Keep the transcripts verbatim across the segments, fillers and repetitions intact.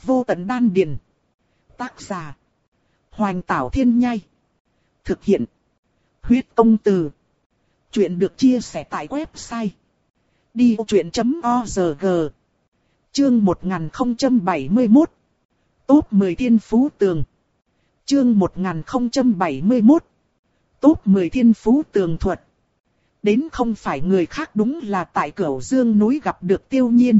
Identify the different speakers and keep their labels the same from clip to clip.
Speaker 1: Vô tận đan điền. Tác giả. Hoành Tảo Thiên Nhai. Thực hiện. Huyết Công Từ. Chuyện được chia sẻ tại website đi vô chuyện chấm org. Chương một nghìn không trăm bảy mươi mốt. Top mười thiên phú tường. Chương một nghìn không trăm bảy mươi mốt. Top mười thiên phú tường thuật. Đến không phải người khác, đúng là tại Cửu Dương núi gặp được Tiêu Nhiên.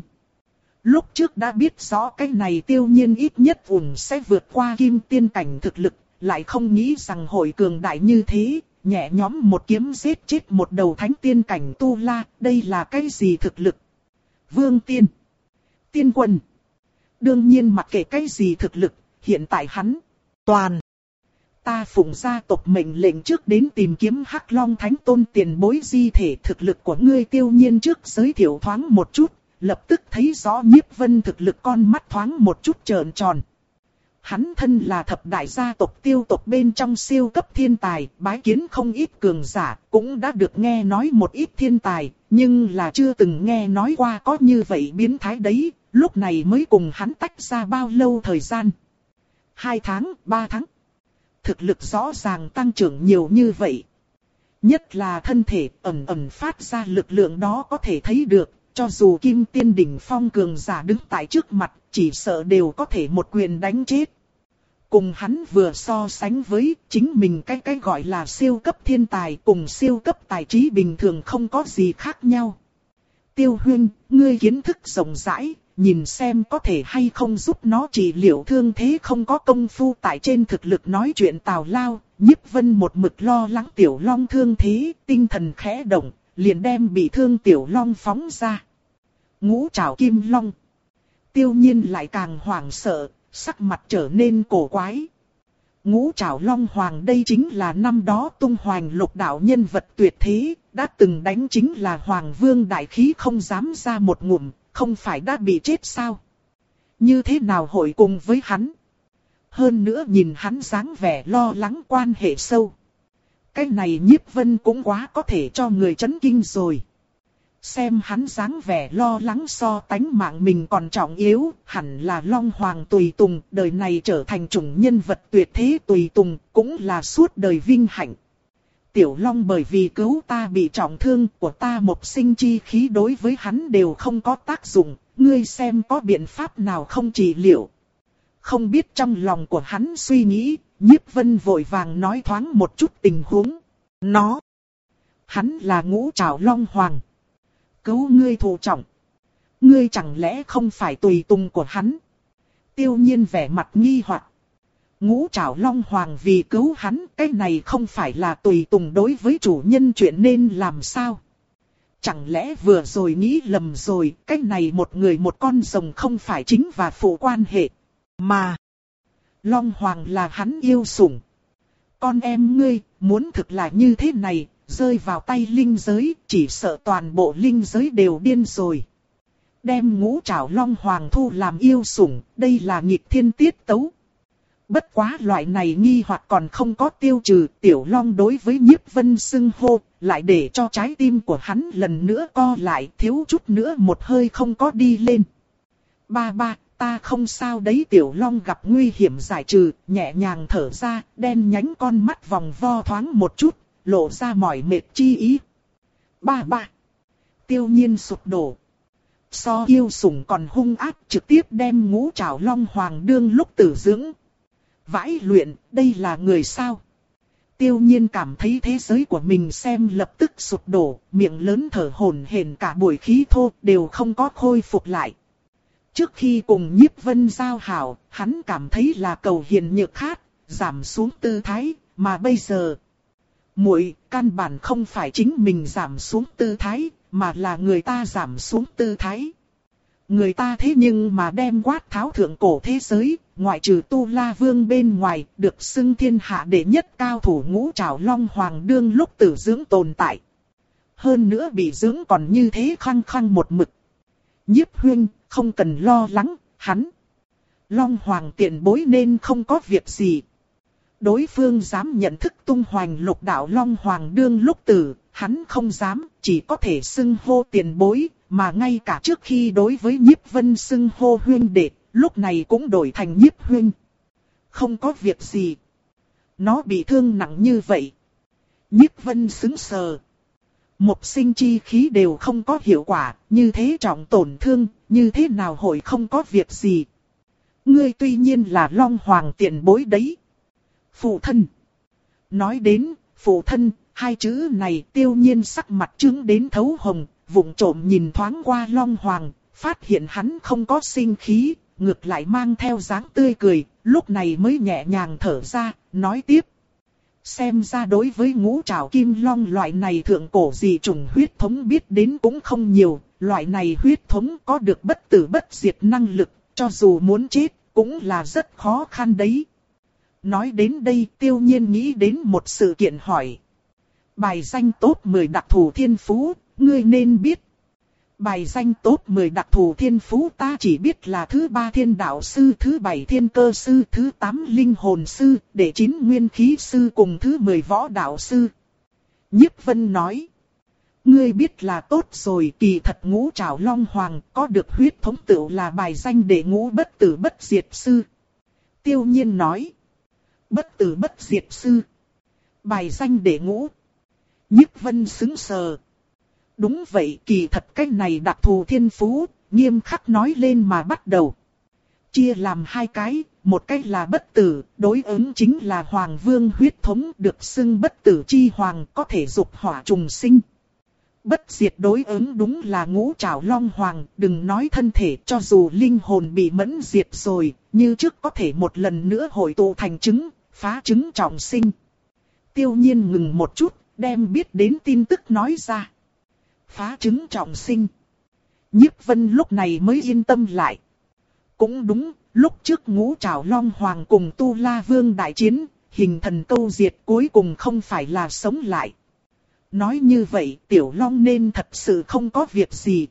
Speaker 1: Lúc trước đã biết rõ cái này Tiêu Nhiên ít nhất ủng sẽ vượt qua kim tiên cảnh thực lực, lại không nghĩ rằng hội cường đại như thế, nhẹ nhõm một kiếm giết chết một đầu thánh tiên cảnh tu la, đây là cái gì thực lực? Vương tiên, tiên quân. Đương nhiên mặc kệ cái gì thực lực, hiện tại hắn, toàn. Ta phụng gia tộc mệnh lệnh trước đến tìm kiếm Hắc Long Thánh Tôn tiền bối di thể. Thực lực của ngươi Tiêu Nhiên trước giới thiệu thoáng một chút, lập tức thấy rõ Nhiếp Vân thực lực, con mắt thoáng một chút trợn tròn. Hắn thân là thập đại gia tộc Tiêu tộc bên trong siêu cấp thiên tài, bái kiến không ít cường giả, cũng đã được nghe nói một ít thiên tài, nhưng là chưa từng nghe nói qua có như vậy biến thái đấy, lúc này mới cùng hắn tách ra bao lâu thời gian. Hai tháng, ba tháng. Thực lực rõ ràng tăng trưởng nhiều như vậy. Nhất là thân thể ẩn ẩn phát ra lực lượng đó có thể thấy được, cho dù kim tiên đỉnh phong cường giả đứng tại trước mặt, chỉ sợ đều có thể một quyền đánh chết. Cùng hắn vừa so sánh với chính mình, cái cái gọi là siêu cấp thiên tài cùng siêu cấp tài trí bình thường không có gì khác nhau. Tiêu huynh, ngươi kiến thức rộng rãi, nhìn xem có thể hay không giúp nó trị liệu thương thế, không có công phu tại trên thực lực nói chuyện tào lao. Nhiếp Vân một mực lo lắng Tiểu Long thương thế, tinh thần khẽ động, liền đem bị thương Tiểu Long phóng ra. Ngũ trảo kim long. Tiêu Nhiên lại càng hoảng sợ, sắc mặt trở nên cổ quái. Ngũ trảo long hoàng đây chính là năm đó tung hoành lục đạo nhân vật tuyệt thế, đã từng đánh chính là hoàng vương đại khí không dám ra một ngụm, không phải đã bị chết sao? Như thế nào hội cùng với hắn? Hơn nữa nhìn hắn dáng vẻ lo lắng quan hệ sâu. Cái này Nhiếp Vân cũng quá có thể cho người chấn kinh rồi. Xem hắn dáng vẻ lo lắng so tánh mạng mình còn trọng yếu, hẳn là Long Hoàng tùy tùng, đời này trở thành chủng nhân vật tuyệt thế tùy tùng, cũng là suốt đời vinh hạnh. Tiểu Long bởi vì cứu ta bị trọng thương, của ta một sinh chi khí đối với hắn đều không có tác dụng, ngươi xem có biện pháp nào không trị liệu. Không biết trong lòng của hắn suy nghĩ, Nhiếp Vân vội vàng nói thoáng một chút tình huống. Nó, hắn là Ngũ Trảo Long Hoàng. Cứu ngươi thù trọng. Ngươi chẳng lẽ không phải tùy tùng của hắn? Tiêu Nhiên vẻ mặt nghi hoặc. Ngũ Trảo Long Hoàng vì cứu hắn, cái này không phải là tùy tùng đối với chủ nhân chuyện nên làm sao? Chẳng lẽ vừa rồi nghĩ lầm rồi, cái này một người một con rồng không phải chính và phụ quan hệ, mà Long Hoàng là hắn yêu sủng. Con em ngươi, muốn thực là như thế này, rơi vào tay linh giới, chỉ sợ toàn bộ linh giới đều điên rồi. Đem Ngũ Trảo Long Hoàng thu làm yêu sủng, đây là nghịch thiên tiết tấu. Bất quá loại này nghi hoặc còn không có tiêu trừ, Tiểu Long đối với Nhiếp Vân xưng hô, lại để cho trái tim của hắn lần nữa co lại, thiếu chút nữa một hơi không có đi lên. Ba ba, ta không sao đấy. Tiểu Long gặp nguy hiểm giải trừ, nhẹ nhàng thở ra, đen nhánh con mắt vòng vo thoáng một chút, lộ ra mỏi mệt chi ý. Ba ba. Tiêu Nhiên sụp đổ. So yêu sủng còn hung ác, trực tiếp đem Ngũ Trảo Long Hoàng đương lúc tử dưỡng. Vãi luyện, đây là người sao? Tiêu Nhiên cảm thấy thế giới của mình xem lập tức sụp đổ, miệng lớn thở hổn hển, cả buổi khí thô đều không có khôi phục lại. Trước khi cùng Nhiếp Vân giao hảo, hắn cảm thấy là cầu hiền nhược khát, giảm xuống tư thái, mà bây giờ muội, căn bản không phải chính mình giảm xuống tư thái, mà là người ta giảm xuống tư thái. Người ta thế nhưng mà đem quát tháo thượng cổ thế giới, ngoại trừ Tu La Vương bên ngoài, được xưng thiên hạ đệ nhất cao thủ Ngũ Trảo Long Hoàng đương lúc tử dưỡng tồn tại. Hơn nữa bị dưỡng còn như thế khăng khăng một mực. Nhiếp huynh, không cần lo lắng, hắn Long Hoàng tiền bối nên không có việc gì. Đối phương dám nhận thức tung hoành lục đạo Long Hoàng đương lúc tử, hắn không dám, chỉ có thể xưng hô tiền bối, mà ngay cả trước khi đối với Nhiếp Vân xưng hô huynh đệ, lúc này cũng đổi thành Nhiếp huynh. Không có việc gì. Nó bị thương nặng như vậy. Nhiếp Vân sững sờ. Một sinh chi khí đều không có hiệu quả, như thế trọng tổn thương, như thế nào hội không có việc gì. Ngươi tuy nhiên là Long Hoàng tiền bối đấy. Phụ thân. Nói đến, phụ thân, hai chữ này Tiêu Nhiên sắc mặt trướng đến thấu hồng, vụng trộm nhìn thoáng qua Long Hoàng, phát hiện hắn không có sinh khí, ngược lại mang theo dáng tươi cười, lúc này mới nhẹ nhàng thở ra, nói tiếp. Xem ra đối với ngũ trảo kim long loại này thượng cổ dị chủng huyết thống biết đến cũng không nhiều, loại này huyết thống có được bất tử bất diệt năng lực, cho dù muốn chết, cũng là rất khó khăn đấy. Nói đến đây Tiêu Nhiên nghĩ đến một sự kiện hỏi. Bài danh top mười đặc thù thiên phú, ngươi nên biết. Bài danh top mười đặc thù thiên phú ta chỉ biết là thứ ba thiên đạo sư, thứ bảy thiên cơ sư, thứ tám linh hồn sư, đệ chín nguyên khí sư cùng thứ mười võ đạo sư. Nhiếp Vân nói. Ngươi biết là tốt rồi, kỳ thật ngũ trảo long hoàng có được huyết thống tựu là bài danh đệ ngũ bất tử bất diệt sư. Tiêu Nhiên nói. Bất tử bất diệt sư. Bài danh đệ ngũ. Nhiếp Vân sững sờ. Đúng vậy, kỳ thật cái này đặc thù thiên phú, nghiêm khắc nói lên mà bắt đầu. Chia làm hai cái, một cái là bất tử, đối ứng chính là hoàng vương huyết thống được xưng bất tử chi hoàng có thể dục hỏa trùng sinh. Bất diệt đối ứng đúng là ngũ trảo long hoàng, đừng nói thân thể cho dù linh hồn bị mẫn diệt rồi, như trước có thể một lần nữa hội tụ thành trứng, phá trứng trọng sinh. Tiêu Nhiên ngừng một chút, đem biết đến tin tức nói ra. Phá trứng trọng sinh. Nhiếp Vân lúc này mới yên tâm lại. Cũng đúng, lúc trước ngũ trảo long hoàng cùng Tu La Vương đại chiến, hình thần câu diệt cuối cùng không phải là sống lại. Nói như vậy Tiểu Long nên thật sự không có việc gì.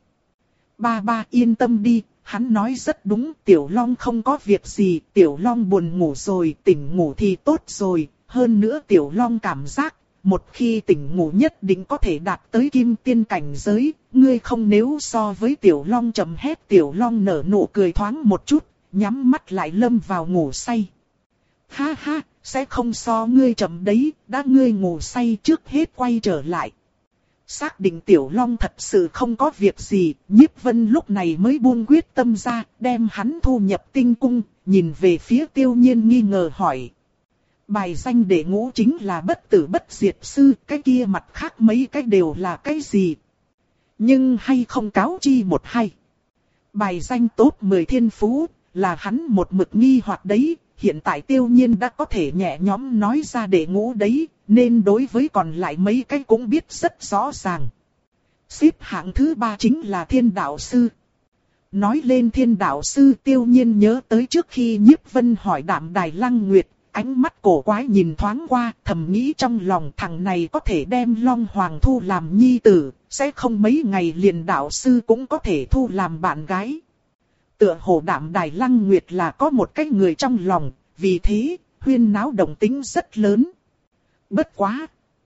Speaker 1: Ba ba yên tâm đi, hắn nói rất đúng, Tiểu Long không có việc gì, Tiểu Long buồn ngủ rồi, tỉnh ngủ thì tốt rồi, hơn nữa Tiểu Long cảm giác, một khi tỉnh ngủ nhất định có thể đạt tới kim tiên cảnh giới, ngươi không nếu so với Tiểu Long chậm hét. Tiểu Long nở nụ cười thoáng một chút, nhắm mắt lại lâm vào ngủ say. Ha ha, sẽ không so ngươi chậm đấy, đã ngươi ngủ say trước hết quay trở lại. Xác định Tiểu Long thật sự không có việc gì, Nhiếp Vân lúc này mới buông quyết tâm ra, đem hắn thu nhập tinh cung, nhìn về phía Tiêu Nhiên nghi ngờ hỏi. Bài danh đệ ngũ chính là bất tử bất diệt sư, cái kia mặt khác mấy cái đều là cái gì? Nhưng hay không cáo chi một hay. Bài danh top mười thiên phú, là hắn một mực nghi hoặc đấy, hiện tại Tiêu Nhiên đã có thể nhẹ nhõm nói ra đệ ngũ đấy, nên đối với còn lại mấy cái cũng biết rất rõ ràng. Xếp hạng thứ ba chính là thiên đạo sư. Nói lên thiên đạo sư Tiêu Nhiên nhớ tới trước khi Nhiếp Vân hỏi Đạm Đài Lăng Nguyệt, ánh mắt cổ quái nhìn thoáng qua, thầm nghĩ trong lòng thằng này có thể đem Long Hoàng thu làm nhi tử, sẽ không mấy ngày liền đạo sư cũng có thể thu làm bạn gái. Tựa hồ Đạm Đài Lăng Nguyệt là có một cái người trong lòng, vì thế, huyên náo động tính rất lớn. Bất quá!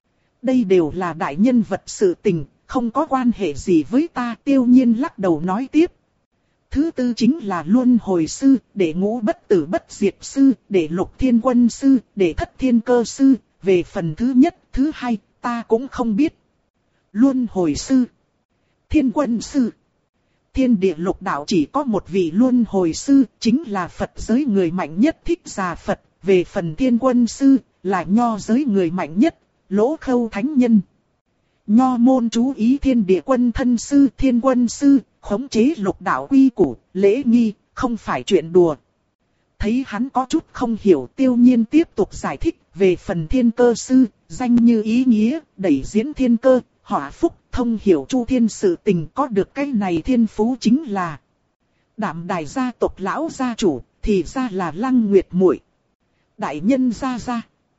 Speaker 1: Đây đều là đại nhân vật sự tình, không có quan hệ gì với ta. Tiêu Nhiên lắc đầu nói tiếp. Thứ tư chính là Luân Hồi Sư, đệ ngũ bất tử bất diệt sư, đệ lục thiên quân sư, đệ thất thiên cơ sư. Về phần thứ nhất, thứ hai, ta cũng không biết. Luân Hồi Sư, Thiên Quân Sư. Thiên địa lục đạo chỉ có một vị Luân Hồi Sư, chính là Phật giới người mạnh nhất Thích Già Phật. Về phần Thiên Quân Sư, là Nho giới người mạnh nhất, Lỗ Khâu Thánh Nhân. Nho môn chú ý thiên địa quân thân sư, Thiên Quân Sư, khống chế lục đạo quy củ, lễ nghi, không phải chuyện đùa. Thấy hắn có chút không hiểu, Tiêu Nhiên tiếp tục giải thích. Về phần Thiên Cơ Sư, danh như ý nghĩa, đẩy diễn thiên cơ, hỏa phúc, thông hiểu chu thiên sự tình. Có được cái này thiên phú chính là Đạm Đài gia tộc lão gia chủ, thì ra là Lăng Nguyệt muội. Đại nhân gia gia.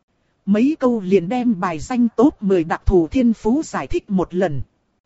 Speaker 1: Mấy câu liền đem bài danh top mười đặc thù thiên phú giải thích một lần.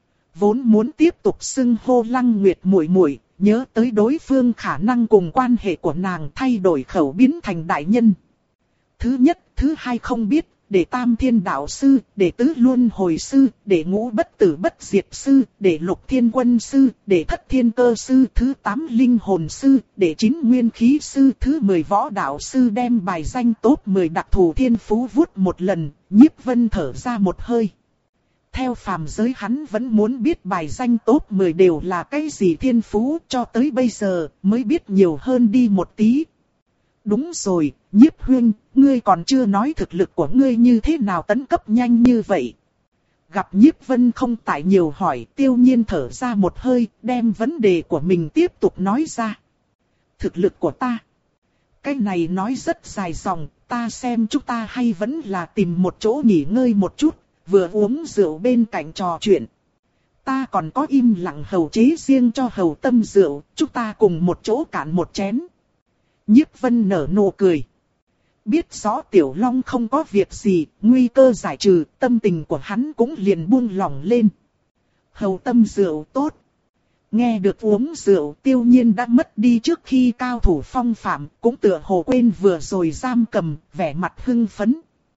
Speaker 1: Vốn muốn tiếp tục xưng hô Lăng Nguyệt muội muội, nhớ tới đối phương khả năng cùng quan hệ của nàng thay đổi khẩu biến thành đại nhân. Thứ nhất, thứ hai không biết, đệ tam thiên đạo sư, đệ tứ luân hồi sư, đệ ngũ bất tử bất diệt sư, đệ lục thiên quân sư, đệ thất thiên cơ sư, thứ tám linh hồn sư, đệ chín nguyên khí sư, thứ mười võ đạo sư. Đem bài danh top mười đặc thù thiên phú vuốt một lần, Nhiếp Vân thở ra một hơi. Theo phàm giới hắn vẫn muốn biết bài danh top mười đều là cái gì thiên phú, cho tới bây giờ mới biết nhiều hơn đi một tí. Đúng rồi, Nhiếp huynh, ngươi còn chưa nói thực lực của ngươi như thế nào tấn cấp nhanh như vậy. Gặp Nhiếp Vân không tại nhiều hỏi, Tiêu Nhiên thở ra một hơi, đem vấn đề của mình tiếp tục nói ra. Thực lực của ta. Cái này nói rất dài dòng, ta xem chúng ta hay vẫn là tìm một chỗ nghỉ ngơi một chút, vừa uống rượu bên cạnh trò chuyện. Ta còn có im lặng hầu chế riêng cho hầu tâm rượu, chúng ta cùng một chỗ cạn một chén. Nhiếp Vân nở nụ cười. Biết rõ Tiểu Long không có việc gì, nguy cơ giải trừ, tâm tình của hắn cũng liền buông lỏng lên. Hầu tâm rượu tốt. Nghe được uống rượu, Tiêu Nhiên đã mất đi trước khi cao thủ phong phạm, cũng tựa hồ quên vừa rồi giam cầm, vẻ mặt hưng phấn.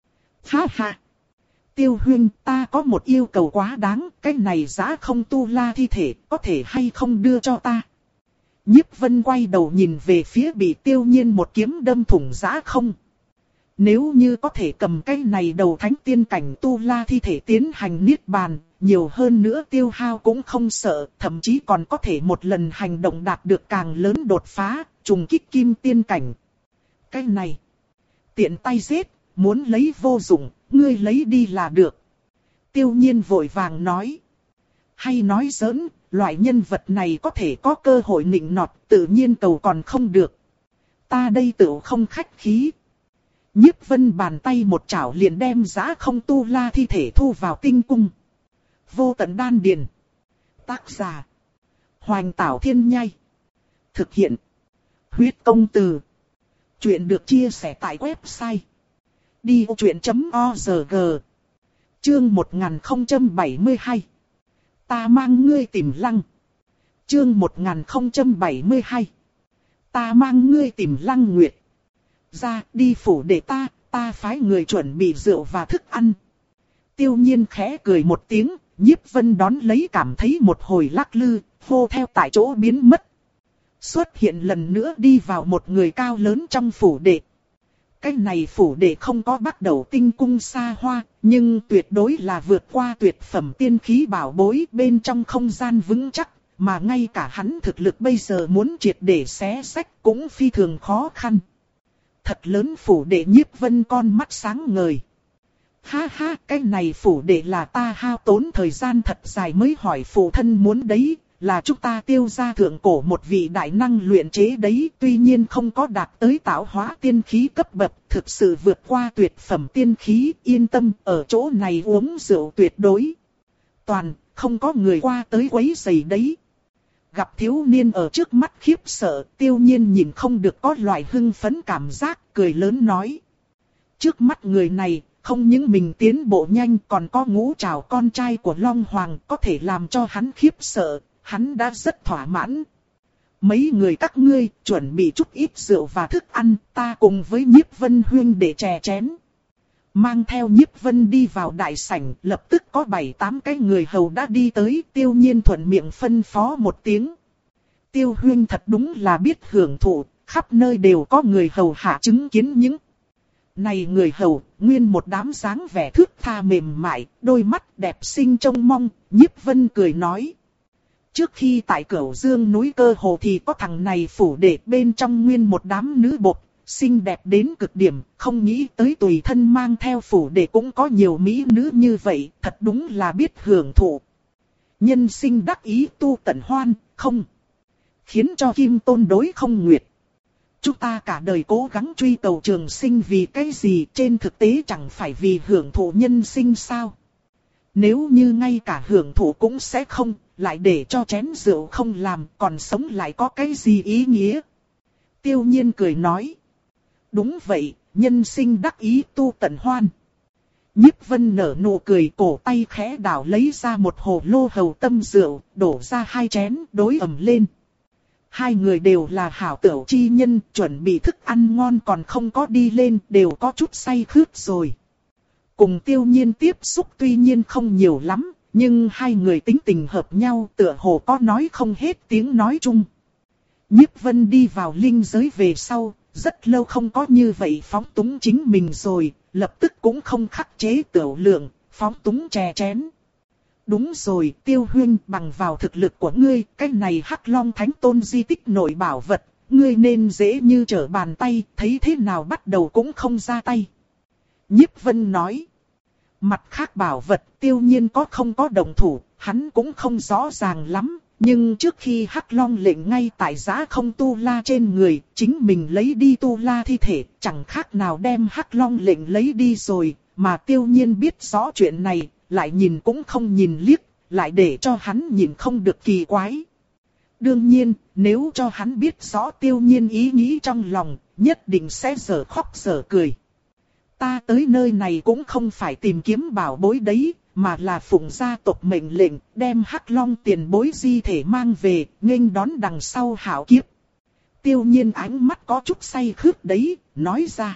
Speaker 1: Ha ha! Tiêu huynh, ta có một yêu cầu quá đáng, cái này giá không tu la thi thể, có thể hay không đưa cho ta? Nhiếp Vân quay đầu nhìn về phía bị Tiêu Nhiên một kiếm đâm thủng giá không. Nếu như có thể cầm cái này đầu thánh tiên cảnh tu la thi thể tiến hành niết bàn, nhiều hơn nữa tiêu hao cũng không sợ, thậm chí còn có thể một lần hành động đạt được càng lớn đột phá, trùng kích kim tiên cảnh. Cái này, tiện tay giết, muốn lấy vô dụng, ngươi lấy đi là được. Tiêu Nhiên vội vàng nói. Hay nói giỡn, loại nhân vật này có thể có cơ hội nịnh nọt, tự nhiên cầu còn không được. Ta đây tự không khách khí. Nhiếp Vân bàn tay một chảo liền đem giá không tu la thi thể thu vào tinh cung. Vô tận đan điền. Tác giả. Hoành Tảo Thiên Nhai. Thực hiện. Huyết Công Từ. Chuyện được chia sẻ tại website. đi ô chuyện chấm org. Chương một nghìn không trăm bảy mươi hai. Ta mang ngươi tìm Lăng. Chương một nghìn không trăm bảy mươi hai. Ta mang ngươi tìm Lăng Nguyệt. Ra đi phủ để ta, ta phái người chuẩn bị rượu và thức ăn. Tiêu Nhiên khẽ cười một tiếng, Nhiếp Vân đón lấy cảm thấy một hồi lắc lư, hô theo tại chỗ biến mất. Xuất hiện lần nữa đi vào một người cao lớn trong phủ đệ. Cái này phủ đệ không có bắt đầu tinh cung xa hoa, nhưng tuyệt đối là vượt qua tuyệt phẩm tiên khí bảo bối, bên trong không gian vững chắc, mà ngay cả hắn thực lực bây giờ muốn triệt để xé sách cũng phi thường khó khăn. Thật lớn phủ đệ. Nhiếp Vân con mắt sáng ngời. Ha ha, cái này phủ đệ là ta hao tốn thời gian thật dài mới hỏi phụ thân muốn đấy, là chúng ta Tiêu gia thượng cổ một vị đại năng luyện chế đấy, tuy nhiên không có đạt tới tạo hóa tiên khí cấp bậc, thực sự vượt qua tuyệt phẩm tiên khí, yên tâm, ở chỗ này uống rượu tuyệt đối. Toàn, không có người qua tới quấy rầy đấy. Gặp thiếu niên ở trước mắt khiếp sợ, Tiêu Nhiên nhìn không được có loại hưng phấn cảm giác, cười lớn nói. Trước mắt người này, không những mình tiến bộ nhanh còn có ngũ trảo con trai của Long Hoàng có thể làm cho hắn khiếp sợ, hắn đã rất thỏa mãn. Mấy người các ngươi chuẩn bị chút ít rượu và thức ăn, ta cùng với Nhiếp Vân huynh để chè chén. Mang theo Nhiếp Vân đi vào đại sảnh, lập tức có bảy tám cái người hầu đã đi tới, Tiêu Nhiên thuận miệng phân phó một tiếng. Tiêu huynh thật đúng là biết hưởng thụ, khắp nơi đều có người hầu hạ chứng kiến những này người hầu, nguyên một đám dáng vẻ thước tha mềm mại, đôi mắt đẹp xinh trông mong. Nhiếp Vân cười nói. Trước khi tại Cửu Dương núi Cơ Hồ thì có thằng này phủ đệ, bên trong nguyên một đám nữ bộc, xinh đẹp đến cực điểm, không nghĩ tới tùy thân mang theo phủ đệ cũng có nhiều mỹ nữ như vậy, thật đúng là biết hưởng thụ. Nhân sinh đắc ý tu tận hoan, không khiến cho kim tôn đối không nguyệt. Chúng ta cả đời cố gắng truy cầu trường sinh vì cái gì, trên thực tế chẳng phải vì hưởng thụ nhân sinh sao? Nếu như ngay cả hưởng thụ cũng sẽ không, lại để cho chén rượu không làm, còn sống lại có cái gì ý nghĩa? Tiêu Nhiên cười nói. Đúng vậy, nhân sinh đắc ý tu tận hoan. Nhiếp Vân nở nụ cười, cổ tay khẽ đảo lấy ra một hồ lô hầu tâm rượu, đổ ra hai chén, đối ẩm lên. Hai người đều là hảo tửu chi nhân, chuẩn bị thức ăn ngon còn không có đi lên, đều có chút say khướt rồi. Cùng Tiêu Nhiên tiếp xúc tuy nhiên không nhiều lắm, nhưng hai người tính tình hợp nhau tựa hồ có nói không hết tiếng nói chung. Nhiếp Vân đi vào linh giới về sau, rất lâu không có như vậy phóng túng chính mình rồi, lập tức cũng không khắc chế tiểu lượng, phóng túng chè chén. Đúng rồi, Tiêu huynh, bằng vào thực lực của ngươi, cái này Hắc Long Thánh Tôn di tích nội bảo vật, ngươi nên dễ như trở bàn tay, thấy thế nào bắt đầu cũng không ra tay. Nhiếp Vân nói. Mặt khác bảo vật Tiêu Nhiên có không có động thủ, hắn cũng không rõ ràng lắm. Nhưng trước khi Hắc Long lệnh ngay tại Giá Không Tu La trên người, chính mình lấy đi Tu La thi thể, chẳng khác nào đem Hắc Long lệnh lấy đi rồi, mà Tiêu Nhiên biết rõ chuyện này, lại nhìn cũng không nhìn liếc, lại để cho hắn nhìn không được kỳ quái. Đương nhiên, nếu cho hắn biết rõ Tiêu Nhiên ý nghĩ trong lòng, nhất định sẽ dở khóc dở cười. Ta tới nơi này cũng không phải tìm kiếm bảo bối đấy, mà là phụng gia tộc mệnh lệnh, đem Hắc Long tiền bối di thể mang về, nghênh đón đằng sau hảo kiếp. Tiêu Nhiên ánh mắt có chút say khướt đấy, nói ra.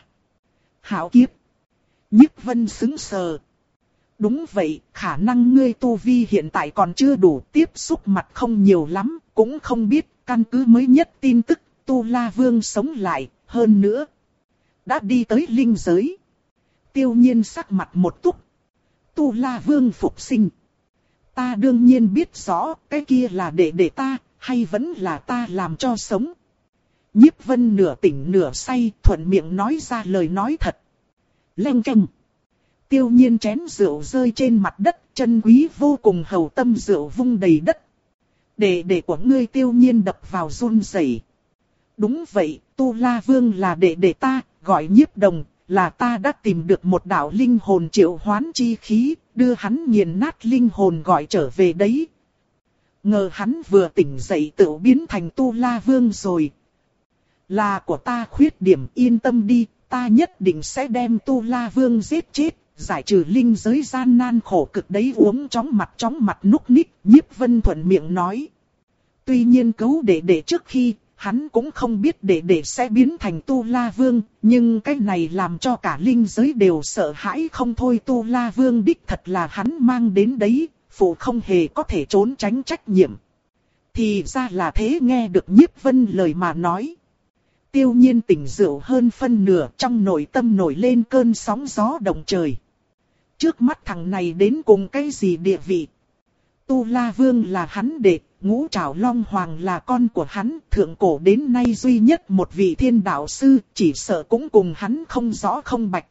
Speaker 1: Hảo kiếp. Nhiếp Vân sững sờ. Đúng vậy, khả năng ngươi tu vi hiện tại còn chưa đủ, tiếp xúc mặt không nhiều lắm, cũng không biết, căn cứ mới nhất tin tức, Tu La Vương sống lại, hơn nữa. Đã đi tới linh giới. Tiêu Nhiên sắc mặt một túc. Tu La Vương phục sinh. Ta đương nhiên biết rõ, cái kia là để để ta, hay vẫn là ta làm cho sống. Nhiếp Vân nửa tỉnh nửa say, thuận miệng nói ra lời nói thật. Leng keng. Tiêu Nhiên chén rượu rơi trên mặt đất, chân quý vô cùng hầu tâm rượu vung đầy đất. Để để của ngươi Tiêu Nhiên đập vào run rẩy. Đúng vậy, Tu La Vương là để để ta, gọi Nhiếp Đồng, là ta đã tìm được một đạo linh hồn triệu hoán chi khí, đưa hắn nghiền nát linh hồn gọi trở về đấy. Ngờ hắn vừa tỉnh dậy tự biến thành Tu La Vương rồi. Là của ta khuyết điểm, yên tâm đi, ta nhất định sẽ đem Tu La Vương giết chết, giải trừ linh giới gian nan khổ cực đấy. Uống chóng mặt chóng mặt núc ních, Nhiếp Vân thuận miệng nói. Tuy nhiên cứu đệ đệ trước khi, hắn cũng không biết đệ đệ sẽ biến thành Tu La Vương, nhưng cái này làm cho cả linh giới đều sợ hãi không thôi. Tu La Vương đích thật là hắn mang đến đấy, phụ không hề có thể trốn tránh trách nhiệm. Thì ra là thế, nghe được Nhiếp Vân lời mà nói. Tiêu Nhiên tỉnh rượu hơn phân nửa, trong nội tâm nổi lên cơn sóng gió động trời. Trước mắt thằng này đến cùng cái gì địa vị? Tu La Vương là hắn đệ, Ngũ Trảo Long Hoàng là con của hắn, thượng cổ đến nay duy nhất một vị thiên đạo sư, chỉ sợ cũng cùng hắn không rõ không bạch.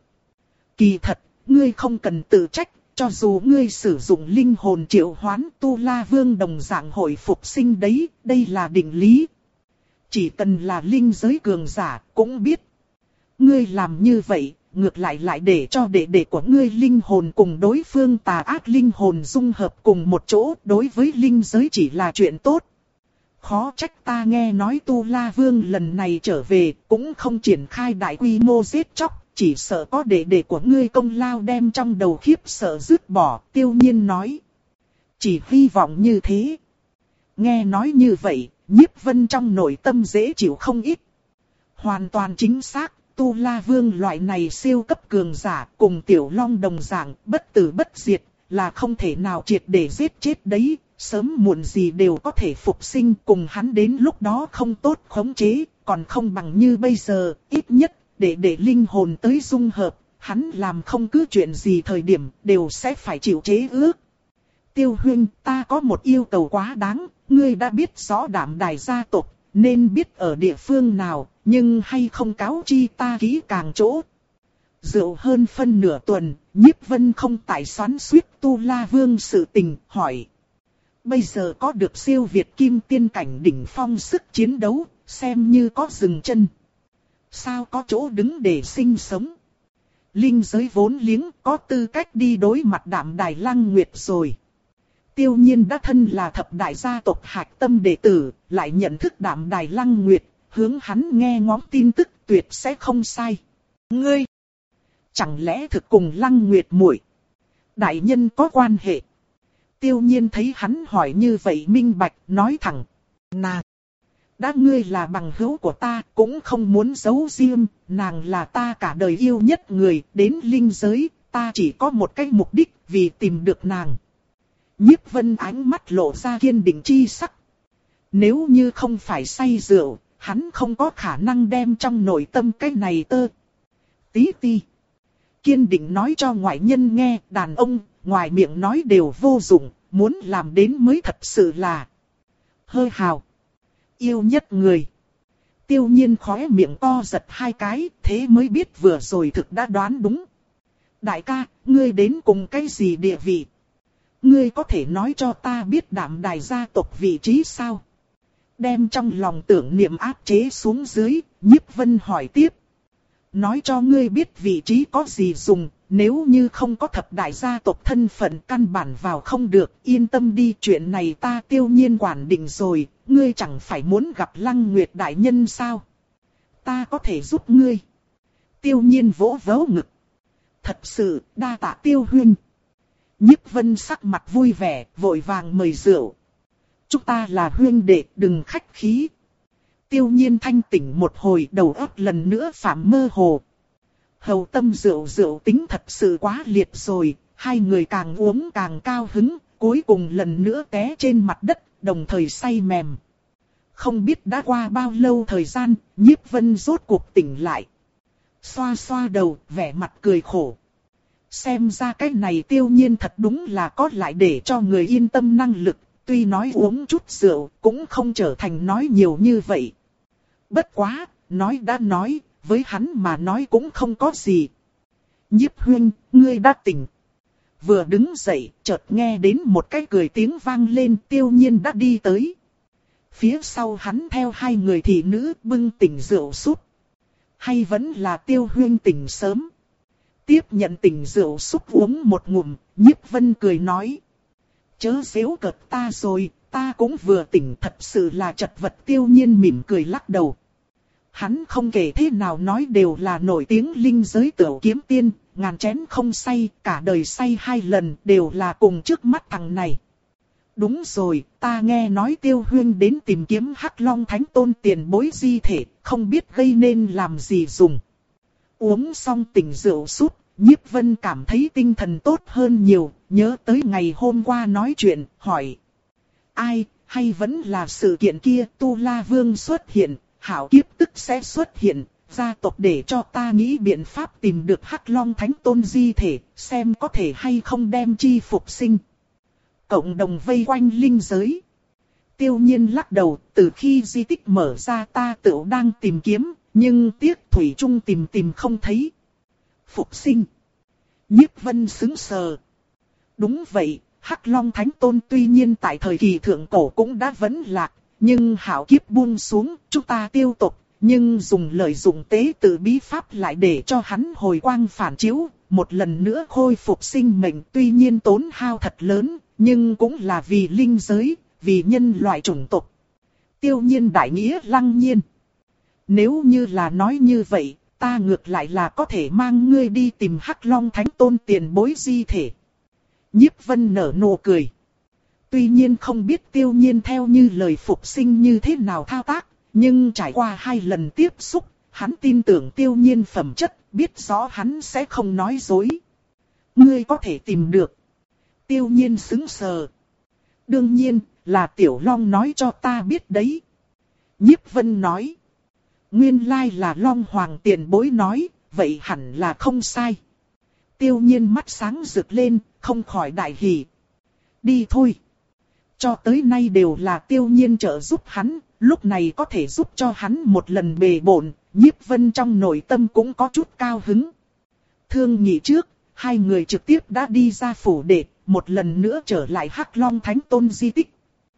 Speaker 1: Kỳ thật, ngươi không cần tự trách, cho dù ngươi sử dụng linh hồn triệu hoán, Tu La Vương đồng dạng hội phục sinh đấy, đây là định lý. Chỉ cần là linh giới cường giả, cũng biết. Ngươi làm như vậy, ngược lại lại để cho đệ đệ của ngươi linh hồn cùng đối phương tà ác linh hồn dung hợp cùng một chỗ, đối với linh giới chỉ là chuyện tốt. Khó trách ta nghe nói Tu La Vương lần này trở về, cũng không triển khai đại quy mô giết chóc, chỉ sợ có đệ đệ của ngươi công lao đem trong đầu khiếp sợ dứt bỏ. Tiêu Nhiên nói. Chỉ hy vọng như thế. Nghe nói như vậy, Nhiếp Vân trong nội tâm dễ chịu không ít. Hoàn toàn chính xác. Tu La Vương loại này siêu cấp cường giả cùng Tiểu Long đồng dạng bất tử bất diệt là không thể nào triệt để giết chết đấy, sớm muộn gì đều có thể phục sinh, cùng hắn đến lúc đó không tốt khống chế, còn không bằng như bây giờ, ít nhất để để linh hồn tới dung hợp, hắn làm không cứ chuyện gì thời điểm đều sẽ phải chịu chế ước. Tiêu huynh, ta có một yêu cầu quá đáng, ngươi đã biết rõ Đạm Đài gia tộc nên biết ở địa phương nào, nhưng hay không cáo chi ta kỹ càng chỗ. Rượu hơn phân nửa tuần, Nhiếp Vân không tại xoắn xuýt Tu La Vương sự tình, hỏi. Bây giờ có được siêu việt kim tiên cảnh đỉnh phong sức chiến đấu, xem như có dừng chân. Sao có chỗ đứng để sinh sống? Linh giới vốn liếng có tư cách đi đối mặt Đạm Đài Lăng Nguyệt rồi. Tiêu Nhiên đã thân là thập đại gia tộc hạch tâm đệ tử, lại nhận thức Đạm Đài Lăng Nguyệt, hướng hắn nghe ngóng tin tức tuyệt sẽ không sai. Ngươi, chẳng lẽ thực cùng Lăng Nguyệt muội đại nhân có quan hệ? Tiêu Nhiên thấy hắn hỏi như vậy minh bạch, nói thẳng. Nàng, đã ngươi là bằng hữu của ta, cũng không muốn giấu riêng, nàng là ta cả đời yêu nhất người, đến linh giới, ta chỉ có một cái mục đích, vì tìm được nàng. Nhiếp Vân ánh mắt lộ ra kiên định chi sắc. Nếu như không phải say rượu, hắn không có khả năng đem trong nội tâm cái này tơ. Tí ti. Kiên định nói cho ngoại nhân nghe, đàn ông, ngoài miệng nói đều vô dụng, muốn làm đến mới thật sự là hơi hào. Yêu nhất người. Tiêu Nhiên khóe miệng co giật hai cái, thế mới biết vừa rồi thực đã đoán đúng. Đại ca, ngươi đến cùng cái gì địa vị? Ngươi có thể nói cho ta biết Đạm Đài gia tộc vị trí sao? Đem trong lòng tưởng niệm áp chế xuống dưới, Nhiếp Vân hỏi tiếp. Nói cho ngươi biết vị trí có gì dùng, nếu như không có thập đại gia tộc thân phận căn bản vào không được, yên tâm đi, chuyện này ta Tiêu Nhiên quản định rồi, ngươi chẳng phải muốn gặp Lăng Nguyệt đại nhân sao? Ta có thể giúp ngươi. Tiêu Nhiên vỗ vỗ ngực. Thật sự, đa tạ Tiêu huynh. Nhiếp Vân sắc mặt vui vẻ, vội vàng mời rượu. Chúng ta là huynh đệ, đừng khách khí. Tiêu Nhiên thanh tỉnh một hồi, đầu óc lần nữa phạm mơ hồ. Hầu tâm rượu rượu tính thật sự quá liệt rồi, hai người càng uống càng cao hứng, cuối cùng lần nữa té trên mặt đất, đồng thời say mềm. Không biết đã qua bao lâu thời gian, Nhiếp Vân rốt cuộc tỉnh lại. Xoa xoa đầu, vẻ mặt cười khổ. Xem ra cái này Tiêu Nhiên thật đúng là có lại để cho người yên tâm năng lực, tuy nói uống chút rượu cũng không trở thành nói nhiều như vậy. Bất quá, nói đã nói, với hắn mà nói cũng không có gì. Nhiếp huynh, ngươi đã tỉnh. Vừa đứng dậy, chợt nghe đến một cái cười tiếng vang lên, Tiêu Nhiên đã đi tới. Phía sau hắn theo hai người thị nữ bưng tỉnh rượu súp. Hay vẫn là Tiêu huynh tỉnh sớm. Tiếp nhận tỉnh rượu súp uống một ngụm, Nhiếp Vân cười nói. Chớ xéo cợt ta rồi, ta cũng vừa tỉnh, thật sự là chật vật. Tiêu Nhiên mỉm cười lắc đầu. Hắn không kể thế nào nói đều là nổi tiếng linh giới tửu kiếm tiên, ngàn chén không say, cả đời say hai lần đều là cùng trước mắt thằng này. Đúng rồi, ta nghe nói Tiêu huynh đến tìm kiếm Hắc Long Thánh Tôn tiền bối di thể, không biết gây nên làm gì dùng. Uống xong tỉnh rượu súp, Nhiếp Vân cảm thấy tinh thần tốt hơn nhiều, nhớ tới ngày hôm qua nói chuyện, hỏi. Ai, hay vẫn là sự kiện kia, Tu La Vương xuất hiện, hảo kiếp tức sẽ xuất hiện, gia tộc để cho ta nghĩ biện pháp tìm được Hắc Long Thánh Tôn di thể, xem có thể hay không đem chi phục sinh. Cộng đồng vây quanh linh giới. Tiêu Nhiên lắc đầu, từ khi di tích mở ra ta tự đang tìm kiếm, nhưng tiếc thủy chung tìm tìm không thấy. Phục sinh. Nhiếp Vân sững sờ. Đúng vậy, Hắc Long Thánh Tôn tuy nhiên tại thời kỳ thượng cổ cũng đã vẫn lạc, nhưng hảo kiếp buông xuống, chúng ta tiêu tộc, nhưng dùng lợi dụng tế tự bí pháp lại để cho hắn hồi quang phản chiếu, một lần nữa khôi phục sinh mệnh, tuy nhiên tốn hao thật lớn, nhưng cũng là vì linh giới, vì nhân loại chủng tộc. Tiêu Nhiên đại nghĩa lăng nhiên. Nếu như là nói như vậy, ta ngược lại là có thể mang ngươi đi tìm Hắc Long Thánh Tôn tiền bối di thể. Nhiếp Vân nở nụ cười. Tuy nhiên không biết Tiêu Nhiên theo như lời phục sinh như thế nào thao tác, nhưng trải qua hai lần tiếp xúc, hắn tin tưởng Tiêu Nhiên phẩm chất, biết rõ hắn sẽ không nói dối. Ngươi có thể tìm được. Tiêu Nhiên sững sờ. Đương nhiên, là Tiểu Long nói cho ta biết đấy. Nhiếp Vân nói. Nguyên lai là Long Hoàng tiền bối nói, vậy hẳn là không sai. Tiêu Nhiên mắt sáng rực lên, không khỏi đại hỉ. Đi thôi. Cho tới nay đều là Tiêu Nhiên trợ giúp hắn, lúc này có thể giúp cho hắn một lần bề bộn, Nhiếp Vân trong nội tâm cũng có chút cao hứng. Thương nghị trước, hai người trực tiếp đã đi ra phủ đệ, một lần nữa trở lại Hắc Long Thánh Tôn di tích.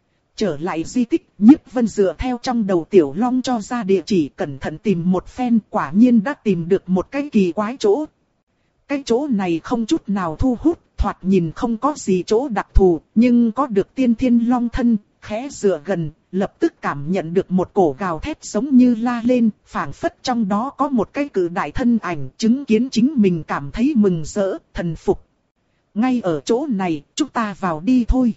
Speaker 1: Trở lại di tích, Nhiếp Vân dựa theo trong đầu Tiểu Long cho ra địa chỉ, cẩn thận tìm một phen, quả nhiên đã tìm được một cái kỳ quái chỗ. Cái chỗ này không chút nào thu hút, thoạt nhìn không có gì chỗ đặc thù, nhưng có được tiên thiên long thân, khẽ dựa gần, lập tức cảm nhận được một cổ gào thét giống như la lên, phảng phất trong đó có một cái cự đại thân ảnh, chứng kiến chính mình cảm thấy mừng rỡ, thần phục. Ngay ở chỗ này, chúng ta vào đi thôi.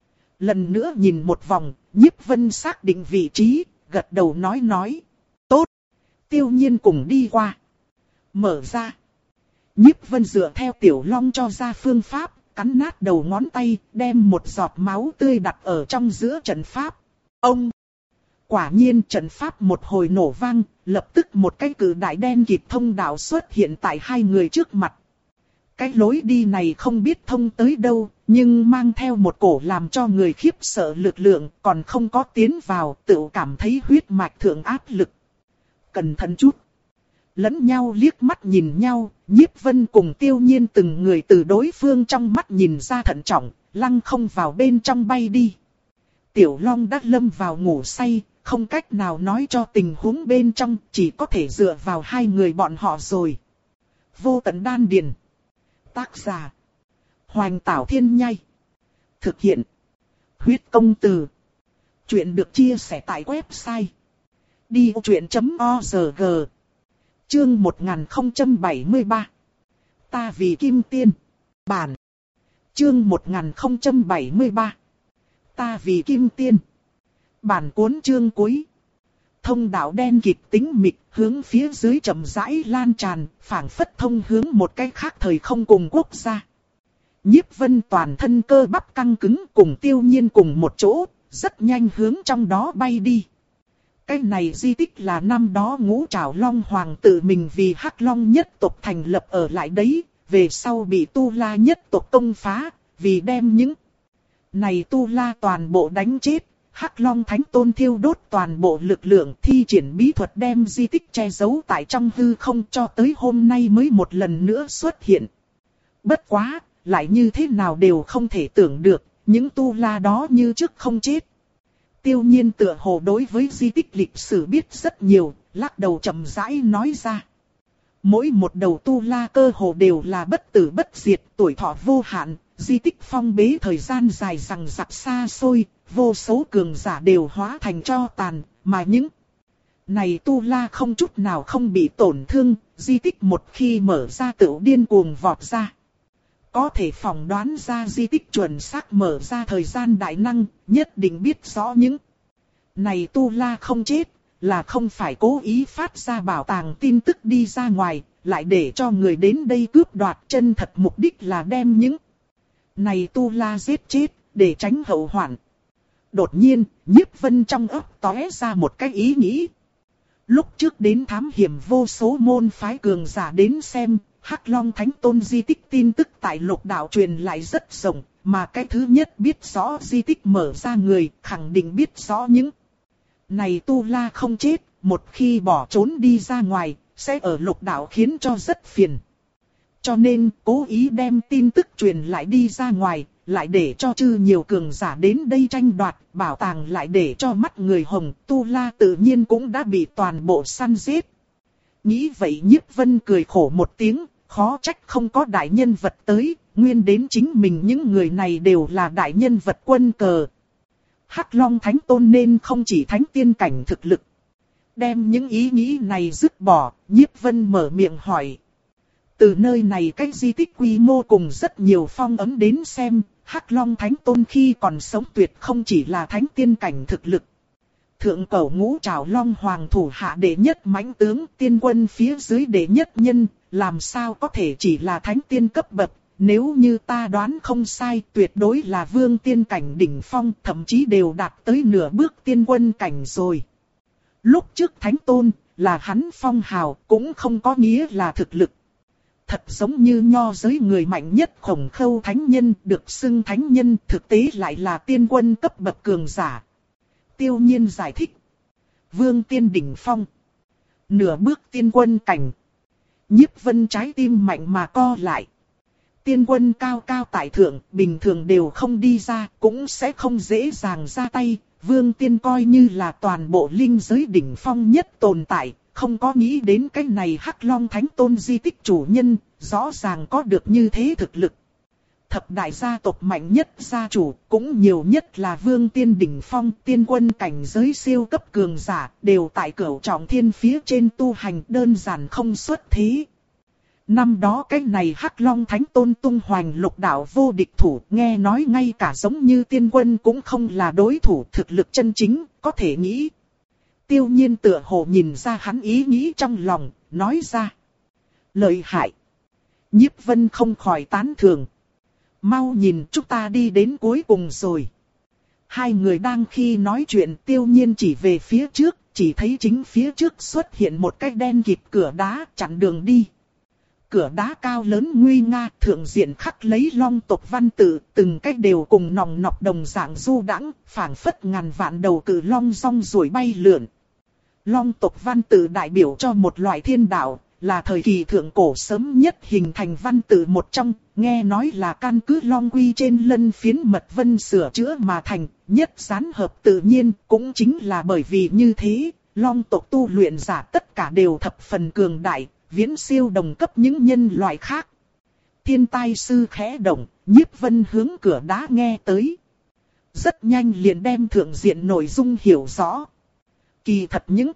Speaker 1: Lần nữa nhìn một vòng, Nhiếp Vân xác định vị trí, gật đầu nói nói. Tốt. Tiêu Nhiên cùng đi qua. Mở ra. Nhiếp Vân dựa theo Tiểu Long cho ra phương pháp, cắn nát đầu ngón tay, đem một giọt máu tươi đặt ở trong giữa trận pháp. Ông! Quả nhiên trận pháp một hồi nổ vang, lập tức một cái cự đại đen kịt thông đạo xuất hiện tại hai người trước mặt. Cái lối đi này không biết thông tới đâu, nhưng mang theo một cổ làm cho người khiếp sợ lực lượng, còn không có tiến vào, tự cảm thấy huyết mạch thượng áp lực. Cẩn thận chút. Lẫn nhau liếc mắt nhìn nhau, Nhiếp Vân cùng Tiêu Nhiên từng người từ đối phương trong mắt nhìn ra thận trọng, lăng không vào bên trong bay đi. Tiểu Long đã lâm vào ngủ say, không cách nào nói cho tình huống bên trong, chỉ có thể dựa vào hai người bọn họ rồi. Vô tận đan điền. Tác giả: Hoành Tảo Thiên Nhai. Thực hiện: Huyết Công Từ. Chuyện được chia sẻ tại website đi ô chuyện chấm org. Chương một nghìn không trăm bảy mươi ba. Ta vì Kim Tiên. Bản. Chương một nghìn không trăm bảy mươi ba. Ta vì Kim Tiên. Bản cuốn chương cuối. Thông đạo đen kịt tĩnh mịch hướng phía dưới chậm rãi lan tràn, phảng phất thông hướng một cái khác thời không cùng quốc gia. Nhiếp Vân toàn thân cơ bắp căng cứng cùng Tiêu Nhiên cùng một chỗ, rất nhanh hướng trong đó bay đi. Cái này di tích là năm đó Ngũ Trảo Long Hoàng tự mình vì Hắc Long nhất tộc thành lập ở lại đấy, về sau bị Tu La nhất tộc công phá, vì đem những này Tu La toàn bộ đánh chết. Hắc Long Thánh Tôn thiêu đốt toàn bộ lực lượng thi triển bí thuật đem di tích che giấu tại trong hư không cho tới hôm nay mới một lần nữa xuất hiện. Bất quá, lại như thế nào đều không thể tưởng được, những Tu La đó như trước không chết. Tiêu Nhiên tựa hồ đối với di tích lịch sử biết rất nhiều, lắc đầu chậm rãi nói ra. Mỗi một đầu Tu La cơ hồ đều là bất tử bất diệt, tuổi thọ vô hạn, di tích phong bế thời gian dài rằng rặc xa xôi, vô số cường giả đều hóa thành tro tàn, mà những này Tu La không chút nào không bị tổn thương, di tích một khi mở ra tựu điên cuồng vọt ra. Có thể phỏng đoán ra di tích chuẩn xác mở ra thời gian đại năng, nhất định biết rõ những này Tu La không chết, là không phải cố ý phát ra bảo tàng tin tức đi ra ngoài, lại để cho người đến đây cướp đoạt, chân thật mục đích là đem những này Tu La giết chết, để tránh hậu hoạn. Đột nhiên, Nhiếp Vân trong óc tóe ra một cái ý nghĩ. Lúc trước đến thám hiểm vô số môn phái cường giả đến xem, Hắc Long Thánh Tôn di tích tin tức tại lục đạo truyền lại rất rộng, mà cái thứ nhất biết rõ di tích mở ra người, khẳng định biết rõ những này Tu La không chết, một khi bỏ trốn đi ra ngoài, sẽ ở lục đạo khiến cho rất phiền. Cho nên, cố ý đem tin tức truyền lại đi ra ngoài, lại để cho chư nhiều cường giả đến đây tranh đoạt, bảo tàng lại để cho mắt người hồng, Tu La tự nhiên cũng đã bị toàn bộ săn giết. Nghĩ vậy Nhiếp Vân cười khổ một tiếng, khó trách không có đại nhân vật tới, nguyên đến chính mình những người này đều là đại nhân vật quân cờ. Hắc Long Thánh Tôn nên không chỉ thánh tiên cảnh thực lực. Đem những ý nghĩ này dứt bỏ, Nhiếp Vân mở miệng hỏi. Từ nơi này cái di tích quy mô cùng rất nhiều phong ấn đến xem, Hắc Long Thánh Tôn khi còn sống tuyệt không chỉ là thánh tiên cảnh thực lực. Thượng cổ Ngũ Trảo Long Hoàng thủ hạ đệ nhất mãnh tướng, tiên quân phía dưới đệ nhất nhân, làm sao có thể chỉ là thánh tiên cấp bậc, nếu như ta đoán không sai, tuyệt đối là vương tiên cảnh đỉnh phong, thậm chí đều đạt tới nửa bước tiên quân cảnh rồi. Lúc trước Thánh Tôn, là hắn phong hào, cũng không có nghĩa là thực lực. Thật giống như nho giới người mạnh nhất Khổng Khâu thánh nhân, được xưng thánh nhân, thực tế lại là tiên quân cấp bậc cường giả. Tiêu Nhiên giải thích. Vương tiên đỉnh phong. Nửa bước tiên quân cảnh. Nhiếp Vân trái tim mạnh mà co lại. Tiên quân cao cao tại thượng, bình thường đều không đi ra, cũng sẽ không dễ dàng ra tay. Vương tiên coi như là toàn bộ linh giới đỉnh phong nhất tồn tại, không có nghĩ đến cái này Hắc Long Thánh Tôn di tích chủ nhân, rõ ràng có được như thế thực lực. Thập đại gia tộc mạnh nhất gia chủ, cũng nhiều nhất là vương tiên đỉnh phong, tiên quân cảnh giới siêu cấp cường giả, đều tại cửu trọng thiên phía trên tu hành, đơn giản không xuất thế. Năm đó cái này Hắc Long Thánh Tôn tung hoành lục đạo vô địch thủ, nghe nói ngay cả giống như tiên quân cũng không là đối thủ, thực lực chân chính, có thể nghĩ. Tiêu Nhiên tựa hồ nhìn ra hắn ý nghĩ trong lòng, nói ra. Lợi hại. Nhiếp Vân không khỏi tán thưởng. Mau nhìn, chúng ta đi đến cuối cùng rồi. Hai người đang khi nói chuyện, Tiêu Nhiên chỉ về phía trước, chỉ thấy chính phía trước xuất hiện một cái đen kịt cửa đá chặn đường đi. Cửa đá cao lớn nguy nga, thượng diện khắc lấy long tộc văn tự, từng cái đều cùng nòng nọc đồng dạng du đãng, phảng phất ngàn vạn đầu cự long rong ruổi bay lượn. Long tộc văn tự đại biểu cho một loại thiên đạo, là thời kỳ thượng cổ sớm nhất hình thành văn tự một trong, nghe nói là căn cứ long quy trên lân phiến mật vân sửa chữa mà thành, nhất gián hợp tự nhiên, cũng chính là bởi vì như thế, long tộc tu luyện giả tất cả đều thập phần cường đại, viễn siêu đồng cấp những nhân loại khác. Thiên tai sư khẽ động, Nhiếp Vân hướng cửa đá nghe tới. Rất nhanh liền đem thượng diện nội dung hiểu rõ. Kỳ thật những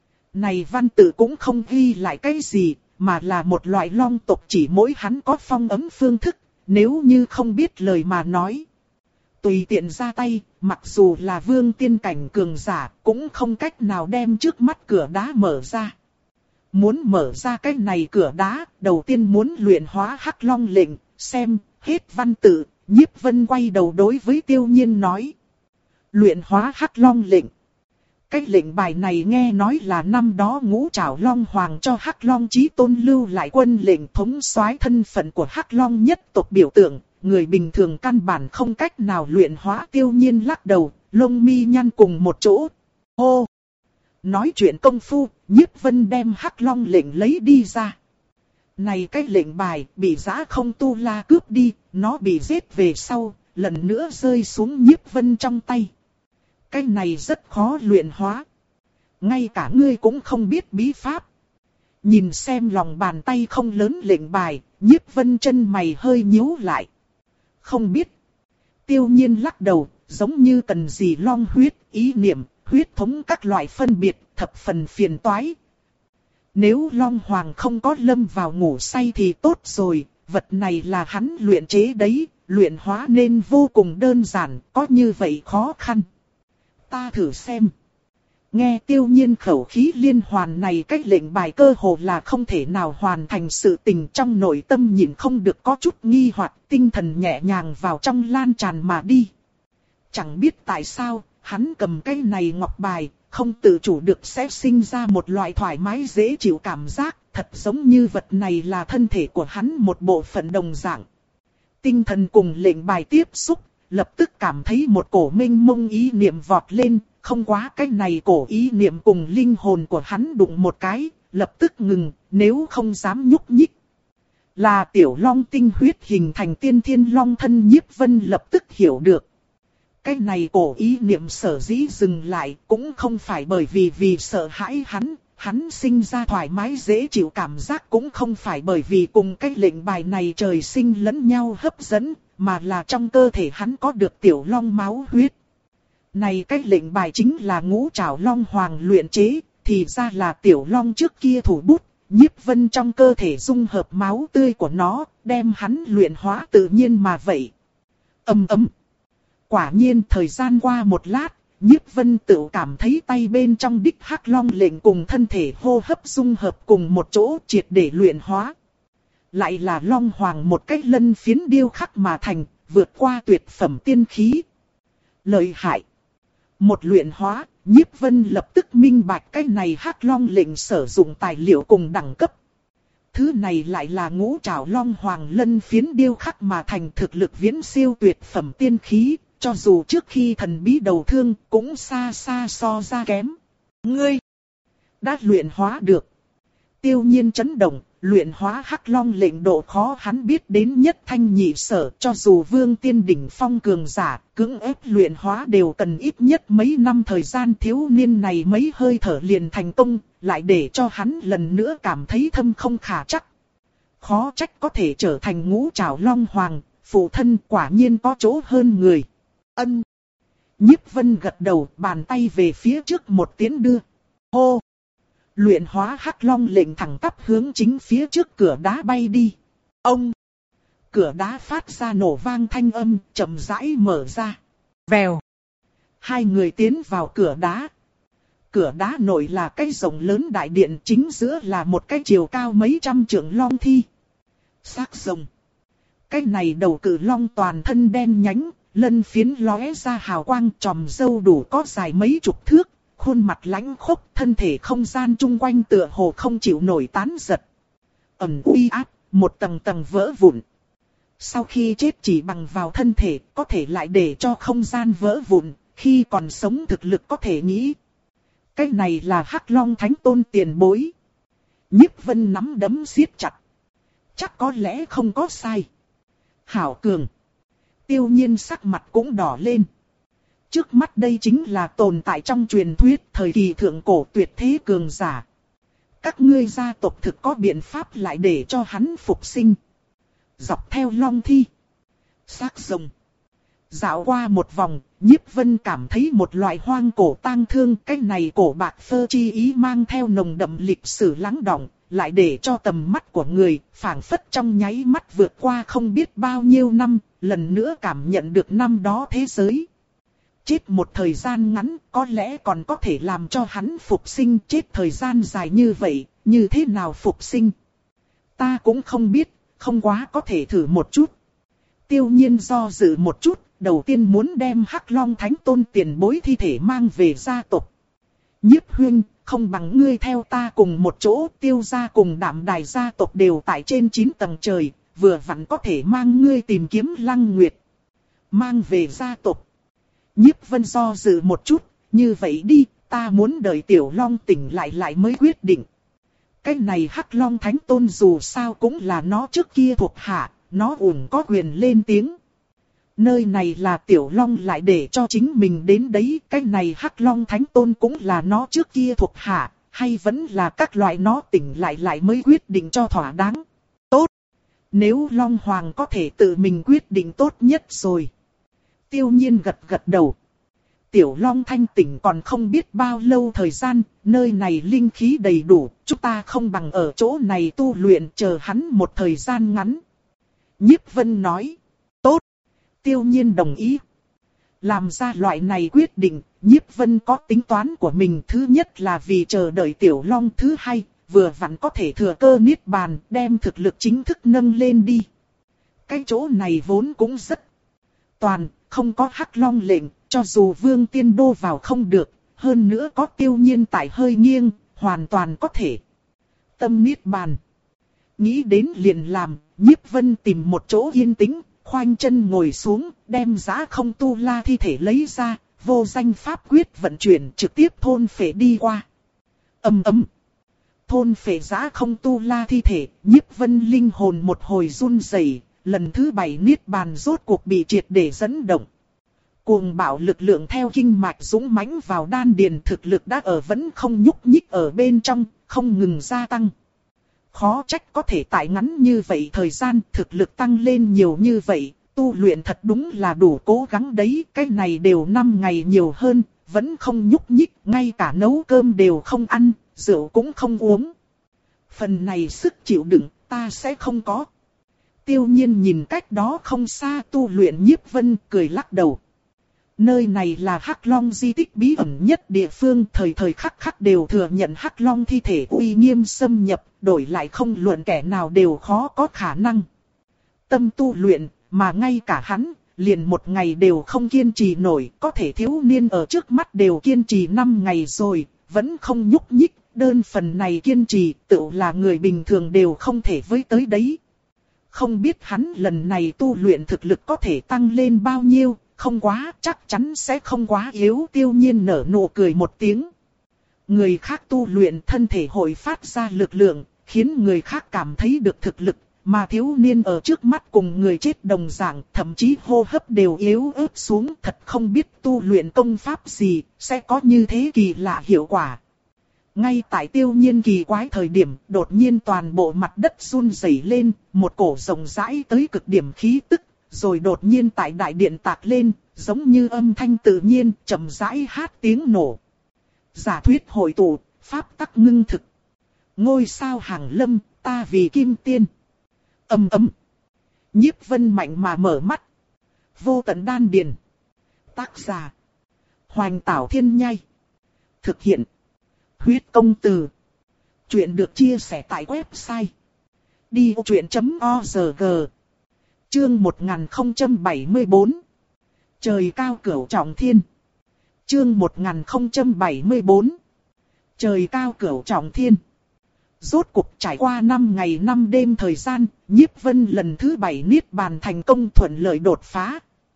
Speaker 1: này văn tự cũng không ghi lại cái gì, mà là một loại long tộc chỉ mỗi hắn có phong ấm phương thức, nếu như không biết lời mà nói. Tùy tiện ra tay, mặc dù là vương tiên cảnh cường giả, cũng không cách nào đem trước mắt cửa đá mở ra. Muốn mở ra cái này cửa đá, đầu tiên muốn luyện hóa Hắc Long lệnh, xem, hết văn tự, Nhiếp Vân quay đầu đối với Tiêu Nhiên nói. Luyện hóa Hắc Long lệnh. Cái lệnh bài này nghe nói là năm đó Ngũ Trảo Long Hoàng cho Hắc Long Chí Tôn lưu lại quân lệnh thống soái thân phận của Hắc Long nhất tộc biểu tượng, người bình thường căn bản không cách nào luyện hóa. Tiêu Nhiên lắc đầu, lông mi nhăn cùng một chỗ. Hô! Nói chuyện công phu, Nhiếp Vân đem Hắc Long lệnh lấy đi ra. Này cái lệnh bài bị Dã Không Tu La cướp đi, nó bị giết về sau, lần nữa rơi xuống Nhiếp Vân trong tay. Cái này rất khó luyện hóa. Ngay cả ngươi cũng không biết bí pháp. Nhìn xem lòng bàn tay không lớn lệnh bài, Nhiếp Vân chân mày hơi nhíu lại. Không biết. Tiêu Nhiên lắc đầu, giống như cần gì long huyết, ý niệm, huyết thống các loại phân biệt, thập phần phiền toái. Nếu Long Hoàng không có lâm vào ngủ say thì tốt rồi, vật này là hắn luyện chế đấy, luyện hóa nên vô cùng đơn giản, có như vậy khó khăn. Ta thử xem. Nghe Tiêu Nhiên khẩu khí liên hoàn này, cách lệnh bài cơ hồ là không thể nào hoàn thành sự tình, trong nội tâm nhìn không được có chút nghi hoặc, tinh thần nhẹ nhàng vào trong lan tràn mà đi. Chẳng biết tại sao, hắn cầm cái này ngọc bài, không tự chủ được sẽ sinh ra một loại thoải mái dễ chịu cảm giác, thật giống như vật này là thân thể của hắn một bộ phận đồng dạng. Tinh thần cùng lệnh bài tiếp xúc, lập tức cảm thấy một cổ mênh mông ý niệm vọt lên, không quá cái này cổ ý niệm cùng linh hồn của hắn đụng một cái, lập tức ngừng, nếu không dám nhúc nhích. Là tiểu long tinh huyết hình thành tiên thiên long thân. Nhiếp Vân lập tức hiểu được. Cái này cổ ý niệm sở dĩ dừng lại cũng không phải bởi vì vì sợ hãi hắn, hắn sinh ra thoải mái dễ chịu cảm giác cũng không phải bởi vì cùng cái lệnh bài này trời sinh lẫn nhau hấp dẫn, mà là trong cơ thể hắn có được tiểu long máu huyết. Này cái lệnh bài chính là Ngũ Trảo Long Hoàng luyện chế, thì ra là tiểu long trước kia thủ bút, Nhiếp Vân trong cơ thể dung hợp máu tươi của nó, đem hắn luyện hóa tự nhiên mà vậy. Ầm ầm. Quả nhiên thời gian qua một lát, Nhiếp Vân tự cảm thấy tay bên trong đích Hắc Long lệnh cùng thân thể hô hấp dung hợp cùng một chỗ, triệt để luyện hóa. Lại là Long Hoàng một cái lân phiến điêu khắc mà thành, vượt qua tuyệt phẩm tiên khí. Lợi hại. Một luyện hóa, Nhiếp Vân lập tức minh bạch cái này Hắc Long lệnh sử dụng tài liệu cùng đẳng cấp. Thứ này lại là Ngũ Trảo Long Hoàng lân phiến điêu khắc mà thành, thực lực viễn siêu tuyệt phẩm tiên khí, cho dù trước khi thần bí đầu thương cũng xa xa so ra kém. Ngươi đã luyện hóa được. Tiêu Nhiên chấn động, luyện hóa Hắc Long lệnh độ khó hắn biết đến nhất thanh nhị sở, cho dù vương tiên đỉnh phong cường giả, cưỡng ép luyện hóa đều cần ít nhất mấy năm thời gian. Thiếu niên này mấy hơi thở liền thành công, lại để cho hắn lần nữa cảm thấy thâm không khả chắc. Khó trách có thể trở thành Ngũ Trảo Long Hoàng, phụ thân quả nhiên có chỗ hơn người. Ân. Nhiếp Vân gật đầu, bàn tay về phía trước một tiến đưa. Hô. Luyện hóa Hắc Long lệnh thẳng tắp hướng chính phía trước cửa đá bay đi. Ông. Cửa đá phát ra nổ vang thanh âm, chậm rãi mở ra. Vèo. Hai người tiến vào cửa đá. Cửa đá nội là cái rộng lớn đại điện, chính giữa là một cái chiều cao mấy trăm trượng long thi. Xác rồng. Cái này đầu cự long toàn thân đen nhánh, lân phiến lóe ra hào quang, tròm râu đủ có dài mấy chục thước, khuôn mặt lãnh khốc, thân thể không gian chung quanh tựa hồ không chịu nổi tán giật. Ẩn uy áp, một tầng tầng vỡ vụn. Sau khi chết chỉ bằng vào thân thể, có thể lại để cho không gian vỡ vụn, khi còn sống thực lực có thể nghĩ. Cái này là Hắc Long Thánh Tôn tiền bối. Nhiếp Vân nắm đấm siết chặt. Chắc có lẽ không có sai. Hảo cường. Tiêu Nhiên sắc mặt cũng đỏ lên. Trước mắt đây chính là tồn tại trong truyền thuyết thời kỳ thượng cổ tuyệt thế cường giả. Các ngươi gia tộc thực có biện pháp lại để cho hắn phục sinh. Dọc theo long thi. Xác rồng. Dạo qua một vòng, Nhiếp Vân cảm thấy một loại hoang cổ tang thương. Cái này cổ bạc phơ chi ý mang theo nồng đậm lịch sử lắng đọng, lại để cho tầm mắt của người phảng phất trong nháy mắt vượt qua không biết bao nhiêu năm, lần nữa cảm nhận được năm đó thế giới. Chết một thời gian ngắn có lẽ còn có thể làm cho hắn phục sinh, chết thời gian dài như vậy, như thế nào phục sinh? Ta cũng không biết, không quá có thể thử một chút. Tiêu Nhiên do dự một chút, đầu tiên muốn đem Hắc Long Thánh Tôn tiền bối thi thể mang về gia tộc. Nhiếp Huynh, không bằng ngươi theo ta cùng một chỗ, Tiêu gia cùng Đạm Đài gia tộc đều tại trên chín tầng trời, vừa vặn có thể mang ngươi tìm kiếm Lăng Nguyệt. Mang về gia tộc. Nhiếp Vân do dự một chút, như vậy đi, ta muốn đợi Tiểu Long tỉnh lại lại mới quyết định. Cái này Hắc Long Thánh Tôn dù sao cũng là nó trước kia thuộc hạ, nó ủng có quyền lên tiếng. Nơi này là Tiểu Long lại để cho chính mình đến đấy, cái này Hắc Long Thánh Tôn cũng là nó trước kia thuộc hạ, hay vẫn là các loại nó tỉnh lại lại mới quyết định cho thỏa đáng. Tốt! Nếu Long Hoàng có thể tự mình quyết định tốt nhất rồi. Tiêu Nhiên gật gật đầu. Tiểu Long thanh tỉnh còn không biết bao lâu thời gian, nơi này linh khí đầy đủ, chúng ta không bằng ở chỗ này tu luyện chờ hắn một thời gian ngắn. Nhiếp Vân nói. Tốt. Tiêu Nhiên đồng ý. Làm ra loại này quyết định, Nhiếp Vân có tính toán của mình. Thứ nhất là vì chờ đợi Tiểu Long, thứ hai, vừa vặn có thể thừa cơ niết bàn, đem thực lực chính thức nâng lên đi. Cái chỗ này vốn cũng rất toàn, không có Hắc Long lệnh, cho dù Vương Tiên Đô vào không được, hơn nữa có Tiêu Nhiên tại hơi nghiêng, hoàn toàn có thể. Tâm niết bàn. Nghĩ đến liền làm, Nhiếp Vân tìm một chỗ yên tĩnh, khoanh chân ngồi xuống, đem Giá Không Tu La thi thể lấy ra, vô danh pháp quyết vận chuyển trực tiếp thôn phệ đi qua. Ầm ầm. Thôn phệ Giá Không Tu La thi thể, Nhiếp Vân linh hồn một hồi run rẩy, lần thứ bảy niết bàn rốt cuộc bị triệt để dẫn động. Cuồng bạo lực lượng theo kinh mạch dũng mãnh vào đan điền, thực lực đã ở vẫn không nhúc nhích ở bên trong, không ngừng gia tăng. Khó trách có thể tại ngắn như vậy thời gian thực lực tăng lên nhiều như vậy, tu luyện thật đúng là đủ cố gắng đấy, cái này đều năm ngày nhiều hơn, vẫn không nhúc nhích, ngay cả nấu cơm đều không ăn, rượu cũng không uống. Phần này sức chịu đựng, ta sẽ không có. Tiêu Nhiên nhìn cách đó không xa tu luyện Nhiếp Vân cười lắc đầu. Nơi này là Hắc Long di tích bí ẩn nhất địa phương, thời thời khắc khắc đều thừa nhận Hắc Long thi thể uy nghiêm xâm nhập, đổi lại không luận kẻ nào đều khó có khả năng. Tâm tu luyện, mà ngay cả hắn, liền một ngày đều không kiên trì nổi, có thể thiếu niên ở trước mắt đều kiên trì năm ngày rồi, vẫn không nhúc nhích, đơn phần này kiên trì, tự là người bình thường đều không thể với tới đấy. Không biết hắn lần này tu luyện thực lực có thể tăng lên bao nhiêu, không quá, chắc chắn sẽ không quá yếu. Tiêu Nhiên nở nụ cười một tiếng. Người khác tu luyện thân thể hội phát ra lực lượng, khiến người khác cảm thấy được thực lực, mà thiếu niên ở trước mắt cùng người chết đồng dạng, thậm chí hô hấp đều yếu ớt xuống, thật không biết tu luyện công pháp gì, sẽ có như thế kỳ lạ hiệu quả. Ngay tại Tiêu Nhiên kỳ quái thời điểm, đột nhiên toàn bộ mặt đất run rẩy lên, một cổ rộng rãi tới cực điểm khí tức, rồi đột nhiên tại đại điện tạc lên, giống như âm thanh tự nhiên, chậm rãi hát tiếng nổ. Giả thuyết hội tụ, pháp tắc ngưng thực. Ngôi sao hàng lâm, ta vì kim tiên. Ầm ầm. Nhiếp Vân mạnh mà mở mắt. Vô tận đan điền. Tác giả: Hoành Tảo Thiên Nhai. Thực hiện: Huyết Công Từ. Chuyện được chia sẻ tại website đi vô chuyện chấm org. Chương một nghìn không trăm bảy mươi bốn. Trời cao cửu trọng thiên. Chương một nghìn không trăm bảy mươi bốn. Trời cao cửu trọng thiên. Rốt cuộc trải qua năm ngày năm đêm thời gian, Nhiếp Vân lần thứ bảy niết bàn thành công thuận lợi đột phá.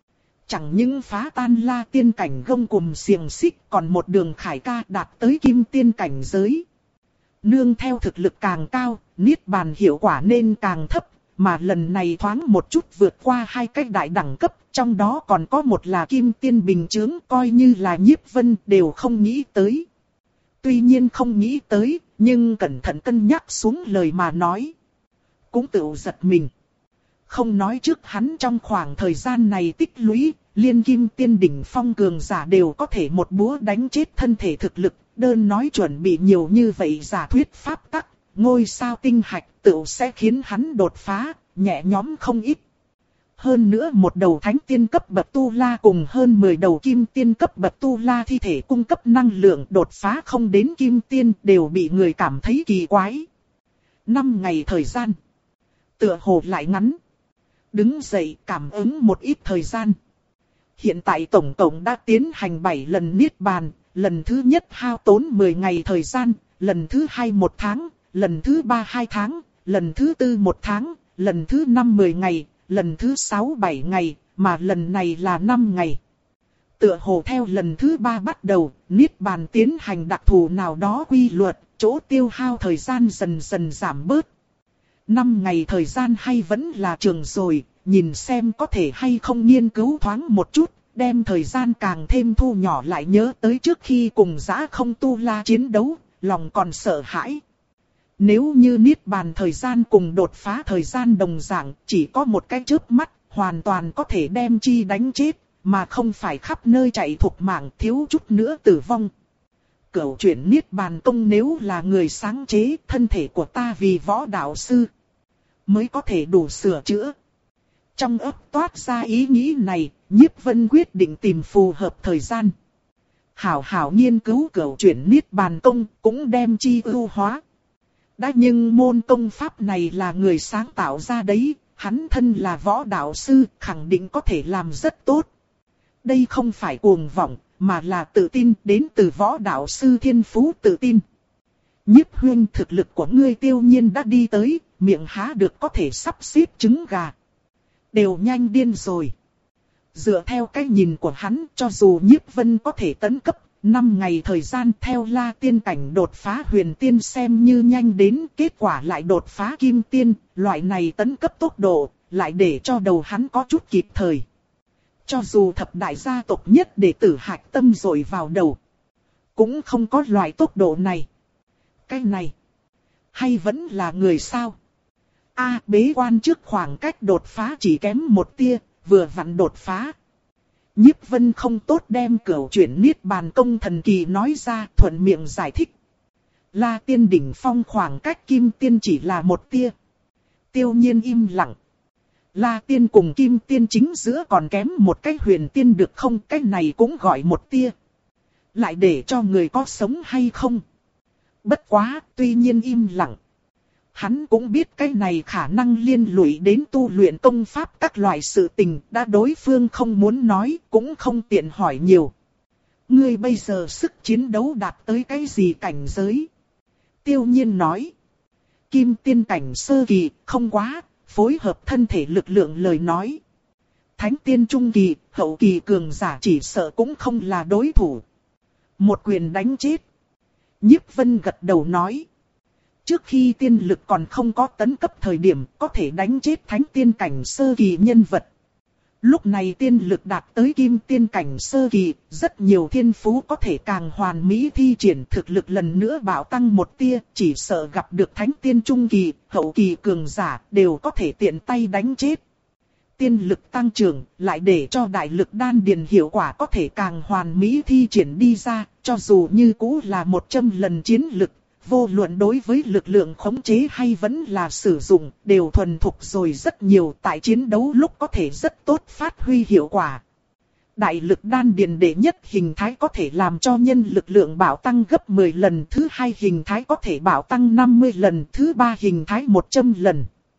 Speaker 1: Chẳng những phá tan La tiên cảnh gông cùm xiềng xích, còn một đường khải ca đạt tới kim tiên cảnh giới. Nương theo thực lực càng cao, niết bàn hiệu quả nên càng thấp, mà lần này thoáng một chút vượt qua hai cái đại đẳng cấp, trong đó còn có một là kim tiên bình chướng, coi như là Nhiếp Vân đều không nghĩ tới. Tuy nhiên không nghĩ tới, nhưng cẩn thận cân nhắc xuống lời mà nói, cũng tự giật mình. Không nói trước hắn trong khoảng thời gian này tích lũy, liên kim tiên đỉnh phong cường giả đều có thể một búa đánh chết thân thể thực lực, đơn nói chuẩn bị nhiều như vậy giả thuyết pháp tắc, ngôi sao tinh hạch tự sẽ khiến hắn đột phá, nhẹ nhõm không ít. Hơn nữa một đầu thánh tiên cấp bậc tu la cùng hơn mười đầu kim tiên cấp bậc tu la thi thể cung cấp năng lượng đột phá không đến kim tiên đều bị người cảm thấy kỳ quái. Năm ngày thời gian. Tựa hồ lại ngắn. Đứng dậy cảm ứng một ít thời gian. Hiện tại tổng cộng đã tiến hành bảy lần niết bàn, lần thứ nhất hao tốn mười ngày thời gian, lần thứ hai một tháng, lần thứ ba hai tháng, lần thứ tư một tháng, lần thứ năm mười ngày, lần thứ sáu bảy ngày, mà lần này là năm ngày. Tựa hồ theo lần thứ ba bắt đầu, niết bàn tiến hành đặc thù nào đó quy luật, chỗ tiêu hao thời gian dần dần giảm bớt. Năm ngày thời gian hay vẫn là trường rồi, nhìn xem có thể hay không nghiên cứu thoáng một chút, đem thời gian càng thêm thu nhỏ lại, nhớ tới trước khi cùng Dã Không Tu La chiến đấu, lòng còn sợ hãi. Nếu như niết bàn thời gian cùng đột phá thời gian đồng dạng, chỉ có một cái chớp mắt, hoàn toàn có thể đem chi đánh chết, mà không phải khắp nơi chạy thục mạng thiếu chút nữa tử vong. Cửu chuyển niết bàn công nếu là người sáng chế, thân thể của ta vì võ đạo sư mới có thể đủ sửa chữa. Trong óc toát ra ý nghĩ này, Nhiếp Vân quyết định tìm phù hợp thời gian. Hảo hảo nghiên cứu cửu chuyển niết bàn công, cũng đem chi ưu hóa. Đã nhưng môn công pháp này là người sáng tạo ra đấy, hắn thân là võ đạo sư, khẳng định có thể làm rất tốt. Đây không phải cuồng vọng, mà là tự tin, đến từ võ đạo sư thiên phú tự tin. Nhiếp huynh, thực lực của ngươi tiêu nhiên đã đi tới, miệng há được có thể sắp xếp trứng gà. Đều nhanh điên rồi. Dựa theo cái nhìn của hắn, cho dù Nhiếp Vân có thể tấn cấp, năm ngày thời gian theo La tiên cảnh đột phá huyền tiên xem như nhanh đến, kết quả lại đột phá kim tiên, loại này tấn cấp tốc độ, lại để cho đầu hắn có chút kịp thời. Cho dù thập đại gia tộc nhất đệ tử hạch tâm rồi vào đầu, cũng không có loại tốc độ này. Cái này, hay vẫn là người sao? A à, bế quan trước khoảng cách đột phá chỉ kém một tia, vừa vặn đột phá. Nhiếp Vân không tốt đem cửu chuyển niết bàn công thần kỳ nói ra, thuận miệng giải thích. La tiên đỉnh phong khoảng cách kim tiên chỉ là một tia. Tiêu nhiên im lặng. La tiên cùng kim tiên chính giữa còn kém một cái huyền tiên được không? Cái này cũng gọi một tia. Lại để cho người có sống hay không? Bất quá, tuy nhiên im lặng. Hắn cũng biết cái này khả năng liên lụy đến tu luyện công pháp các loại sự tình, đã đối phương không muốn nói, cũng không tiện hỏi nhiều. Ngươi bây giờ sức chiến đấu đạt tới cái gì cảnh giới? Tiêu nhiên nói. Kim tiên cảnh sơ kỳ, không quá, phối hợp thân thể lực lượng lời nói. Thánh tiên trung kỳ, hậu kỳ cường giả chỉ sợ cũng không là đối thủ. Một quyền đánh chết. Nhiếp Vân gật đầu nói. Trước khi tiên lực còn không có tấn cấp thời điểm, có thể đánh chết thánh tiên cảnh sơ kỳ nhân vật. Lúc này tiên lực đạt tới kim tiên cảnh sơ kỳ, rất nhiều thiên phú có thể càng hoàn mỹ thi triển, thực lực lần nữa bạo tăng một tia, chỉ sợ gặp được thánh tiên trung kỳ, hậu kỳ cường giả, đều có thể tiện tay đánh chết. Tiên lực tăng trưởng, lại để cho đại lực đan điền hiệu quả có thể càng hoàn mỹ thi triển đi ra, cho dù như cũ là một trăm lần chiến lực. Vô luận đối với lực lượng khống chế hay vẫn là sử dụng, đều thuần thục rồi rất nhiều, tại chiến đấu lúc có thể rất tốt phát huy hiệu quả. Đại lực đan điền đệ nhất hình thái có thể làm cho nhân lực lượng bạo tăng gấp mười lần, thứ hai hình thái có thể bạo tăng năm mươi lần, thứ ba hình thái một trăm lần.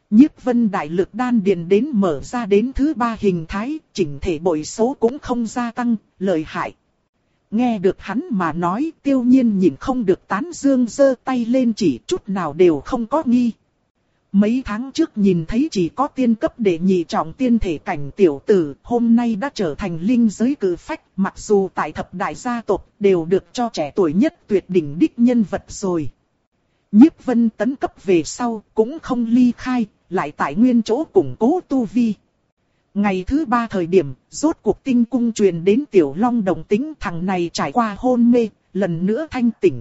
Speaker 1: Nhiếp vân đại lực đan điền đến mở ra đến thứ ba hình thái, chỉnh thể bội số cũng không gia tăng, lợi hại. Nghe được hắn mà nói, Tiêu Nhiên nhìn không được tán dương, giơ tay lên chỉ, chút nào đều không có nghi. Mấy tháng trước nhìn thấy chỉ có tiên cấp đệ nhị trọng tiên thể cảnh tiểu tử, hôm nay đã trở thành linh giới cử phách, mặc dù tại thập đại gia tộc đều được cho trẻ tuổi nhất tuyệt đỉnh đích nhân vật rồi. Nhiếp vân tấn cấp về sau, cũng không ly khai, lại tại nguyên chỗ củng cố tu vi. Ngày thứ ba thời điểm, rốt cuộc tinh cung truyền đến Tiểu Long đồng tính, thằng này trải qua hôn mê, lần nữa thanh tỉnh.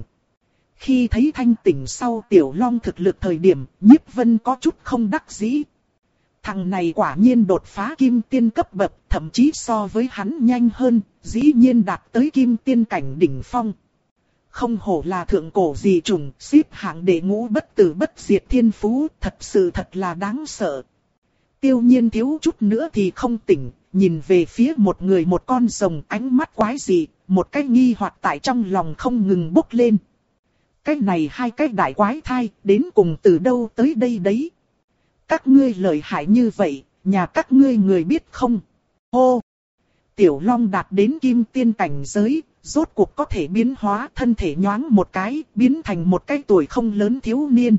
Speaker 1: Khi thấy thanh tỉnh sau Tiểu Long thực lực thời điểm, Nhiếp Vân có chút không đắc dĩ. Thằng này quả nhiên đột phá kim tiên cấp bậc, thậm chí so với hắn nhanh hơn, dĩ nhiên đạt tới kim tiên cảnh đỉnh phong. Không hổ là thượng cổ dị trùng, xếp hạng đệ ngũ bất tử bất diệt thiên phú, thật sự thật là đáng sợ. Tiêu Nhiên thiếu chút nữa thì không tỉnh, nhìn về phía một người một con rồng, ánh mắt quái dị, một cái nghi hoặc tại trong lòng không ngừng bốc lên. Cái này hai cái đại quái thai, đến cùng từ đâu tới đây đấy? Các ngươi lợi hại như vậy, nhà các ngươi người biết không? Hô! Tiểu Long đạt đến kim tiên cảnh giới, rốt cuộc có thể biến hóa thân thể nhoáng một cái, biến thành một cái tuổi không lớn thiếu niên.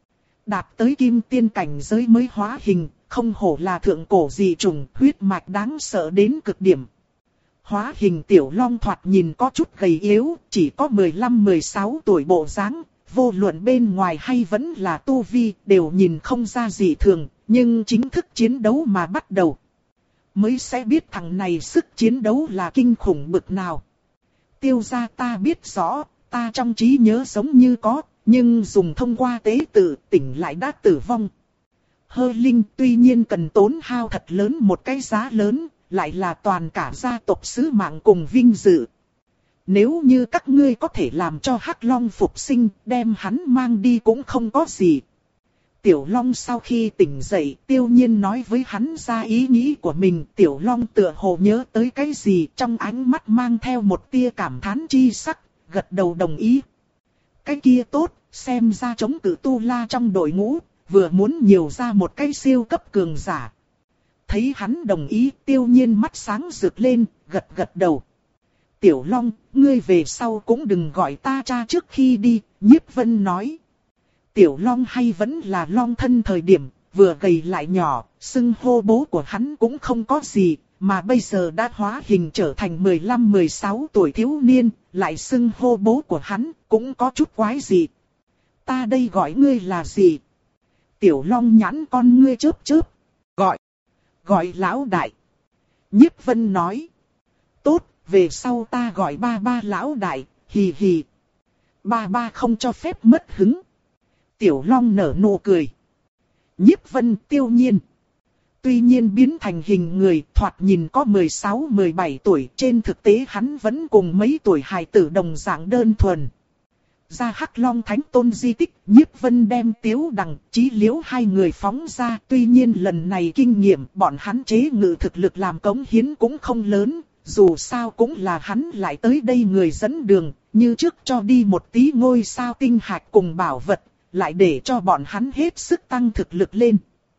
Speaker 1: Đạt tới kim tiên cảnh giới mới hóa hình, không hổ là thượng cổ dị trùng, huyết mạch đáng sợ đến cực điểm. Hóa hình Tiểu Long thoạt nhìn có chút gầy yếu, chỉ có mười lăm mười sáu tuổi bộ dáng, vô luận bên ngoài hay vẫn là tu vi, đều nhìn không ra gì thường, nhưng chính thức chiến đấu mà bắt đầu. Mới sẽ biết thằng này sức chiến đấu là kinh khủng bực nào. Tiêu gia ta biết rõ, ta trong trí nhớ giống như có, nhưng dùng thông qua tế tự tỉnh lại đã tử vong. Hơ Linh tuy nhiên cần tốn hao thật lớn một cái giá lớn, lại là toàn cả gia tộc sứ mạng cùng vinh dự. Nếu như các ngươi có thể làm cho Hắc Long phục sinh, đem hắn mang đi cũng không có gì. Tiểu Long sau khi tỉnh dậy, Tiêu Nhiên nói với hắn ra ý nghĩ của mình. Tiểu Long tựa hồ nhớ tới cái gì, trong ánh mắt mang theo một tia cảm thán chi sắc, gật đầu đồng ý. Cái kia tốt, xem ra chống cự tu la trong đội ngũ, vừa muốn nhiều ra một cái siêu cấp cường giả. Thấy hắn đồng ý, Tiêu Nhiên mắt sáng rực lên, gật gật đầu. Tiểu Long, ngươi về sau cũng đừng gọi ta cha trước khi đi, Nhiếp Vân nói. Tiểu Long hay vẫn là Long thân thời điểm, vừa gầy lại nhỏ, xưng hô bố của hắn cũng không có gì, mà bây giờ đã hóa hình trở thành mười lăm mười sáu tuổi thiếu niên, lại xưng hô bố của hắn, cũng có chút quái gì. Ta đây gọi ngươi là gì? Tiểu Long nhãn con ngươi chớp chớp, gọi, gọi lão đại. Nhiếp Vân nói, tốt, về sau ta gọi ba ba lão đại, hì hì. Ba ba không cho phép mất hứng. Tiểu Long nở nụ cười. Nhiếp Vân, Tiêu Nhiên. Tuy nhiên biến thành hình người, thoạt nhìn có mười sáu mười bảy tuổi, trên thực tế hắn vẫn cùng mấy tuổi hài tử đồng dạng đơn thuần. Ra Hắc Long Thánh Tôn di tích, Nhiếp Vân đem Tiếu Đằng, Chí Liễu hai người phóng ra, tuy nhiên lần này kinh nghiệm bọn hắn chế ngự thực lực làm cống hiến cũng không lớn, dù sao cũng là hắn lại tới đây người dẫn đường, như trước cho đi một tí ngôi sao tinh hạch cùng bảo vật, lại để cho bọn hắn hết sức tăng thực lực lên.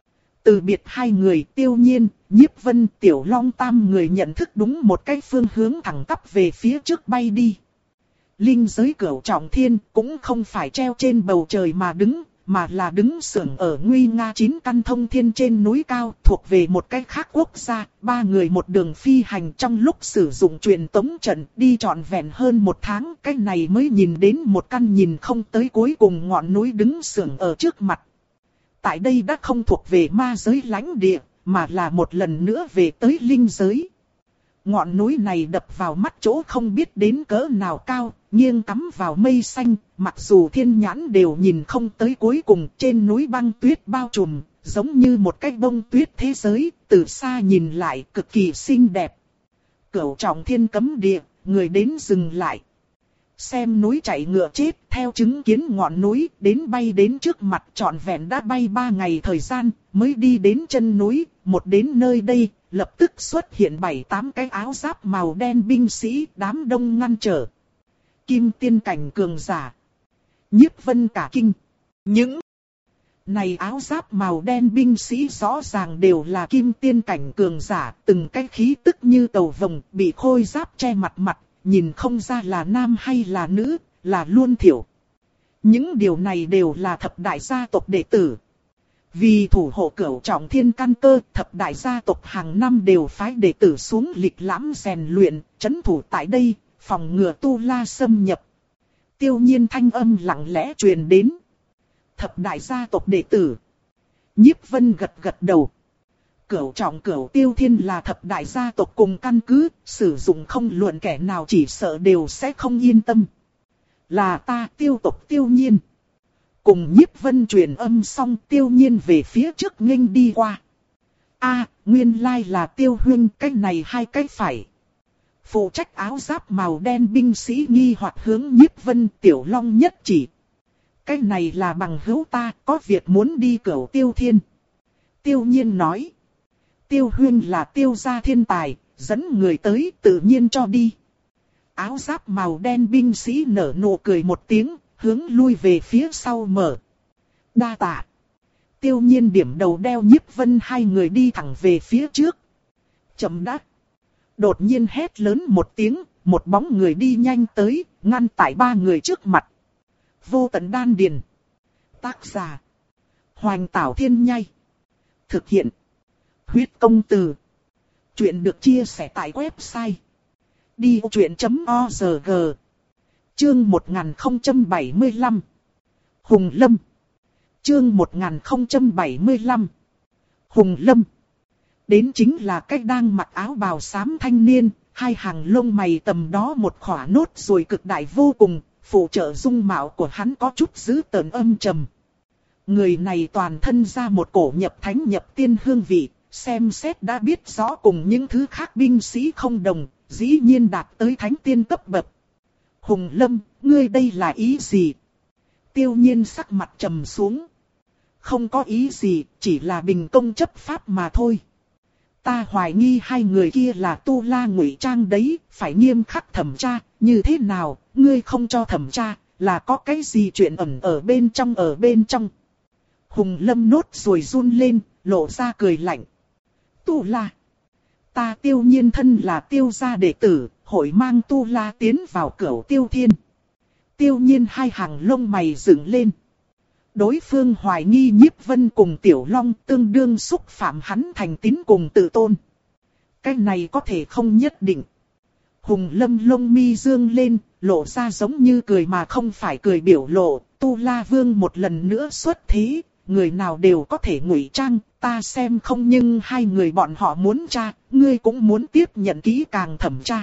Speaker 1: Từ biệt hai người, Tiêu Nhiên, Nhiếp Vân, Tiểu Long tam người nhận thức đúng một cái phương hướng thẳng tắp về phía trước bay đi. Linh giới Cửu Trọng Thiên cũng không phải treo trên bầu trời mà đứng, mà là đứng sưởng ở nguy nga chín căn thông thiên trên núi cao, thuộc về một cái khác quốc gia. Ba người một đường phi hành, trong lúc sử dụng truyền tống trận đi trọn vẹn hơn một tháng, cái này mới nhìn đến một căn nhìn không tới cuối cùng ngọn núi đứng sưởng ở trước mặt. Tại đây đã không thuộc về ma giới lãnh địa, mà là một lần nữa về tới linh giới. Ngọn núi này đập vào mắt chỗ không biết đến cỡ nào cao, nghiêng cắm vào mây xanh, mặc dù thiên nhãn đều nhìn không tới cuối cùng, trên núi băng tuyết bao trùm, giống như một cái bông tuyết thế giới, từ xa nhìn lại cực kỳ xinh đẹp. Cửu Trọng Thiên cấm địa, người đến dừng lại. Xem núi chạy ngựa chết, theo chứng kiến ngọn núi, đến bay đến trước mặt trọn vẹn đã bay ba ngày thời gian, mới đi đến chân núi, một đến nơi đây, lập tức xuất hiện bảy tám cái áo giáp màu đen binh sĩ, đám đông ngăn trở. Kim tiên cảnh cường giả. Nhiếp Vân cả kinh. Những Này áo giáp màu đen binh sĩ rõ ràng đều là kim tiên cảnh cường giả, từng cái khí tức như tàu vồng, bị khôi giáp che mặt mặt, nhìn không ra là nam hay là nữ, là luôn thiểu. Những điều này đều là thập đại gia tộc đệ tử. Vì thủ hộ cửu trọng thiên căn cơ, thập đại gia tộc hàng năm đều phái đệ tử xuống lịch lãm rèn luyện, trấn thủ tại đây, phòng ngừa tu la xâm nhập. Tiêu Nhiên thanh âm lặng lẽ truyền đến. Thập đại gia tộc đệ tử. Nhiếp Vân gật gật đầu. Cửu trọng cửu tiêu thiên là thập đại gia tộc cùng căn cứ, sử dụng không luận kẻ nào chỉ sợ đều sẽ không yên tâm. Là ta tiêu tộc Tiêu Nhiên. Cùng Nhiếp Vân truyền âm xong, Tiêu Nhiên về phía trước nghênh đi qua. A, nguyên lai là Tiêu huynh, cái này hai cái phải. Phụ trách áo giáp màu đen binh sĩ nghi hoặc hướng Nhiếp Vân. Tiểu Long nhất chỉ. Cái này là bằng hữu ta, có việc muốn đi Cửu Tiêu Thiên. Tiêu Nhiên nói. Tiêu huynh là Tiêu gia thiên tài, dẫn người tới tự nhiên cho đi. Áo giáp màu đen binh sĩ nở nụ cười một tiếng, hướng lui về phía sau mở. Đa tạ. Tiêu Nhiên điểm đầu đeo Nhiếp Vân hai người đi thẳng về phía trước. Chậm đã. Đột nhiên hét lớn một tiếng, một bóng người đi nhanh tới, ngăn tại ba người trước mặt. Vô tận đan điền. Tác giả. Hoành Tảo Thiên Nhai. Thực hiện. Huyết công từ. Chuyện được chia sẻ tại website. đi ô chuyện chấm o rờ giê. Chương một nghìn không trăm bảy mươi lăm. Hùng Lâm. Chương một nghìn không trăm bảy mươi lăm. Hùng Lâm. Đến chính là cách đang mặc áo bào xám thanh niên, hai hàng lông mày tầm đó một khỏa nốt rồi cực đại vô cùng, phụ trợ dung mạo của hắn có chút dữ tợn âm trầm. Người này toàn thân ra một cổ nhập thánh nhập tiên hương vị, xem xét đã biết rõ cùng những thứ khác binh sĩ không đồng, dĩ nhiên đạt tới thánh tiên cấp bậc. Hùng Lâm, ngươi đây là ý gì? Tiêu Nhiên sắc mặt trầm xuống. Không có ý gì, chỉ là bình công chấp pháp mà thôi. Ta hoài nghi hai người kia là tu la ngụy trang đấy, phải nghiêm khắc thẩm tra, như thế nào, ngươi không cho thẩm tra, là có cái gì chuyện ẩn ở bên trong ở bên trong. Hùng Lâm nốt rồi run lên, lộ ra cười lạnh. Tu la. Ta Tiêu Nhiên thân là Tiêu gia đệ tử, hội mang tu la tiến vào Cửu Tiêu Thiên. Tiêu Nhiên hai hàng lông mày dựng lên. Đối phương hoài nghi Nhiếp Vân cùng Tiểu Long tương đương xúc phạm hắn thành tín cùng tự tôn. Cái này có thể không nhất định. Hùng Lâm lông mi dương lên, lộ ra giống như cười mà không phải cười biểu lộ. Tu La Vương một lần nữa xuất thế, người nào đều có thể ngụy trang, ta xem không nhưng hai người bọn họ muốn tra, ngươi cũng muốn tiếp nhận kỹ càng thẩm tra.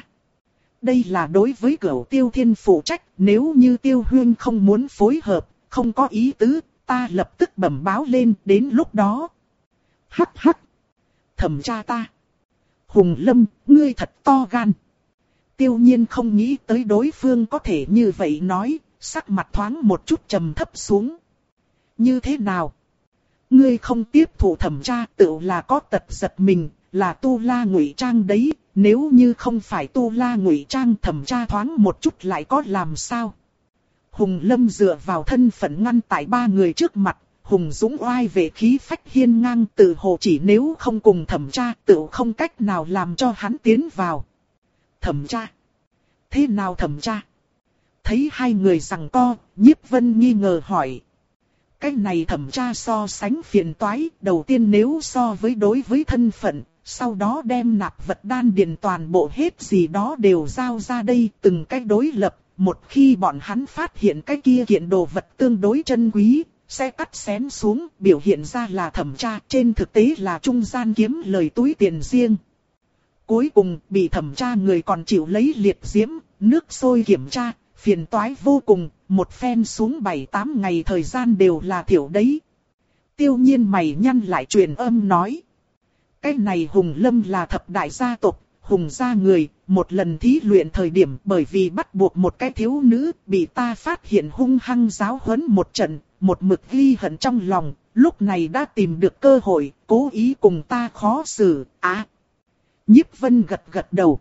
Speaker 1: Đây là đối với Cửu Tiêu Thiên phụ trách, nếu như Tiêu Huyên không muốn phối hợp, không có ý tứ, ta lập tức bẩm báo lên, đến lúc đó. Hắc hắc. Thẩm tra ta. Hùng Lâm, ngươi thật to gan. Tiêu Nhiên không nghĩ tới đối phương có thể như vậy nói, sắc mặt thoáng một chút trầm thấp xuống. Như thế nào? Ngươi không tiếp thụ thẩm tra tự là có tật giật mình, là tu la ngụy trang đấy, nếu như không phải tu la ngụy trang thẩm tra thoáng một chút lại có làm sao? Hùng Lâm dựa vào thân phận ngăn tại ba người trước mặt, Hùng Dũng oai về khí phách hiên ngang tự hồ chỉ nếu không cùng thẩm tra tự không cách nào làm cho hắn tiến vào. Thẩm tra? Thế nào thẩm tra? Thấy hai người giằng co, Nhiếp Vân nghi ngờ hỏi. Cái này thẩm tra so sánh phiền toái, đầu tiên nếu so với đối với thân phận, sau đó đem nạp vật đan điền toàn bộ hết gì đó đều giao ra đây, từng cái đối lập, một khi bọn hắn phát hiện cái kia kiện đồ vật tương đối chân quý, sẽ cắt xén xuống, biểu hiện ra là thẩm tra, trên thực tế là trung gian kiếm lời túi tiền riêng. Cuối cùng, bị thẩm tra người còn chịu lấy liệt diễm, nước sôi kiểm tra, phiền toái vô cùng, một phen xuống bảy tám ngày thời gian đều là thiểu đấy. Tiêu Nhiên mày nhăn lại truyền âm nói. Cái này Hùng Lâm là thập đại gia tộc, Hùng gia người, một lần thí luyện thời điểm bởi vì bắt buộc một cái thiếu nữ, bị ta phát hiện hung hăng giáo huấn một trận, một mực ghi hận trong lòng, lúc này đã tìm được cơ hội, cố ý cùng ta khó xử, á. Nhiếp Vân gật gật đầu.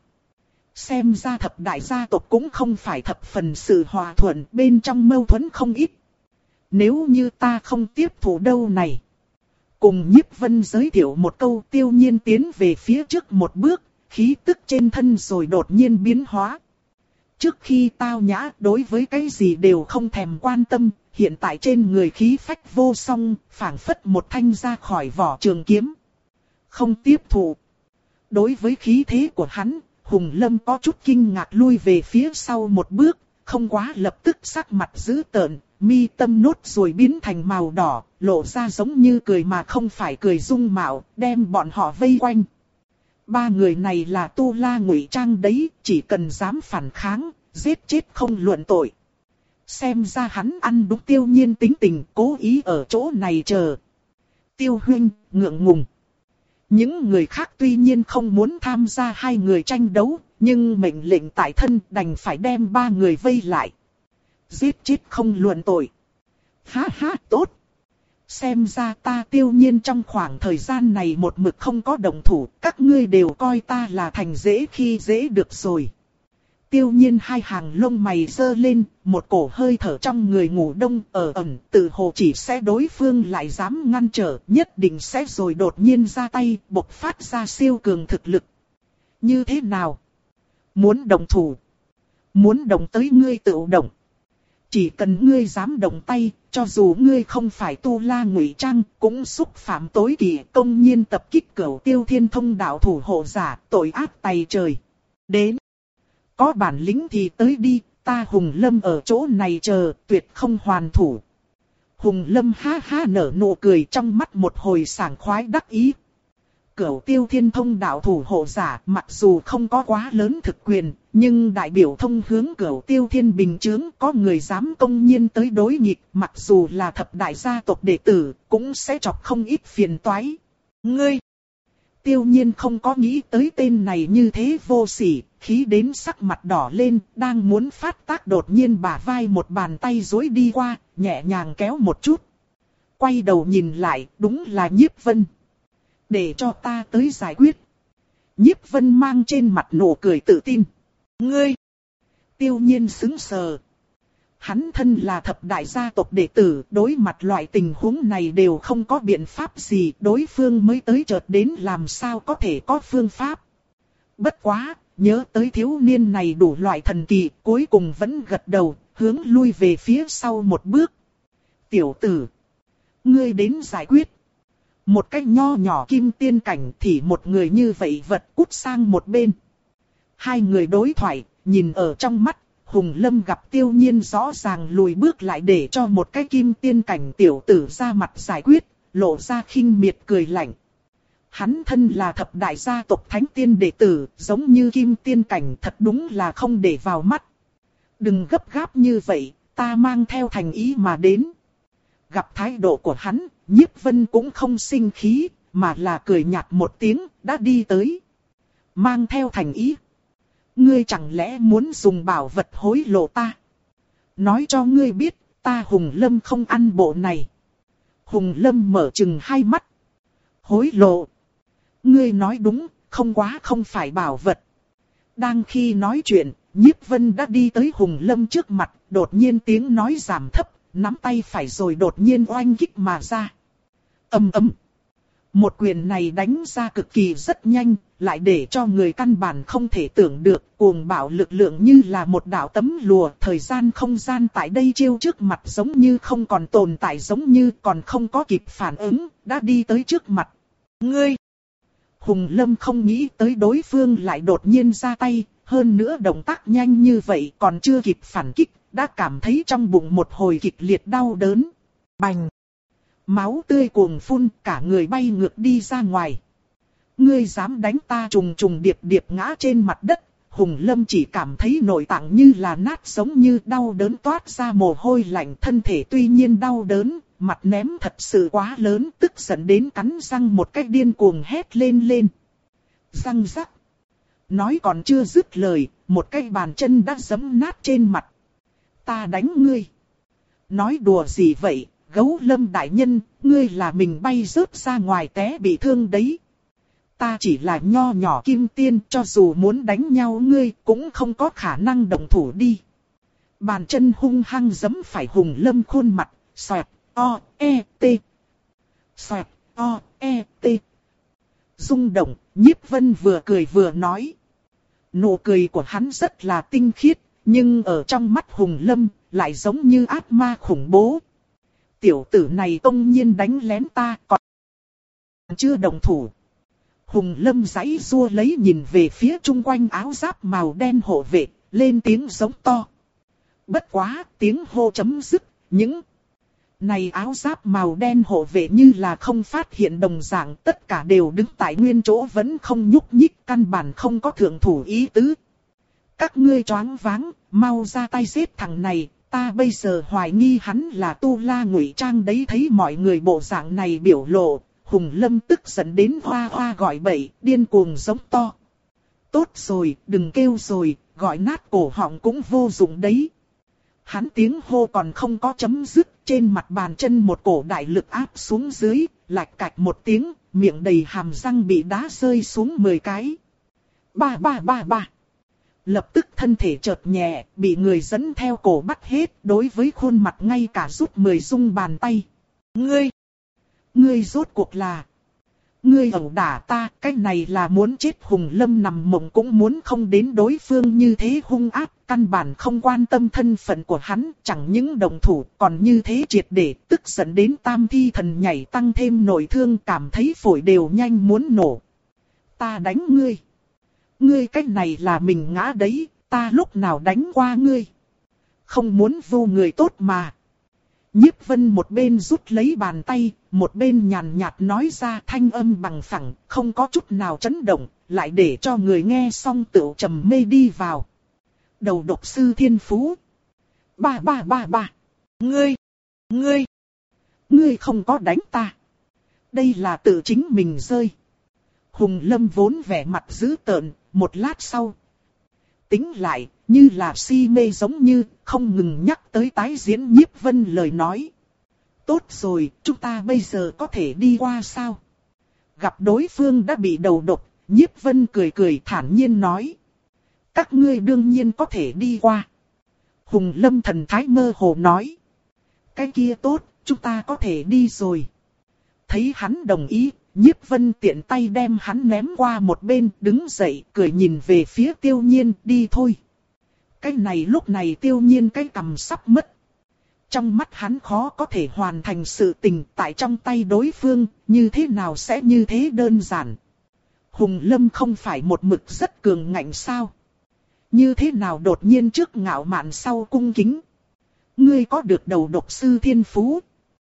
Speaker 1: Xem ra thập đại gia tộc cũng không phải thập phần sự hòa thuận, bên trong mâu thuẫn không ít. Nếu như ta không tiếp thủ đâu này. Cùng Nhiếp Vân giới thiệu một câu, Tiêu Nhiên tiến về phía trước một bước, khí tức trên thân rồi đột nhiên biến hóa. Trước khi tao nhã đối với cái gì đều không thèm quan tâm, hiện tại trên người khí phách vô song, phảng phất một thanh ra khỏi vỏ trường kiếm. Không tiếp thụ. Đối với khí thế của hắn, Hùng Lâm có chút kinh ngạc lui về phía sau một bước, không quá lập tức sắc mặt dữ tợn, mi tâm nốt rồi biến thành màu đỏ, lộ ra giống như cười mà không phải cười dung mạo, đem bọn họ vây quanh. Ba người này là tu la ngụy trang đấy, chỉ cần dám phản kháng, giết chết không luận tội. Xem ra hắn ăn đúng Tiêu Nhiên tính tình, cố ý ở chỗ này chờ. Tiêu huynh, ngượng ngùng. Những người khác tuy nhiên không muốn tham gia hai người tranh đấu, nhưng mệnh lệnh tại thân đành phải đem ba người vây lại. Giết chết không luận tội. Ha ha, tốt. Xem ra ta Tiêu Nhiên trong khoảng thời gian này một mực không có động thủ, các ngươi đều coi ta là thành dễ khi dễ được rồi. Tiêu Nhiên hai hàng lông mày giơ lên, một cổ hơi thở trong người ngủ đông ở ẩn, tự hồ chỉ sẽ đối phương lại dám ngăn trở, nhất định sẽ rồi đột nhiên ra tay, bộc phát ra siêu cường thực lực. Như thế nào? Muốn động thủ? Muốn động tới ngươi tự động. Chỉ cần ngươi dám động tay, cho dù ngươi không phải tu la ngụy trang, cũng xúc phạm tối kỵ, công nhiên tập kích Cửu Tiêu Thiên Thông đạo thủ hộ giả, tội ác tày trời. Đến. Có bản lĩnh thì tới đi, ta Hùng Lâm ở chỗ này chờ, tuyệt không hoàn thủ. Hùng Lâm ha ha nở nụ cười, trong mắt một hồi sảng khoái đắc ý. Cửu Tiêu Thiên Thông đạo thủ hộ giả mặc dù không có quá lớn thực quyền, nhưng đại biểu thông hướng Cửu Tiêu Thiên bình chướng, có người dám công nhiên tới đối nghịch, mặc dù là thập đại gia tộc đệ tử, cũng sẽ chọc không ít phiền toái. Ngươi! Tiêu Nhiên không có nghĩ tới tên này như thế vô sỉ, khí đến sắc mặt đỏ lên, đang muốn phát tác đột nhiên bả vai một bàn tay duỗi đi qua, nhẹ nhàng kéo một chút. Quay đầu nhìn lại, đúng là Nhiếp Vân. Để cho ta tới giải quyết. Nhiếp Vân mang trên mặt nụ cười tự tin. Ngươi! Tiêu Nhiên sững sờ. Hắn thân là thập đại gia tộc đệ tử, đối mặt loại tình huống này đều không có biện pháp gì, đối phương mới tới chợt đến làm sao có thể có phương pháp. Bất quá, nhớ tới thiếu niên này đủ loại thần kỳ, cuối cùng vẫn gật đầu, hướng lui về phía sau một bước. Tiểu tử! Ngươi đến giải quyết. Một cách nho nhỏ kim tiên cảnh thì một người như vậy vật cút sang một bên. Hai người đối thoại, nhìn ở trong mắt, Hùng Lâm gặp Tiêu Nhiên rõ ràng lùi bước lại để cho một cái kim tiên cảnh tiểu tử ra mặt giải quyết, lộ ra khinh miệt cười lạnh. Hắn thân là thập đại gia tộc thánh tiên đệ tử, giống như kim tiên cảnh thật đúng là không để vào mắt. Đừng gấp gáp như vậy, ta mang theo thành ý mà đến. Gặp thái độ của hắn, Nhiếp Vân cũng không sinh khí, mà là cười nhạt một tiếng, đã đi tới. Mang theo thành ý. Ngươi chẳng lẽ muốn dùng bảo vật hối lộ ta? Nói cho ngươi biết, ta Hùng Lâm không ăn bộ này. Hùng Lâm mở chừng hai mắt. Hối lộ. Ngươi nói đúng, không quá không phải bảo vật. Đang khi nói chuyện, Nhiếp Vân đã đi tới Hùng Lâm trước mặt, đột nhiên tiếng nói giảm thấp, nắm tay phải rồi đột nhiên oanh kích mà ra. Ầm ầm. Một quyền này đánh ra cực kỳ rất nhanh, lại để cho người căn bản không thể tưởng được, cuồng bạo lực lượng như là một đạo tấm lụa, thời gian không gian tại đây chiêu trước mặt giống như không còn tồn tại, giống như còn không có kịp phản ứng, đã đi tới trước mặt. Ngươi! Hùng Lâm không nghĩ tới đối phương lại đột nhiên ra tay, hơn nữa động tác nhanh như vậy còn chưa kịp phản kích, đã cảm thấy trong bụng một hồi kịch liệt đau đớn. Bành! Máu tươi cuồng phun, cả người bay ngược đi ra ngoài. Ngươi dám đánh ta? Trùng trùng điệp điệp ngã trên mặt đất, Hùng Lâm chỉ cảm thấy nội tạng như là nát, giống như đau đớn toát ra mồ hôi lạnh, thân thể tuy nhiên đau đớn, mặt ném thật sự quá lớn, tức giận đến cắn răng một cách điên cuồng hét lên lên. Răng rắc. Nói còn chưa dứt lời, một cái bàn chân đã giẫm nát trên mặt. Ta đánh ngươi. Nói đùa gì vậy? Gấu Lâm đại nhân, ngươi là mình bay rớt ra ngoài té bị thương đấy. Ta chỉ là nho nhỏ kim tiên, cho dù muốn đánh nhau ngươi cũng không có khả năng động thủ đi. Bàn chân hung hăng giẫm phải Hùng Lâm khuôn mặt, xoẹt, o, e, t. Xoẹt, o, e, t. Rung động, Nhiếp Vân vừa cười vừa nói. Nụ cười của hắn rất là tinh khiết, nhưng ở trong mắt Hùng Lâm, lại giống như ác ma khủng bố. Tiểu tử này công nhiên đánh lén ta, còn chưa động thủ. Hùng Lâm giãy giụa lấy nhìn về phía chung quanh áo giáp màu đen hộ vệ, lên tiếng giống to. Bất quá, tiếng hô chấm dứt, những này áo giáp màu đen hộ vệ như là không phát hiện đồng dạng, tất cả đều đứng tại nguyên chỗ vẫn không nhúc nhích, căn bản không có thượng thủ ý tứ. Các ngươi choáng váng, mau ra tay giết thằng này, ta bây giờ hoài nghi hắn là tu la ngụy trang đấy. Thấy mọi người bộ dạng này biểu lộ, Hùng Lâm tức giận đến hoa hoa gọi bậy, điên cuồng giống to. Tốt rồi, đừng kêu rồi, gọi nát cổ họng cũng vô dụng đấy. Hắn tiếng hô còn không có chấm dứt, trên mặt bàn chân một cổ đại lực áp xuống dưới, lạch cạch một tiếng, miệng đầy hàm răng bị đá rơi xuống mười cái. Ba ba ba ba. Lập tức thân thể chợt nhẹ, bị người dẫn theo cổ bắt hết, đối với khuôn mặt ngay cả rút mười rung bàn tay. Ngươi! Ngươi rốt cuộc là... Ngươi ẩu đả ta, cái này là muốn chết. Hùng Lâm nằm mộng cũng muốn không đến đối phương như thế hung ác, căn bản không quan tâm thân phận của hắn, chẳng những đồng thủ còn như thế triệt để, tức giận đến tam thi thần nhảy tăng thêm nội thương, cảm thấy phổi đều nhanh muốn nổ. Ta đánh ngươi. Ngươi cái này là mình ngã đấy, ta lúc nào đánh qua ngươi. Không muốn vô người tốt mà. Nhiếp Vân một bên rút lấy bàn tay, một bên nhàn nhạt nói ra, thanh âm bằng phẳng, không có chút nào chấn động, lại để cho người nghe xong tựu trầm mê đi vào. Đầu độc sư thiên phú. Ba ba ba ba. Ngươi, ngươi, ngươi không có đánh ta. Đây là tự chính mình rơi. Hùng Lâm vốn vẻ mặt dữ tợn, một lát sau. Tính lại, như là si mê giống như, không ngừng nhắc tới tái diễn. Nhiếp Vân lời nói. Tốt rồi, chúng ta bây giờ có thể đi qua sao? Gặp đối phương đã bị đầu độc, Nhiếp Vân cười cười thản nhiên nói. Các ngươi đương nhiên có thể đi qua. Hùng Lâm thần thái mơ hồ nói. Cái kia tốt, chúng ta có thể đi rồi. Thấy hắn đồng ý, Nhiếp Vân tiện tay đem hắn ném qua một bên, đứng dậy, cười nhìn về phía Tiêu Nhiên, đi thôi. Cái này lúc này Tiêu Nhiên cái cằm sắp mất. Trong mắt hắn khó có thể hoàn thành sự tình, tại trong tay đối phương, như thế nào sẽ như thế đơn giản. Hùng Lâm không phải một mực rất cường ngạnh sao? Như thế nào đột nhiên trước ngạo mạn sau cung kính? Ngươi có được đầu độc sư thiên phú?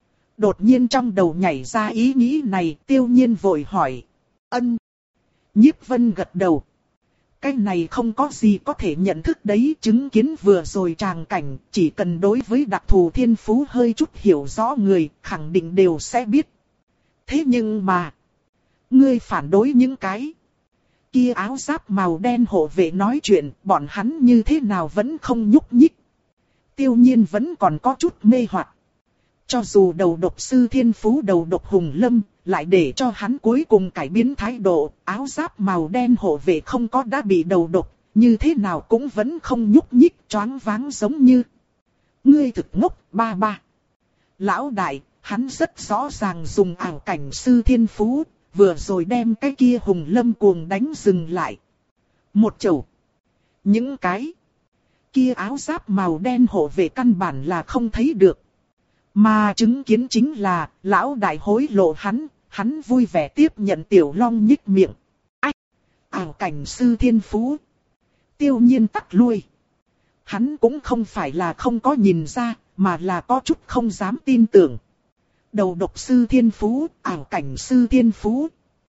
Speaker 1: Đột nhiên trong đầu nhảy ra ý nghĩ này, Tiêu Nhiên vội hỏi. Ân. Nhiếp Vân gật đầu. Cái này không có gì có thể nhận thức đấy, chứng kiến vừa rồi tràng cảnh, chỉ cần đối với đặc thù thiên phú hơi chút hiểu rõ người, khẳng định đều sẽ biết. Thế nhưng mà, ngươi phản đối những cái kia áo giáp màu đen hộ vệ nói chuyện, bọn hắn như thế nào vẫn không nhúc nhích. Tiêu Nhiên vẫn còn có chút mê hoặc. Cho dù đầu độc sư thiên phú đầu độc Hùng Lâm, lại để cho hắn cuối cùng cải biến thái độ, áo giáp màu đen hộ vệ không có đã bị đầu độc, như thế nào cũng vẫn không nhúc nhích, choáng váng giống như. Ngươi thực ngốc, ba ba. Lão đại, hắn rất rõ ràng dùng ảo cảnh sư thiên phú, vừa rồi đem cái kia Hùng Lâm cuồng đánh dừng lại. Một chầu. Những cái kia áo giáp màu đen hộ vệ căn bản là không thấy được. Mà chứng kiến chính là, lão đại hối lộ hắn, hắn vui vẻ tiếp nhận Tiểu Long nhích miệng. Ách! Ảo cảnh sư thiên phú. Tiêu Nhiên tắt lui. Hắn cũng không phải là không có nhìn ra, mà là có chút không dám tin tưởng. Đầu độc sư thiên phú, ảo cảnh sư thiên phú.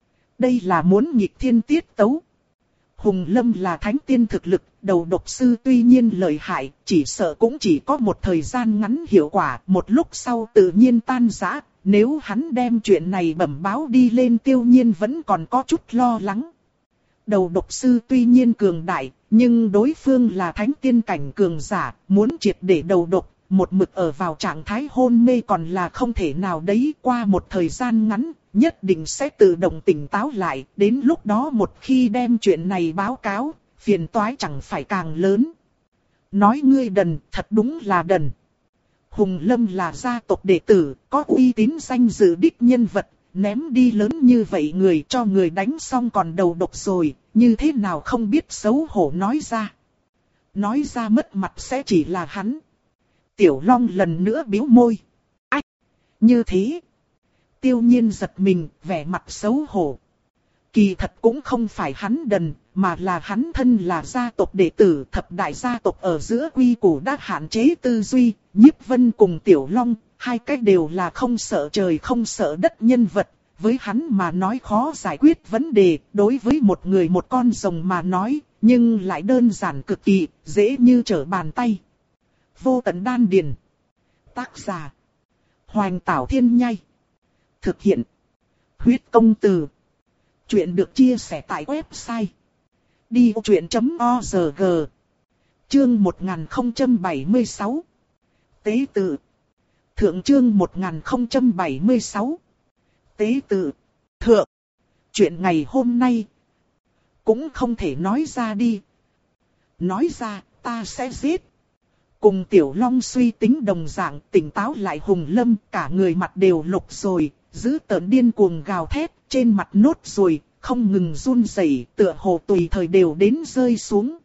Speaker 1: Đây là muốn nghịch thiên tiết tấu. Hùng Lâm là thánh tiên thực lực, đầu độc sư tuy nhiên lợi hại, chỉ sợ cũng chỉ có một thời gian ngắn hiệu quả, một lúc sau tự nhiên tan rã. Nếu hắn đem chuyện này bẩm báo đi lên, Tiêu Nhiên vẫn còn có chút lo lắng. Đầu độc sư tuy nhiên cường đại, nhưng đối phương là thánh tiên cảnh cường giả, muốn triệt để đầu độc, một mực ở vào trạng thái hôn mê còn là không thể nào đấy. Qua một thời gian ngắn, nhất định sẽ tự động tỉnh táo lại, đến lúc đó một khi đem chuyện này báo cáo, phiền toái chẳng phải càng lớn. Nói ngươi đần, thật đúng là đần. Hùng Lâm là gia tộc đệ tử, có uy tín danh dự đích nhân vật, ném đi lớn như vậy người cho người đánh xong còn đầu độc rồi, như thế nào không biết xấu hổ nói ra. Nói ra mất mặt sẽ chỉ là hắn. Tiểu Long lần nữa bĩu môi. Ách! Như thế. Tiêu Nhiên giật mình, vẻ mặt xấu hổ. Kỳ thật cũng không phải hắn đần, mà là hắn thân là gia tộc đệ tử thập đại gia tộc ở giữa quy củ đã hạn chế tư duy. Nhiếp Vân cùng Tiểu Long, hai cách đều là không sợ trời không sợ đất nhân vật. Với hắn mà nói khó giải quyết vấn đề, đối với một người một con rồng mà nói, nhưng lại đơn giản cực kỳ, dễ như trở bàn tay. Vô tận đan điền. Tác giả: Hoành Tảo Thiên Nhai. Thực hiện: Huyết Công Từ. Chuyện được chia sẻ tại website đi vô chuyện chấm org. Chương một nghìn không trăm bảy mươi sáu. Tế tự. Thượng chương một nghìn không trăm bảy mươi sáu. Tế tự. Thượng. Chuyện ngày hôm nay cũng không thể nói ra đi. Nói ra, ta sẽ giết. Cùng Tiểu Long suy tính đồng dạng, tỉnh táo lại Hùng Lâm, cả người mặt đều lục rồi, giữ tợn điên cuồng gào thét, trên mặt nốt ruồi, không ngừng run rẩy, tựa hồ tùy thời đều đến rơi xuống.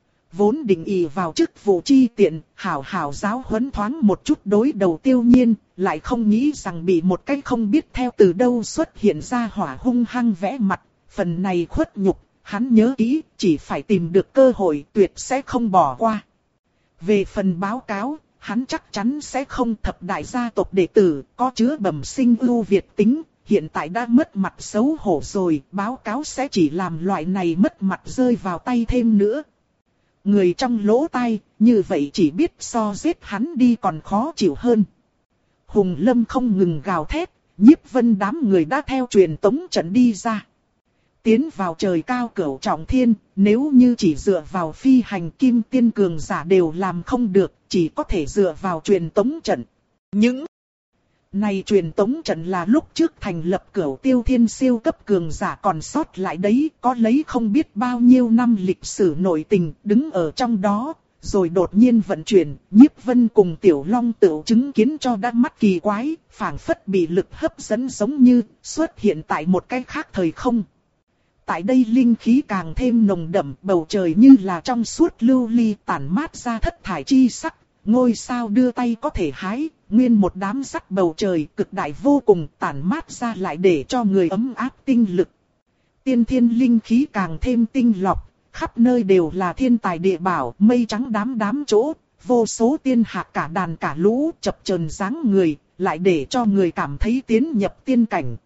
Speaker 1: Vốn định ỷ vào chức vụ chi tiện, hảo hảo giáo huấn thoáng một chút đối đầu Tiêu Nhiên, lại không nghĩ rằng bị một cái không biết theo từ đâu xuất hiện ra hỏa hung hăng vẽ mặt, phần này khuất nhục, hắn nhớ kỹ, chỉ phải tìm được cơ hội tuyệt sẽ không bỏ qua. Về phần báo cáo, hắn chắc chắn sẽ không. Thập đại gia tộc đệ tử, có chứa bẩm sinh ưu việt tính, hiện tại đã mất mặt xấu hổ rồi, báo cáo sẽ chỉ làm loại này mất mặt rơi vào tay thêm nữa. Người trong lỗ tai, như vậy chỉ biết so giết hắn đi còn khó chịu hơn. Hùng Lâm không ngừng gào thét, Nhiếp Vân đám người đã theo truyền tống trận đi ra. Tiến vào trời cao cửu trọng thiên, nếu như chỉ dựa vào phi hành kim tiên cường giả đều làm không được, chỉ có thể dựa vào truyền tống trận. Những này truyền tống trận là lúc trước thành lập cửu tiêu thiên siêu cấp cường giả còn sót lại đấy, có lấy không biết bao nhiêu năm lịch sử nội tình đứng ở trong đó, rồi đột nhiên vận chuyển. Nhiếp Vân cùng Tiểu Long tự chứng kiến cho đã mắt kỳ quái, phảng phất bị lực hấp dẫn giống như xuất hiện tại một cái khác thời không. Tại đây linh khí càng thêm nồng đậm, bầu trời như là trong suốt lưu ly tản mát ra thất thải chi sắc, ngôi sao đưa tay có thể hái, nguyên một đám sắc bầu trời cực đại vô cùng tản mát ra lại để cho người ấm áp tinh lực. Tiên thiên linh khí càng thêm tinh lọc, khắp nơi đều là thiên tài địa bảo, mây trắng đám đám chỗ, vô số tiên hạc cả đàn cả lũ chập chờn dáng người, lại để cho người cảm thấy tiến nhập tiên cảnh.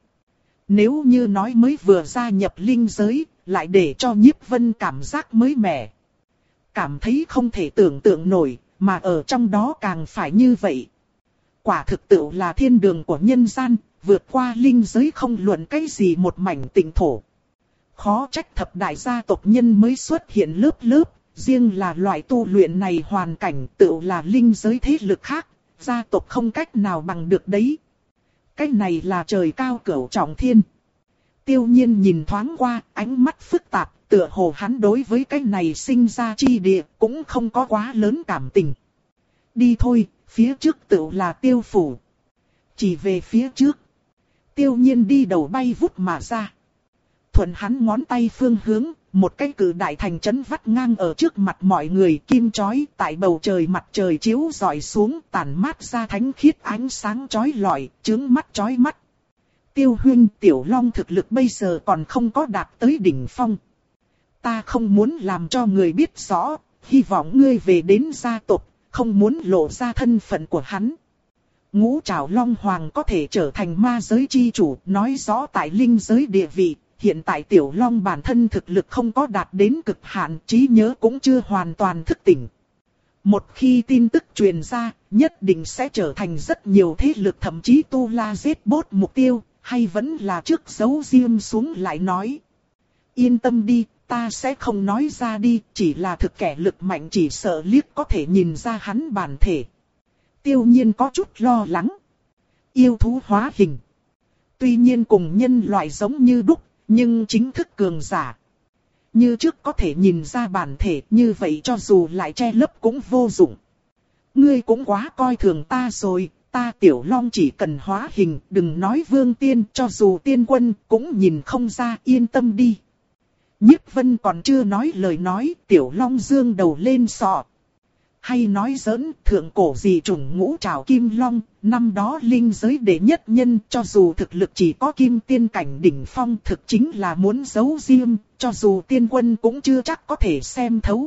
Speaker 1: Nếu như nói mới vừa gia nhập linh giới, lại để cho Nhiếp Vân cảm giác mới mẻ. Cảm thấy không thể tưởng tượng nổi, mà ở trong đó càng phải như vậy. Quả thực tự là thiên đường của nhân gian, vượt qua linh giới không luận cái gì một mảnh tịnh thổ. Khó trách thập đại gia tộc nhân mới xuất hiện lớp lớp, riêng là loại tu luyện này hoàn cảnh tự là linh giới thế lực khác, gia tộc không cách nào bằng được đấy. Cái này là trời cao cửu trọng thiên. Tiêu Nhiên nhìn thoáng qua, ánh mắt phức tạp, tựa hồ hắn đối với cái này sinh ra chi địa cũng không có quá lớn cảm tình. Đi thôi, phía trước tự là tiêu phủ. Chỉ về phía trước. Tiêu Nhiên đi đầu bay vút mà ra. Thuận hắn ngón tay phương hướng, một cái cử đại thành trấn vắt ngang ở trước mặt mọi người, kim chói tại bầu trời mặt trời chiếu rọi xuống, tản mát ra thánh khiết ánh sáng chói lọi, chướng mắt chói mắt. Tiêu huynh, Tiểu Long thực lực bây giờ còn không có đạt tới đỉnh phong. Ta không muốn làm cho người biết rõ, hy vọng ngươi về đến gia tộc, không muốn lộ ra thân phận của hắn. Ngũ Trảo Long Hoàng có thể trở thành ma giới chi chủ, nói rõ tại linh giới địa vị. Hiện tại Tiểu Long bản thân thực lực không có đạt đến cực hạn, trí nhớ cũng chưa hoàn toàn thức tỉnh. Một khi tin tức truyền ra, nhất định sẽ trở thành rất nhiều thế lực thậm chí tu la giết bốt mục tiêu, hay vẫn là trước giấu riêng xuống lại nói. Yên tâm đi, ta sẽ không nói ra đi, chỉ là thực kẻ lực mạnh chỉ sợ liếc có thể nhìn ra hắn bản thể. Tiêu Nhiên có chút lo lắng. Yêu thú hóa hình. Tuy nhiên cùng nhân loại giống như đúc, nhưng chính thức cường giả. Như trước có thể nhìn ra bản thể, như vậy cho dù lại che lấp cũng vô dụng. Ngươi cũng quá coi thường ta rồi, ta Tiểu Long chỉ cần hóa hình, đừng nói vương tiên, cho dù tiên quân cũng nhìn không ra, yên tâm đi. Nhiếp Vân còn chưa nói lời nói, Tiểu Long dương đầu lên sọ. Hay nói giỡn, thượng cổ gì trùng ngũ trảo kim long, năm đó linh giới đệ nhất nhân, cho dù thực lực chỉ có kim tiên cảnh đỉnh phong, thực chính là muốn giấu riêng, cho dù tiên quân cũng chưa chắc có thể xem thấu.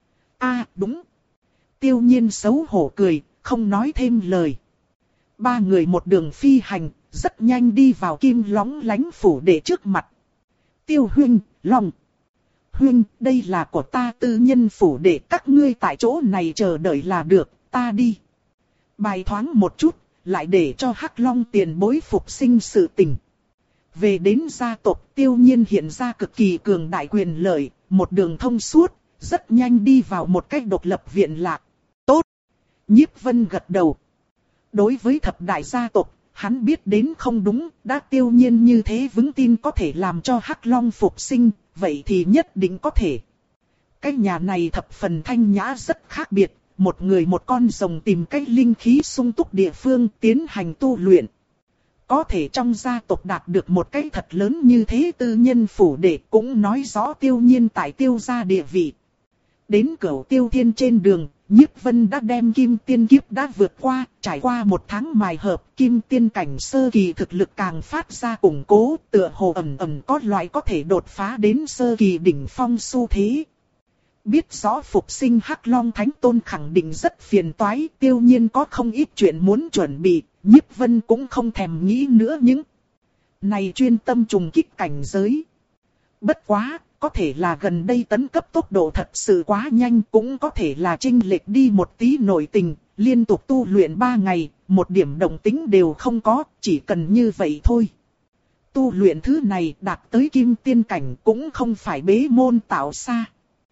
Speaker 1: A đúng. Tiêu Nhiên xấu hổ cười, không nói thêm lời. Ba người một đường phi hành, rất nhanh đi vào kim lóng lánh phủ đệ trước mặt. Tiêu huynh, Long. Huynh, đây là của ta tư nhân phủ đệ, các ngươi tại chỗ này chờ đợi là được, ta đi. Bài thoáng một chút, lại để cho Hắc Long tiền bối phục sinh sự tình. Về đến gia tộc, Tiêu Nhiên hiện ra cực kỳ cường đại quyền lợi, một đường thông suốt, rất nhanh đi vào một cách độc lập viện lạc. Tốt. Nhiếp Vân gật đầu. Đối với thập đại gia tộc, hắn biết đến không đúng, đã Tiêu Nhiên như thế vững tin có thể làm cho Hắc Long phục sinh, vậy thì nhất định có thể. Cái nhà này thập phần thanh nhã rất khác biệt, một người một con rồng tìm cách linh khí sung túc địa phương tiến hành tu luyện. Có thể trong gia tộc đạt được một cái thật lớn như thế tư nhân phủ đệ cũng nói rõ Tiêu Nhiên tại Tiêu gia địa vị. Đến Cửu Tiêu Thiên trên đường, Nhiếp Vân đã đem kim tiên kiếp đã vượt qua, trải qua một tháng mài hợp, kim tiên cảnh sơ kỳ thực lực càng phát ra củng cố, tựa hồ ẩn ẩn có loại có thể đột phá đến sơ kỳ đỉnh phong xu thế. Biết rõ phục sinh Hắc Long Thánh Tôn khẳng định rất phiền toái, Tiêu Nhiên có không ít chuyện muốn chuẩn bị, Nhiếp Vân cũng không thèm nghĩ nữa những này, chuyên tâm trùng kích cảnh giới. Bất quá, có thể là gần đây tấn cấp tốc độ thật sự quá nhanh, cũng có thể là chênh lệch đi một tí nội tình, liên tục tu luyện ba ngày, một điểm động tĩnh đều không có, chỉ cần như vậy thôi. Tu luyện thứ này đạt tới kim tiên cảnh cũng không phải bế môn tạo xa.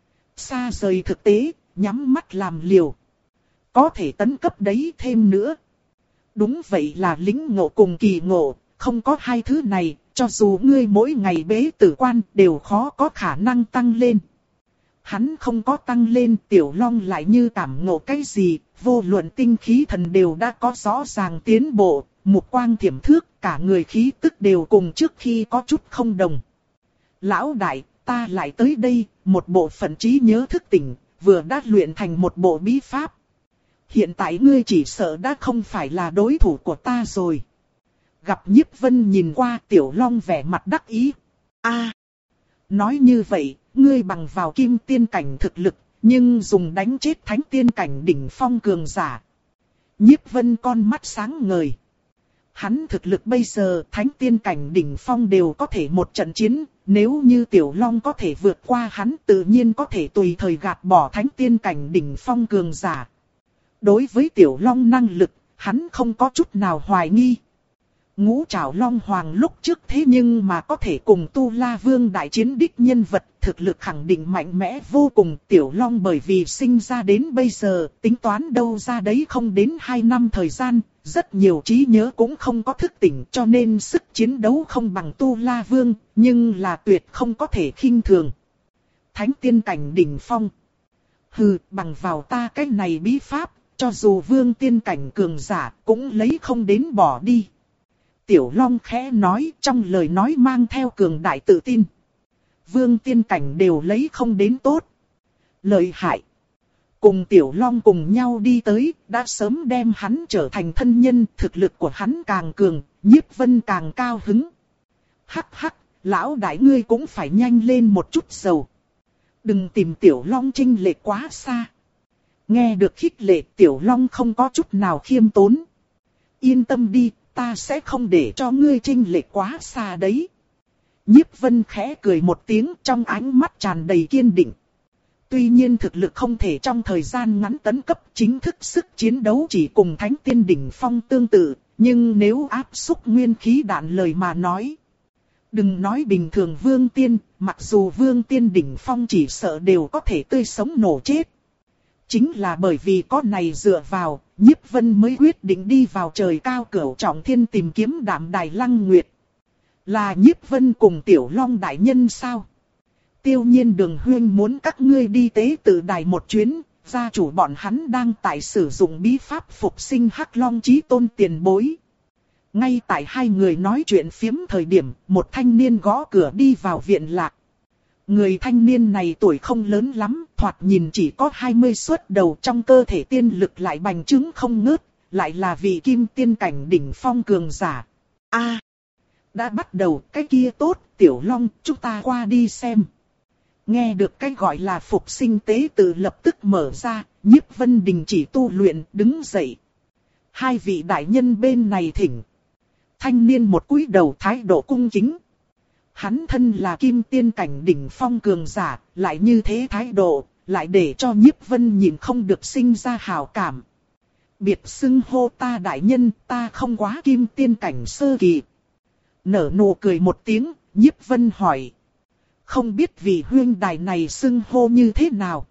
Speaker 1: Xa rời thực tế, nhắm mắt làm liều. Có thể tấn cấp đấy thêm nữa. Đúng vậy là lĩnh ngộ cùng kỳ ngộ, không có hai thứ này, cho dù ngươi mỗi ngày bế tử quan đều khó có khả năng tăng lên. Hắn không có tăng lên, Tiểu Long lại như cảm ngộ cái gì, vô luận tinh khí thần đều đã có rõ ràng tiến bộ, mục quang thiểm thước, cả người khí tức đều cùng trước khi có chút không đồng. Lão đại, ta lại tới đây, một bộ phận trí nhớ thức tỉnh, vừa đã luyện thành một bộ bí pháp. Hiện tại ngươi chỉ sợ đã không phải là đối thủ của ta rồi. Gặp Nhiếp Vân nhìn qua, Tiểu Long vẻ mặt đắc ý. A, nói như vậy, ngươi bằng vào kim tiên cảnh thực lực, nhưng dùng đánh chết thánh tiên cảnh đỉnh phong cường giả. Nhiếp Vân con mắt sáng ngời. Hắn thực lực bây giờ thánh tiên cảnh đỉnh phong đều có thể một trận chiến, nếu như Tiểu Long có thể vượt qua hắn tự nhiên có thể tùy thời gạt bỏ thánh tiên cảnh đỉnh phong cường giả. Đối với Tiểu Long năng lực, hắn không có chút nào hoài nghi. Ngũ Trảo Long Hoàng lúc trước thế nhưng mà có thể cùng Tu La Vương đại chiến đích nhân vật, thực lực khẳng định mạnh mẽ vô cùng. Tiểu Long bởi vì sinh ra đến bây giờ, tính toán đâu ra đấy không đến hai năm thời gian, rất nhiều trí nhớ cũng không có thức tỉnh, cho nên sức chiến đấu không bằng Tu La Vương, nhưng là tuyệt không có thể khinh thường. Thánh tiên cảnh đỉnh phong. Hừ, bằng vào ta cái này bí pháp, cho dù vương tiên cảnh cường giả cũng lấy không đến bỏ đi. Tiểu Long khẽ nói, trong lời nói mang theo cường đại tự tin. Vương tiên cảnh đều lấy không đến tốt. Lợi hại. Cùng Tiểu Long cùng nhau đi tới, đã sớm đem hắn trở thành thân nhân, thực lực của hắn càng cường, Nhiếp Vân càng cao hứng. Hắc hắc, lão đại ngươi cũng phải nhanh lên một chút dầu. Đừng tìm Tiểu Long chênh lệch quá xa. Nghe được khích lệ, Tiểu Long không có chút nào khiêm tốn. Yên tâm đi, ta sẽ không để cho ngươi chênh lệch quá xa đấy. Nhiếp Vân khẽ cười một tiếng, trong ánh mắt tràn đầy kiên định. Tuy nhiên thực lực không thể trong thời gian ngắn tấn cấp, chính thức sức chiến đấu chỉ cùng thánh tiên đỉnh phong tương tự, nhưng nếu áp xúc nguyên khí đạn lời mà nói. Đừng nói bình thường vương tiên, mặc dù vương tiên đỉnh phong chỉ sợ đều có thể tươi sống nổ chết. Chính là bởi vì có này dựa vào, Nhiếp Vân mới quyết định đi vào trời cao cửu trọng thiên tìm kiếm Đạm Đài Lăng Nguyệt. Là Nhiếp Vân cùng Tiểu Long đại nhân sao? Tiêu Nhiên Đường huynh muốn các ngươi đi tế tự đài một chuyến, gia chủ bọn hắn đang tại sử dụng bí pháp phục sinh Hắc Long Chí Tôn tiền bối. Ngay tại hai người nói chuyện phiếm thời điểm, một thanh niên gõ cửa đi vào viện lạc. Người thanh niên này tuổi không lớn lắm, thoạt nhìn chỉ có hai mươi xuất đầu, trong cơ thể tiên lực lại bành trướng không ngớt, lại là vị kim tiên cảnh đỉnh phong cường giả. A, đã bắt đầu, cái kia tốt, Tiểu Long, chúng ta qua đi xem. Nghe được cái gọi là phục sinh tế tự lập tức mở ra, Nhiếp Vân đình chỉ tu luyện, đứng dậy. Hai vị đại nhân bên này thỉnh. Thanh niên một cúi đầu thái độ cung kính. Hắn thân là kim tiên cảnh đỉnh phong cường giả, lại như thế thái độ, lại để cho Nhiếp Vân nhìn không được sinh ra hảo cảm. Biệt xưng hô ta đại nhân, ta không quá kim tiên cảnh sơ kỳ. Nở nụ cười một tiếng, Nhiếp Vân hỏi. Không biết vị huynh đài này xưng hô như thế nào?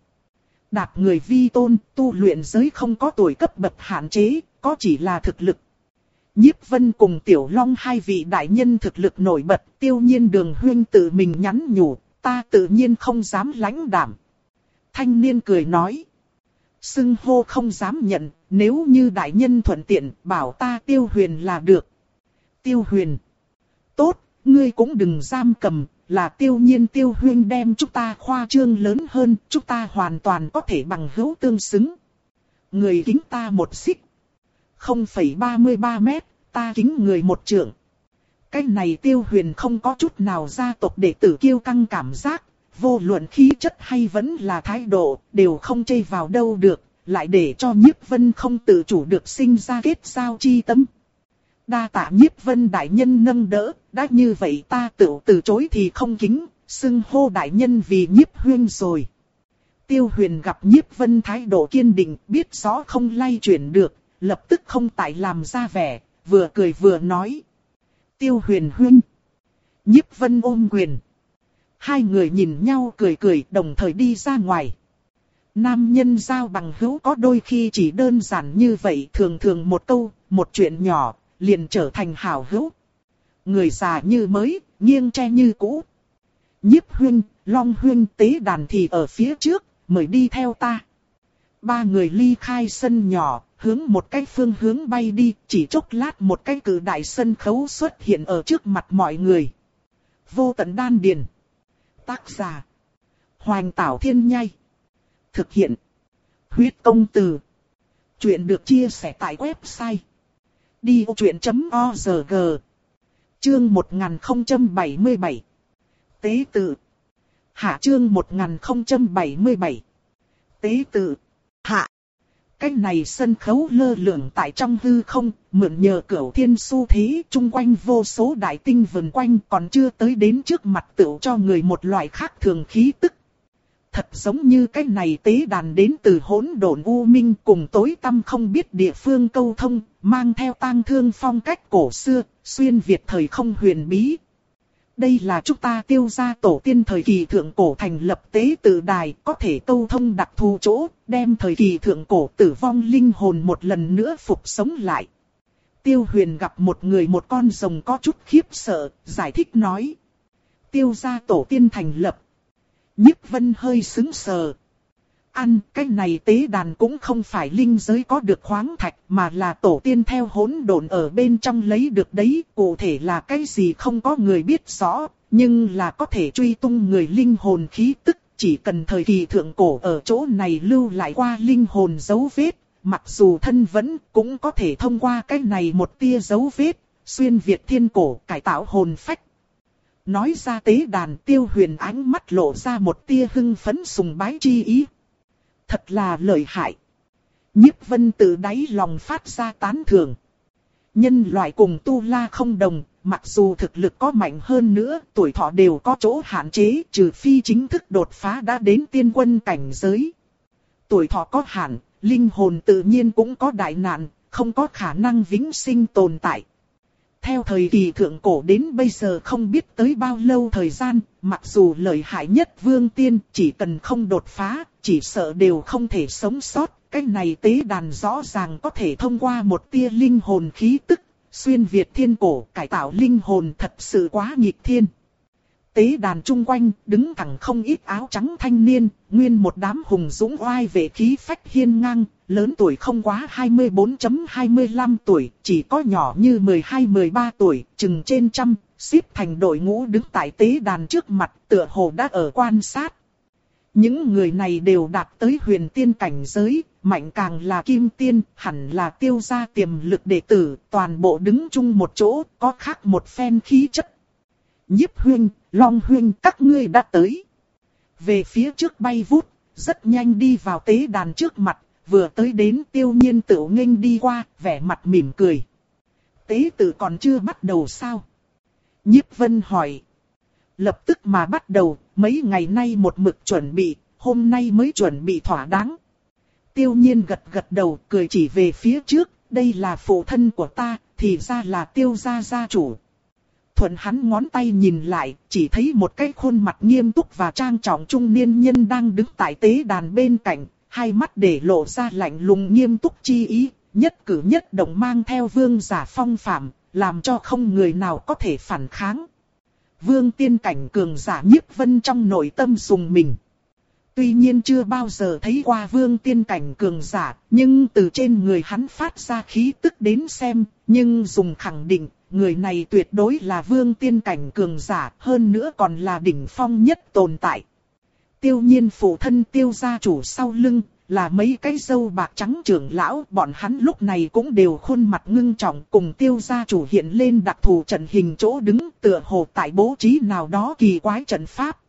Speaker 1: Đạp người vi tôn, tu luyện giới không có tuổi cấp bậc hạn chế, có chỉ là thực lực. Nhiếp Vân cùng Tiểu Long hai vị đại nhân thực lực nổi bật, Tiêu Nhiên Đường huynh tự mình nhắn nhủ, ta tự nhiên không dám lãnh đảm. Thanh niên cười nói. Xưng hô không dám nhận, nếu như đại nhân thuận tiện, bảo ta Tiêu Huyền là được. Tiêu Huyền. Tốt, ngươi cũng đừng giam cầm, là Tiêu Nhiên Tiêu huynh đem chúng ta khoa trương lớn hơn, chúng ta hoàn toàn có thể bằng hữu tương xứng. Người kính ta một xích. không phẩy ba mươi ba mét, ta kính người một trượng. Cái này Tiêu Huyền không có chút nào gia tộc đệ tử kiêu căng cảm giác, vô luận khí chất hay vẫn là thái độ, đều không chê vào đâu được, lại để cho Nhiếp Vân không tự chủ được sinh ra kết giao chi tâm. Đa tạ Nhiếp Vân đại nhân nâng đỡ, đã như vậy ta tự từ chối thì không kính, xưng hô đại nhân vì Nhiếp huynh rồi. Tiêu Huyền gặp Nhiếp Vân thái độ kiên định, biết rõ không lay chuyển được, lập tức không tại làm ra vẻ, vừa cười vừa nói. Tiêu Huyền huynh. Nhiếp Vân ôm quyền. Hai người nhìn nhau cười cười đồng thời đi ra ngoài. Nam nhân giao bằng hữu có đôi khi chỉ đơn giản như vậy, thường thường một câu, một chuyện nhỏ, liền trở thành hảo hữu. Người già như mới, nghiêng tre như cũ. Nhiếp huynh, Long huynh tế đàn thì ở phía trước, mời đi theo ta. Ba người ly khai sân nhỏ, hướng một cái phương hướng bay đi, chỉ chốc lát một cái cự đại sân khấu xuất hiện ở trước mặt mọi người. Vô tận đan điền. Tác giả. Hoành Tảo Thiên Nhai. Thực hiện. Huyết Công Từ. Chuyện được chia sẻ tại website. đi ô chuyện chấm o rờ giê. Chương một nghìn không trăm bảy mươi bảy. Tế tự. Hạ chương một nghìn không trăm bảy mươi bảy. Tế tự. Hạ. Cái này sân khấu lơ lửng tại trong hư không, mượn nhờ cửu thiên xu thế, chung quanh vô số đại tinh vần quanh, còn chưa tới đến trước mặt tựu cho người một loại khác thường khí tức. Thật giống như cái này tế đàn đến từ hỗn độn u minh cùng tối tăm không biết địa phương câu thông, mang theo tang thương phong cách cổ xưa, xuyên Việt thời không huyền bí. Đây là chúng ta Tiêu gia tổ tiên thời kỳ thượng cổ thành lập tế tự đài, có thể câu thông đặc thù chỗ, đem thời kỳ thượng cổ tử vong linh hồn một lần nữa phục sống lại. Tiêu Huyền gặp một người một con rồng có chút khiếp sợ, giải thích nói. Tiêu gia tổ tiên thành lập. Nhiếp Vân hơi sững sờ. Ăn, cái này tế đàn cũng không phải linh giới có được khoáng thạch, mà là tổ tiên theo hỗn độn ở bên trong lấy được đấy. Cụ thể là cái gì không có người biết rõ, nhưng là có thể truy tung người linh hồn khí tức. Chỉ cần thời kỳ thượng cổ ở chỗ này lưu lại qua linh hồn dấu vết, mặc dù thân vẫn cũng có thể thông qua cái này một tia dấu vết, xuyên Việt thiên cổ cải tạo hồn phách. Nói ra tế đàn, Tiêu Huyền ánh mắt lộ ra một tia hưng phấn sùng bái chi ý. Thật là lợi hại. Nhiếp Vân từ đáy lòng phát ra tán thưởng. Nhân loại cùng tu la không đồng, mặc dù thực lực có mạnh hơn nữa, tuổi thọ đều có chỗ hạn chế, trừ phi chính thức đột phá đã đến tiên quân cảnh giới. Tuổi thọ có hạn, linh hồn tự nhiên cũng có đại nạn, không có khả năng vĩnh sinh tồn tại. Theo thời kỳ thượng cổ đến bây giờ không biết tới bao lâu thời gian, mặc dù lợi hại nhất vương tiên chỉ cần không đột phá, chỉ sợ đều không thể sống sót. Cái này tế đàn rõ ràng có thể thông qua một tia linh hồn khí tức, xuyên Việt thiên cổ cải tạo linh hồn thật sự quá nghịch thiên. tế đàn chung quanh, đứng thẳng không ít áo trắng thanh niên, nguyên một đám hùng dũng oai vệ khí phách hiên ngang, lớn tuổi không quá hai mươi bốn đến hai mươi lăm tuổi, chỉ có nhỏ như mười hai mười ba tuổi, chừng trên trăm, xếp thành đội ngũ đứng tại tế đàn trước mặt, tựa hồ đã ở quan sát. Những người này đều đạt tới huyền tiên cảnh giới, mạnh càng là kim tiên, hẳn là Tiêu gia tiềm lực đệ tử, toàn bộ đứng chung một chỗ, có khác một phen khí chất. Nhiếp Huynh, Long Huynh, các ngươi đã tới. Về phía trước bay vút, rất nhanh đi vào tế đàn trước mặt, vừa tới đến Tiêu Nhiên tự nghênh đi qua, vẻ mặt mỉm cười. Tế tự còn chưa bắt đầu sao? Nhiếp Vân hỏi. Lập tức mà bắt đầu, mấy ngày nay một mực chuẩn bị, hôm nay mới chuẩn bị thỏa đáng. Tiêu Nhiên gật gật đầu, cười chỉ về phía trước, đây là phụ thân của ta, thì ra là Tiêu gia gia chủ. Thuận hắn ngón tay nhìn lại, chỉ thấy một cái khuôn mặt nghiêm túc và trang trọng trung niên nhân đang đứng tại tế đàn bên cạnh, hai mắt để lộ ra lạnh lùng nghiêm túc chi ý, nhất cử nhất động mang theo vương giả phong phạm, làm cho không người nào có thể phản kháng. Vương tiên cảnh cường giả Nhiếp Vân trong nội tâm dùng mình. Tuy nhiên chưa bao giờ thấy qua vương tiên cảnh cường giả, nhưng từ trên người hắn phát ra khí tức đến xem, nhưng dùng khẳng định, người này tuyệt đối là vương tiên cảnh cường giả, hơn nữa còn là đỉnh phong nhất tồn tại. Tiêu Nhiên phụ thân Tiêu gia chủ sau lưng, là mấy cái râu bạc trắng trưởng lão, bọn hắn lúc này cũng đều khuôn mặt ngưng trọng cùng Tiêu gia chủ hiện lên đặc thù trận hình chỗ đứng tựa hồ tại bố trí nào đó kỳ quái trận pháp.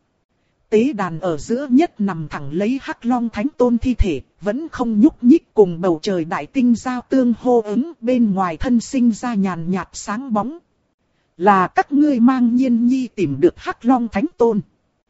Speaker 1: Tế đàn ở giữa nhất nằm thẳng lấy Hắc Long Thánh Tôn thi thể, vẫn không nhúc nhích cùng bầu trời đại tinh giao tương hô ứng, bên ngoài thân sinh ra nhàn nhạt sáng bóng. Là các ngươi mang Nhiên Nhi tìm được Hắc Long Thánh Tôn.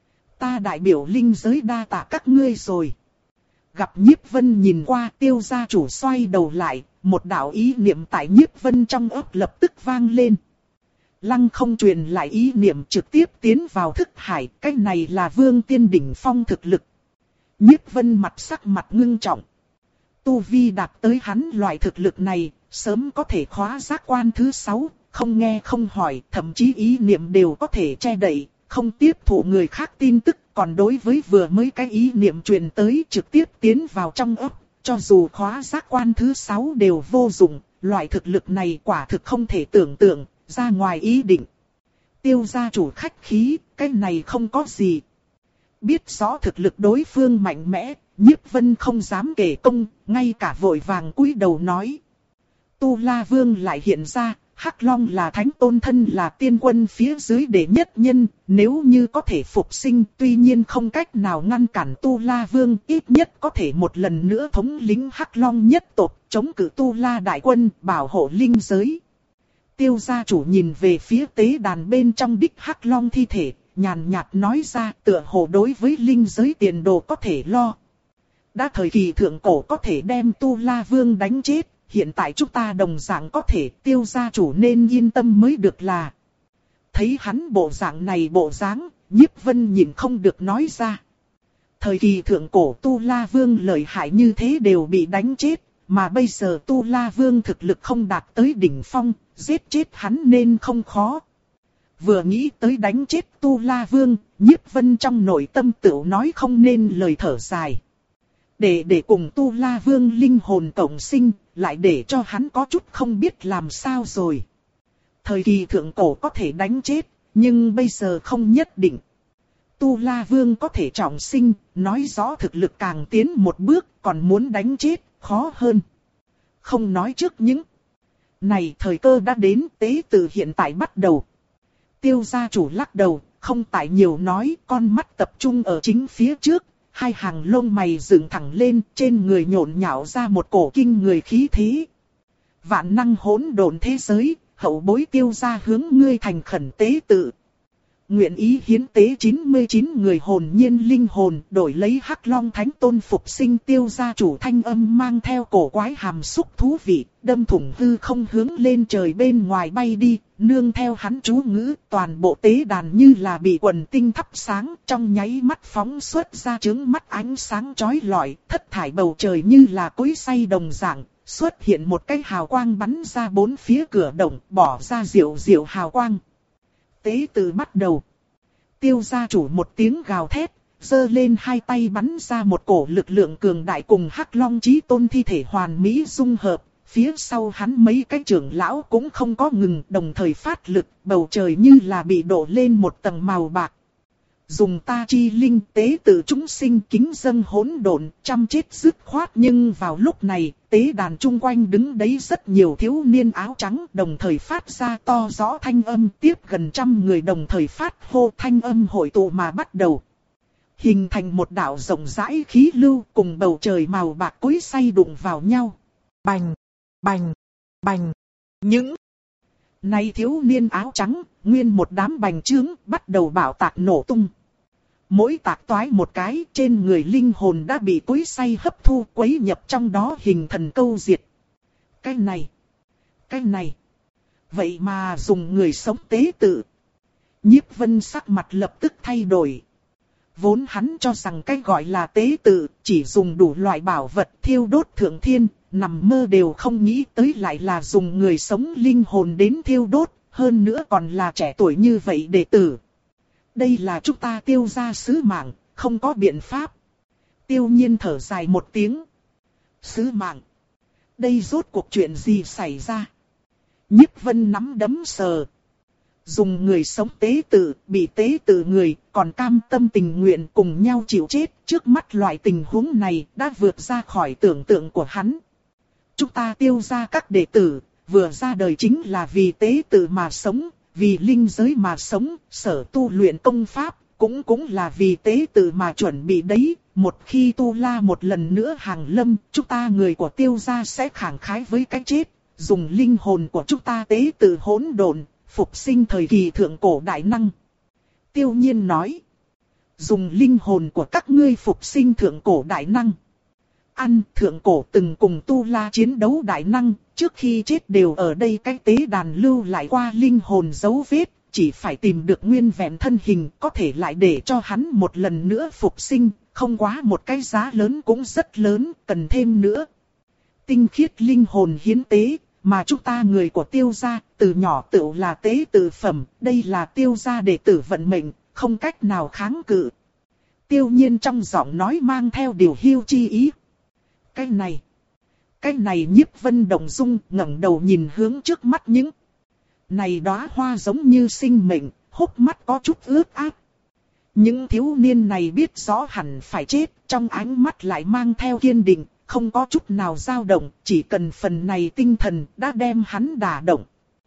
Speaker 1: Ta đại biểu linh giới đa tạ các ngươi rồi. Gặp Nhiếp Vân nhìn qua, Tiêu gia chủ xoay đầu lại, một đạo ý niệm tại Nhiếp Vân trong óc lập tức vang lên. Lăng không truyền lại ý niệm trực tiếp tiến vào thức hải, cái này là vương tiên đỉnh phong thực lực. Nhiếp Vân mặt sắc mặt ngưng trọng. Tu vi đạt tới hắn loại thực lực này, sớm có thể khóa giác quan thứ sáu, không nghe không hỏi, thậm chí ý niệm đều có thể che đậy, không tiếp thụ người khác tin tức, còn đối với vừa mới cái ý niệm truyền tới trực tiếp tiến vào trong óc, cho dù khóa giác quan thứ sáu đều vô dụng, loại thực lực này quả thực không thể tưởng tượng, ra ngoài ý định. Tiêu gia chủ khách khí, cái này không có gì. Biết rõ thực lực đối phương mạnh mẽ, Nhiếp Vân không dám kể công, ngay cả vội vàng cúi đầu nói. Tu La Vương lại hiện ra, Hắc Long là thánh tôn thân là tiên quân phía dưới đệ nhất nhân, nếu như có thể phục sinh, tuy nhiên không cách nào ngăn cản Tu La Vương, ít nhất có thể một lần nữa thống lĩnh Hắc Long nhất tộc, chống cự Tu La đại quân, bảo hộ linh giới. Tiêu gia chủ nhìn về phía tế đàn bên trong đích Hắc Long thi thể, nhàn nhạt nói ra, tựa hồ đối với linh giới tiền đồ có thể lo. Đã thời kỳ thượng cổ có thể đem Tu La Vương đánh chết, hiện tại chúng ta đồng dạng có thể, Tiêu gia chủ nên yên tâm mới được là. Thấy hắn bộ dạng này bộ dáng, Nhiếp Vân nhìn không được nói ra. Thời kỳ thượng cổ Tu La Vương lợi hại như thế đều bị đánh chết, mà bây giờ Tu La Vương thực lực không đạt tới đỉnh phong, giết chết hắn nên không khó. Vừa nghĩ tới đánh chết Tu La Vương, Nhiếp Vân trong nội tâm tự nói không nên lời thở dài. Để để cùng Tu La Vương linh hồn cộng sinh, lại để cho hắn có chút không biết làm sao rồi. Thời kỳ thượng cổ có thể đánh chết, nhưng bây giờ không nhất định. Tu La Vương có thể trọng sinh, nói rõ thực lực càng tiến một bước, còn muốn đánh chết, khó hơn. Không nói trước những này, thời cơ đã đến, tế từ hiện tại bắt đầu. Tiêu gia chủ lắc đầu, không tại nhiều nói, con mắt tập trung ở chính phía trước, hai hàng lông mày dựng thẳng lên, trên người nhộn nhạo ra một cổ kinh người khí thế. Vạn năng hỗn độn thế giới, hậu bối Tiêu gia hướng ngươi thành khẩn tế tự. Nguyện ý hiến tế chín mươi chín người hồn nhiên linh hồn, đổi lấy Hắc Long Thánh Tôn phục sinh. Tiêu gia chủ thanh âm mang theo cổ quái hàm xúc thú vị, đâm thủng hư không hướng lên trời bên ngoài bay đi, nương theo hắn chú ngữ, toàn bộ tế đàn như là bị quần tinh thắp sáng, trong nháy mắt phóng xuất ra chướng mắt ánh sáng chói lọi, thất thải bầu trời như là cối xay đồng dạng, xuất hiện một cái hào quang bắn ra bốn phía cửa động, bỏ ra diệu diệu hào quang. Tế tự bắt đầu. Tiêu gia chủ một tiếng gào thét, giơ lên hai tay bắn ra một cổ lực lượng cường đại cùng Hắc Long Chí Tôn thi thể hoàn mỹ dung hợp. Phía sau hắn mấy cái trưởng lão cũng không có ngừng, đồng thời phát lực, bầu trời như là bị đổ lên một tầng màu bạc. Dùng ta chi linh tế tự chúng sinh kính dâng hỗn độn, chăm chết dứt khoát. Nhưng vào lúc này, tế đàn chung quanh đứng đấy rất nhiều thiếu niên áo trắng, đồng thời phát ra to rõ thanh âm, tiếp gần trăm người đồng thời phát hô, thanh âm hội tụ mà bắt đầu. Hình thành một đạo rộng rãi khí lưu cùng bầu trời màu bạc cối xay đụng vào nhau. Bành, bành, bành. Những này thiếu niên áo trắng, nguyên một đám bành trướng, bắt đầu bạo tạc nổ tung. Mỗi tạc toái một cái, trên người linh hồn đã bị cối xay hấp thu quấy nhập trong đó hình thần câu diệt. Cái này, cái này, vậy mà dùng người sống tế tự. Nhiếp Vân sắc mặt lập tức thay đổi. Vốn hắn cho rằng cái gọi là tế tự, chỉ dùng đủ loại bảo vật thiêu đốt thượng thiên, nằm mơ đều không nghĩ tới lại là dùng người sống linh hồn đến thiêu đốt, hơn nữa còn là trẻ tuổi như vậy đệ tử. Đây là chúng ta Tiêu gia sứ mạng, không có biện pháp. Tiêu Nhiên thở dài một tiếng. Sứ mạng? Đây rốt cuộc chuyện gì xảy ra? Nhiếp Vân nắm đấm sờ. Dùng người sống tế tự, bị tế tự người, còn cam tâm tình nguyện cùng nhau chịu chết. Trước mắt loại tình huống này đã vượt ra khỏi tưởng tượng của hắn. Chúng ta Tiêu gia các đệ tử, vừa ra đời chính là vì tế tự mà sống, vì linh giới mà sống, sở tu luyện công pháp, cũng cũng là vì tế tự mà chuẩn bị đấy. Một khi Tu La một lần nữa hàng lâm, chúng ta người của Tiêu gia sẽ khẳng khái với cái chết, dùng linh hồn của chúng ta tế tự hỗn độn, phục sinh thời kỳ thượng cổ đại năng. Tiêu Nhiên nói, dùng linh hồn của các ngươi phục sinh thượng cổ đại năng. Ăn, thượng cổ từng cùng Tu La chiến đấu đại năng, trước khi chết đều ở đây cái tế đàn lưu lại qua linh hồn dấu vết, chỉ phải tìm được nguyên vẹn thân hình, có thể lại để cho hắn một lần nữa phục sinh, không quá một cái giá lớn cũng rất lớn, cần thêm nữa. Tinh khiết linh hồn hiến tế, mà chúng ta người của Tiêu gia, từ nhỏ tựu là tế tự phẩm, đây là Tiêu gia đệ tử vận mệnh, không cách nào kháng cự. Tiêu Nhiên trong giọng nói mang theo điều hiu chi ý. Cái này, cái này Nhiếp Vân động dung, ngẩng đầu nhìn hướng trước mắt những này đóa hoa giống như sinh mệnh, hốc mắt có chút ướt át. Những thiếu niên này biết rõ hẳn phải chết, trong ánh mắt lại mang theo kiên định, không có chút nào dao động, chỉ cần phần này tinh thần đã đem hắn đả động.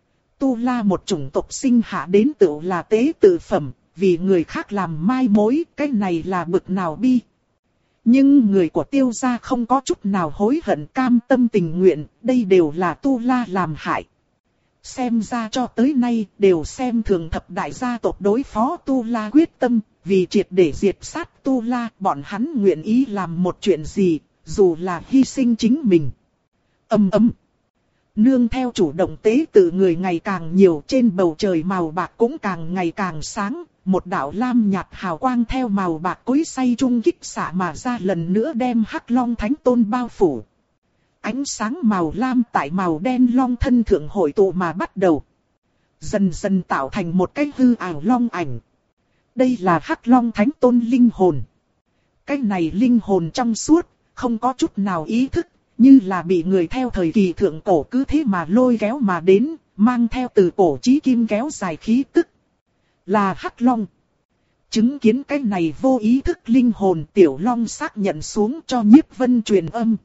Speaker 1: Tu La một chủng tộc sinh hạ đến tựu là tế tự phẩm, vì người khác làm mai mối, cái này là bực nào bi. Nhưng người của Tiêu gia không có chút nào hối hận, cam tâm tình nguyện, đây đều là Tu La làm hại. Xem ra cho tới nay đều xem thường thập đại gia tộc đối phó Tu La quyết tâm, vì triệt để diệt sát Tu La, bọn hắn nguyện ý làm một chuyện gì, dù là hy sinh chính mình. Ầm ầm. Nương theo chủ động tế tự người ngày càng nhiều, trên bầu trời màu bạc cũng càng ngày càng sáng, một đạo lam nhạt hào quang theo màu bạc cối xay trung kích xạ mà ra, lần nữa đem Hắc Long Thánh Tôn bao phủ. Ánh sáng màu lam tại màu đen long thân thượng hội tụ mà bắt đầu, dần dần tạo thành một cái hư ảo long ảnh. Đây là Hắc Long Thánh Tôn linh hồn. Cái này linh hồn trong suốt, không có chút nào ý thức, như là bị người theo thời kỳ thượng cổ cứ thế mà lôi kéo mà đến, mang theo từ cổ chí kim kéo dài khí tức. Là Hắc Long. Chứng kiến cái này vô ý thức linh hồn, Tiểu Long xác nhận xuống cho Nhiếp Vân truyền âm.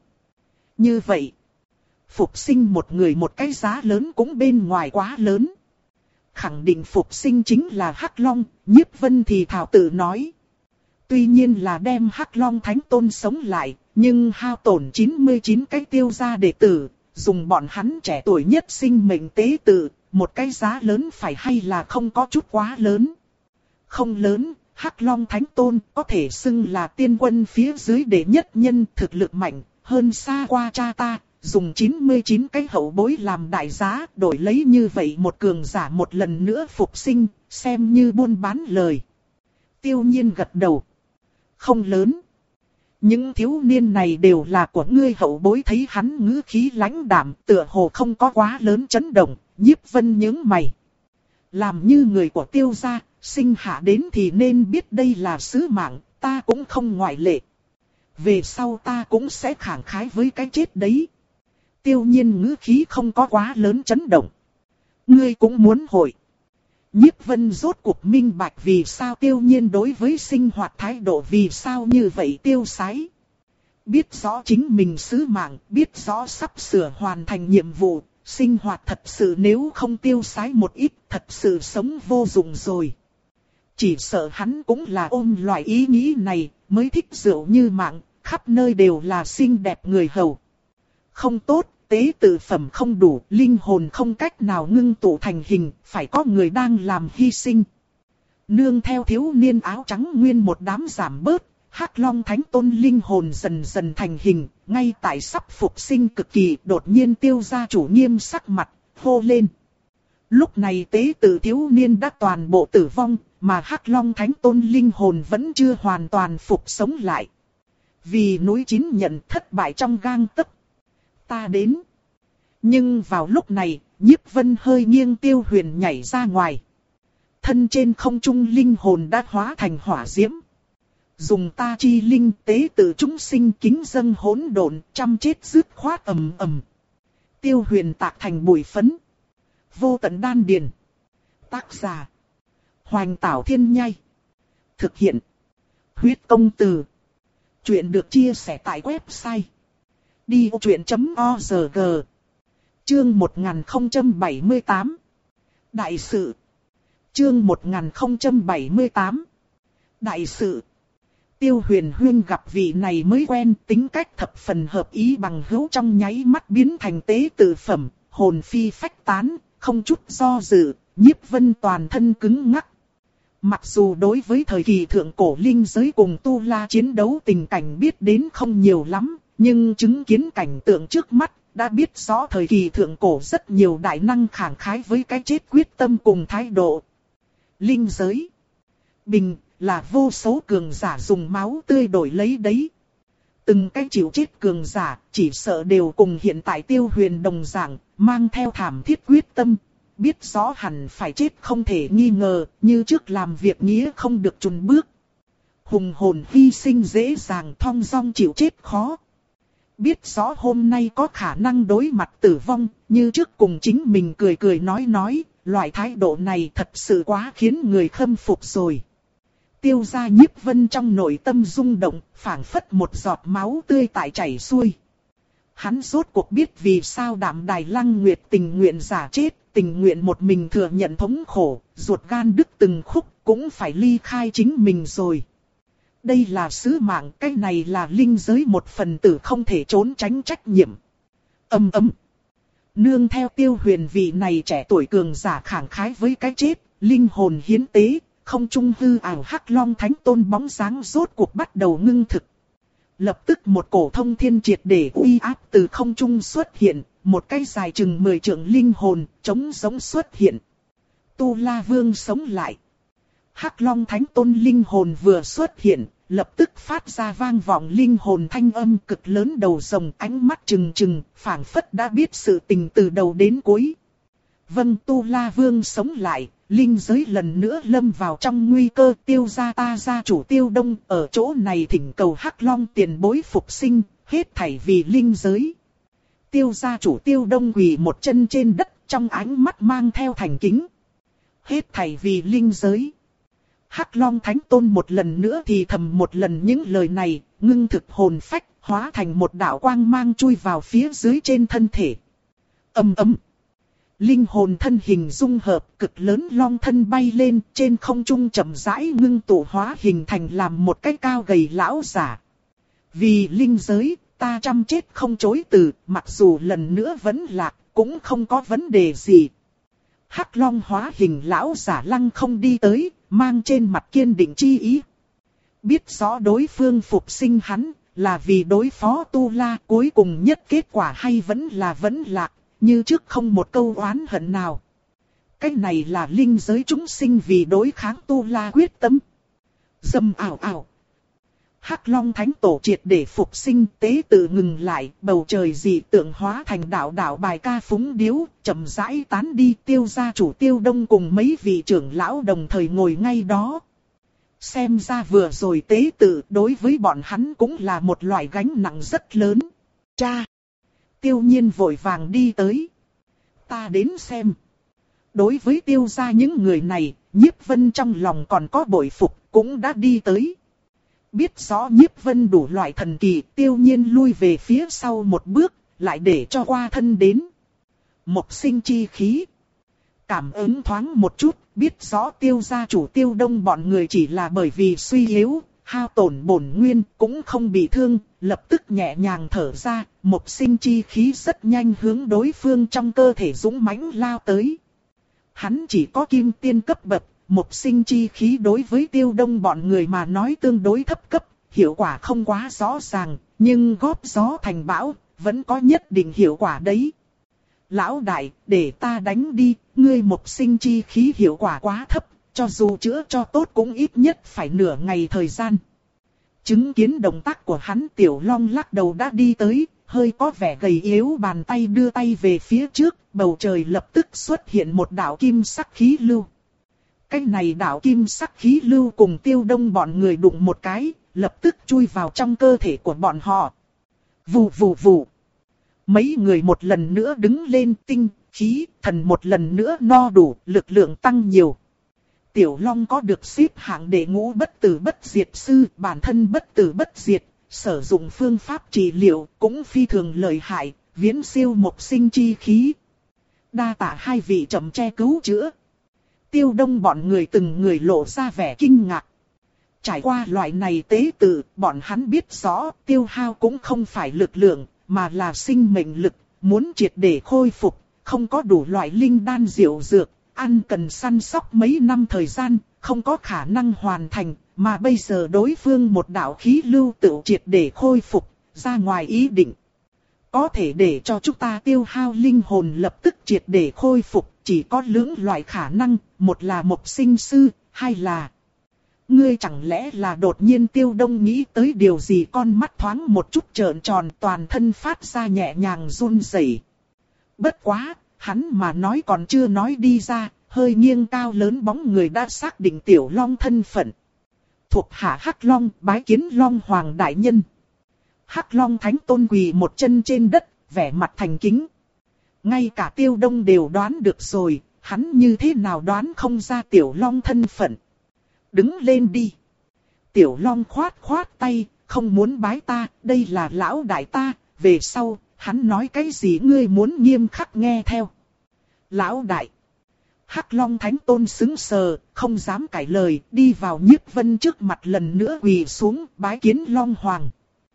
Speaker 1: Như vậy, phục sinh một người một cái giá lớn cũng bên ngoài quá lớn. Khẳng định phục sinh chính là Hắc Long, Nhiếp Vân thì thảo tự nói. Tuy nhiên là đem Hắc Long Thánh Tôn sống lại, nhưng hao tổn chín mươi chín cái Tiêu gia đệ tử, dùng bọn hắn trẻ tuổi nhất sinh mệnh tế tự, một cái giá lớn phải hay là không có chút quá lớn. Không lớn, Hắc Long Thánh Tôn có thể xưng là tiên quân phía dưới đệ nhất nhân, thực lực mạnh, hơn xa qua cha ta, dùng chín mươi chín cái hậu bối làm đại giá, đổi lấy như vậy một cường giả một lần nữa phục sinh, xem như buôn bán lời. Tiêu Nhiên gật đầu. Không lớn. Những thiếu niên này đều là của ngươi hậu bối, thấy hắn ngữ khí lãnh đạm, tựa hồ không có quá lớn chấn động, Nhiếp Vân nhướng mày. Làm như người của Tiêu gia, Sinh hạ đến thì nên biết đây là sứ mạng, ta cũng không ngoại lệ. Về sau ta cũng sẽ khẳng khái với cái chết đấy. Tiêu Nhiên ngữ khí không có quá lớn chấn động. Ngươi cũng muốn hội. Nhiếp Vân rốt cuộc minh bạch vì sao Tiêu Nhiên đối với sinh hoạt thái độ vì sao như vậy tiêu sái. Biết rõ chính mình sứ mạng, biết rõ sắp sửa hoàn thành nhiệm vụ, sinh hoạt thật sự nếu không tiêu sái một ít, thật sự sống vô dụng rồi. Chỉ sợ hắn cũng là ôm loại ý nghĩ này, mới thích rượu như mạng, khắp nơi đều là xinh đẹp người hầu. Không tốt, tế tự phẩm không đủ, linh hồn không cách nào ngưng tụ thành hình, phải có người đang làm hy sinh. Nương theo thiếu niên áo trắng nguyên một đám giảm bớt, Hắc Long Thánh Tôn linh hồn dần dần thành hình, ngay tại sắp phục sinh cực kỳ đột nhiên Tiêu gia chủ nghiêm sắc mặt, hô lên. Lúc này tế tự thiếu niên đã toàn bộ tử vong, mà Hắc Long Thánh Tôn linh hồn vẫn chưa hoàn toàn phục sống lại. Vì núi chín nhận thất bại trong gang tấc. Ta đến. Nhưng vào lúc này, Nhiếp Vân hơi nghiêng Tiêu Huyền nhảy ra ngoài. Thân trên không trung linh hồn đã hóa thành hỏa diễm. Dùng ta chi linh tế tự chúng sinh kính dâng hỗn độn, trăm chết dứt khoát ầm ầm. Tiêu Huyền tạc thành bụi phấn. Vô tận đan điền. Tác giả. Hoành Tảo Thiên Nhai. Thực hiện. Huyết Công Từ. Chuyện được chia sẻ tại website. đi ô chuyện chấm org. Chương một nghìn không trăm bảy mươi tám. Đại sự. Chương một nghìn không trăm bảy mươi tám. Đại sự. Tiêu Huyền Huyên gặp vị này mới quen, tính cách thập phần hợp ý bằng hữu trong nháy mắt biến thành tế tự phẩm, hồn phi phách tán, không chút do dự, Nhiếp Vân toàn thân cứng ngắc. Mặc dù đối với thời kỳ thượng cổ linh giới cùng Tu La chiến đấu tình cảnh biết đến không nhiều lắm, nhưng chứng kiến cảnh tượng trước mắt, đã biết rõ thời kỳ thượng cổ rất nhiều đại năng khẳng khái với cái chết quyết tâm cùng thái độ. Linh giới. Bình, là vô số cường giả dùng máu tươi đổi lấy đấy. Từng cái chịu chết cường giả, chỉ sợ đều cùng hiện tại Tiêu Huyền đồng dạng, mang theo thảm thiết quyết tâm. Biết rõ hẳn phải chết không thể nghi ngờ, như trước làm việc nghĩa không được chùn bước. Hùng hồn hy sinh dễ dàng, thong dong chịu chết khó. Biết rõ hôm nay có khả năng đối mặt tử vong, như trước cùng chính mình cười cười nói nói, loại thái độ này thật sự quá khiến người khâm phục rồi. Tiêu gia Nhiếp Vân trong nội tâm rung động, phảng phất một giọt máu tươi tại chảy xuôi. Hắn rốt cuộc biết vì sao Đạm Đài Lăng Nguyệt tình nguyện giả chết, tình nguyện một mình thừa nhận thống khổ, ruột gan đứt từng khúc, cũng phải ly khai chính mình rồi. Đây là sứ mạng, cái này là linh giới một phần tử không thể trốn tránh trách nhiệm. Âm ầm. Nương theo Tiêu Huyền vị này trẻ tuổi cường giả khẳng khái với cái chết, linh hồn hiến tế, không trung hư ảo Hắc Long Thánh Tôn bóng dáng rốt cuộc bắt đầu ngưng thực. Lập tức một cổ thông thiên triệt để uy áp từ không trung xuất hiện, một cái dài chừng mười trượng linh hồn, trống giống xuất hiện. Tu La Vương sống lại. Hắc Long Thánh Tôn linh hồn vừa xuất hiện, lập tức phát ra vang vọng linh hồn thanh âm cực lớn đầu rồng, ánh mắt trừng trừng, phảng phất đã biết sự tình từ đầu đến cuối. Vâng, Tu La Vương sống lại, linh giới lần nữa lâm vào trong nguy cơ. Tiêu gia ta gia chủ Tiêu Đông ở chỗ này thỉnh cầu Hắc Long tiền bối phục sinh, hết thảy vì linh giới. Tiêu gia chủ Tiêu Đông quỳ một chân trên đất, trong ánh mắt mang theo thành kính. Hết thảy vì linh giới. Hắc Long Thánh Tôn một lần nữa thì thầm một lần những lời này, ngưng thực hồn phách, hóa thành một đạo quang mang chui vào phía dưới trên thân thể. Ầm ầm. Linh hồn thân hình dung hợp, cực lớn long thân bay lên, trên không trung chậm rãi ngưng tụ hóa hình thành làm một cái cao gầy lão giả. Vì linh giới, ta trăm chết không chối từ, mặc dù lần nữa vẫn lạc, cũng không có vấn đề gì. Hắc Long hóa hình lão giả lăng không đi tới, mang trên mặt kiên định chi ý. Biết rõ đối phương phục sinh hắn, là vì đối phó Tu La, cuối cùng nhất kết quả hay vẫn là vẫn lạc, như trước không một câu oán hận nào. Cái này là linh giới chúng sinh vì đối kháng Tu La quyết tâm. Dầm ảo ảo. Hắc Long Thánh Tổ triệt để phục sinh, tế tự ngừng lại, bầu trời dị tượng hóa thành đạo đạo bài ca phúng điếu, chậm rãi tán đi. Tiêu gia chủ Tiêu Đông cùng mấy vị trưởng lão đồng thời ngồi ngay đó. Xem ra vừa rồi tế tự đối với bọn hắn cũng là một loại gánh nặng rất lớn. Cha! Tiêu Nhiên vội vàng đi tới. Ta đến xem. Đối với Tiêu gia những người này, Nhiếp Vân trong lòng còn có bội phục, cũng đã đi tới. Biết rõ Nhiếp Vân đủ loại thần kỳ, Tiêu Nhiên lui về phía sau một bước, lại để cho qua thân đến. Một sinh chi khí. Cảm ứng thoáng một chút, biết rõ Tiêu gia chủ Tiêu Đông bọn người chỉ là bởi vì suy yếu, hao tổn bổn nguyên, cũng không bị thương, lập tức nhẹ nhàng thở ra, một sinh chi khí rất nhanh hướng đối phương trong cơ thể dũng mãnh lao tới. Hắn chỉ có kim tiên cấp bậc, một sinh chi khí đối với Tiêu Đông bọn người mà nói tương đối thấp cấp, hiệu quả không quá rõ ràng, nhưng góp gió thành bão, vẫn có nhất định hiệu quả đấy. Lão đại, để ta đánh đi, ngươi một sinh chi khí hiệu quả quá thấp, cho dù chữa cho tốt cũng ít nhất phải nửa ngày thời gian. Chứng kiến động tác của hắn, Tiểu Long lắc đầu đã đi tới, hơi có vẻ gầy yếu, bàn tay đưa tay về phía trước, bầu trời lập tức xuất hiện một đạo kim sắc khí lưu. Cái này đạo kim sắc khí lưu cùng Tiêu Đông bọn người đụng một cái, lập tức chui vào trong cơ thể của bọn họ. Vù vù vù. Mấy người một lần nữa đứng lên, tinh, khí, thần một lần nữa no đủ, lực lượng tăng nhiều. Tiểu Long có được xếp hạng đệ ngũ bất tử bất diệt sư, bản thân bất tử bất diệt, sử dụng phương pháp trị liệu cũng phi thường lợi hại, viễn siêu một sinh chi khí. Đa tạ hai vị chậm che cứu chữa. Tiêu Đông bọn người từng người lộ ra vẻ kinh ngạc. Trải qua loại này tế tự, bọn hắn biết rõ tiêu hao cũng không phải lực lượng, mà là sinh mệnh lực, muốn triệt để khôi phục, không có đủ loại linh đan diệu dược, ăn cần săn sóc mấy năm thời gian, không có khả năng hoàn thành, mà bây giờ đối phương một đạo khí lưu tự triệt để khôi phục, ra ngoài ý định. Có thể để cho chúng ta tiêu hao linh hồn lập tức triệt để khôi phục, chỉ có lưỡng loại khả năng, một là một sinh sư, hai là... Ngươi chẳng lẽ là đột nhiên Tiêu Đông nghĩ tới điều gì, con mắt thoáng một chút trợn tròn, toàn thân phát ra nhẹ nhàng run rẩy. Bất quá, hắn mà nói còn chưa nói đi ra, hơi nghiêng cao lớn bóng người đã xác định Tiểu Long thân phận. Thuộc hạ Hắc Long bái kiến Long Hoàng đại nhân. Hắc Long Thánh Tôn quỳ một chân trên đất, vẻ mặt thành kính. Ngay cả Tiêu Đông đều đoán được rồi, hắn như thế nào đoán không ra Tiểu Long thân phận. Đứng lên đi. Tiểu Long khoát khoát tay, không muốn bái ta, đây là lão đại ta, về sau, hắn nói cái gì ngươi muốn nghiêm khắc nghe theo. Lão đại. Hắc Long Thánh Tôn sững sờ, không dám cãi lời, đi vào Nhiếp Vân trước mặt lần nữa quỳ xuống, bái kiến Long Hoàng.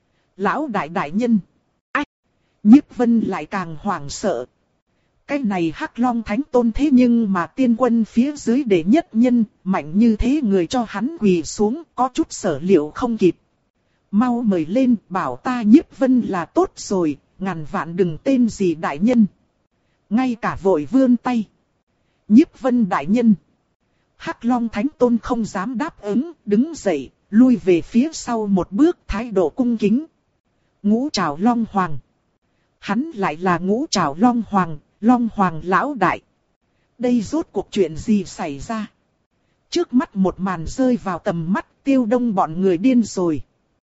Speaker 1: Lão đại đại nhân. Ách! Nhiếp Vân lại càng hoảng sợ. Cái này Hắc Long Thánh Tôn thế nhưng mà tiên quân phía dưới đệ nhất nhân, mạnh như thế người cho hắn quỳ xuống, có chút sở liệu không kịp. Mau mời lên, bảo ta Nhiếp Vân là tốt rồi, ngàn vạn đừng tên gì đại nhân. Ngay cả vội vươn tay. Nhiếp Vân đại nhân. Hắc Long Thánh Tôn không dám đáp ứng, đứng dậy, lui về phía sau một bước, thái độ cung kính. Ngũ Trảo Long Hoàng. Hắn lại là Ngũ Trảo Long Hoàng. Long Hoàng lão đại. Đây rốt cuộc chuyện gì xảy ra? Trước mắt một màn rơi vào tầm mắt, Tiêu Đông bọn người điên rồi.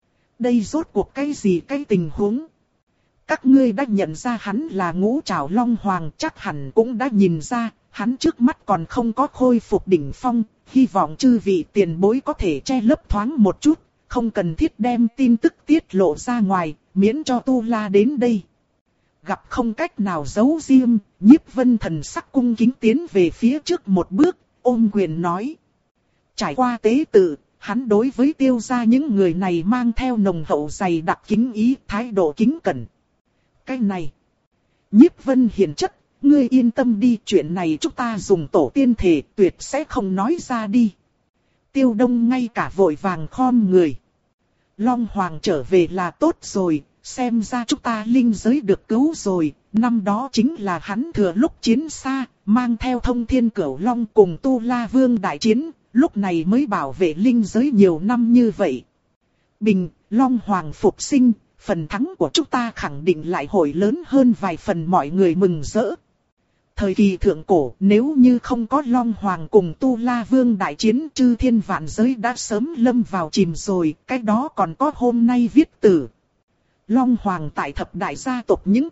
Speaker 1: Đây rốt cuộc cái gì cái tình huống? Các ngươi đã nhận ra hắn là Ngũ Trảo Long Hoàng, chắc hẳn cũng đã nhìn ra, hắn trước mắt còn không có khôi phục đỉnh phong, hy vọng chư vị tiền bối có thể che lấp thoáng một chút, không cần thiết đem tin tức tiết lộ ra ngoài, miễn cho Tu La đến đây. Gặp không cách nào giấu riêng, Nhiếp Vân thần sắc cung kính tiến về phía trước một bước, ôm quyền nói. Trải qua tế tự, hắn đối với Tiêu gia những người này mang theo nồng hậu dày đặc kính ý, thái độ kính cẩn. Cái này, Nhiếp Vân hiền chất, ngươi yên tâm đi, chuyện này chúng ta dùng tổ tiên thể tuyệt sẽ không nói ra đi. Tiêu Đông ngay cả vội vàng khom người. Long Hoàng trở về là tốt rồi. Xem ra chúng ta linh giới được cứu rồi, năm đó chính là hắn thừa lúc chiến xa, mang theo Thông Thiên Cửu Long cùng Tu La Vương đại chiến, lúc này mới bảo vệ linh giới nhiều năm như vậy. Bình, Long Hoàng phục sinh, phần thắng của chúng ta khẳng định lại hội lớn hơn vài phần, mọi người mừng rỡ. Thời kỳ thượng cổ, nếu như không có Long Hoàng cùng Tu La Vương đại chiến, chư thiên vạn giới đã sớm lâm vào chìm rồi, cái đó còn có hôm nay viết tử. Long Hoàng tại thập đại gia tộc những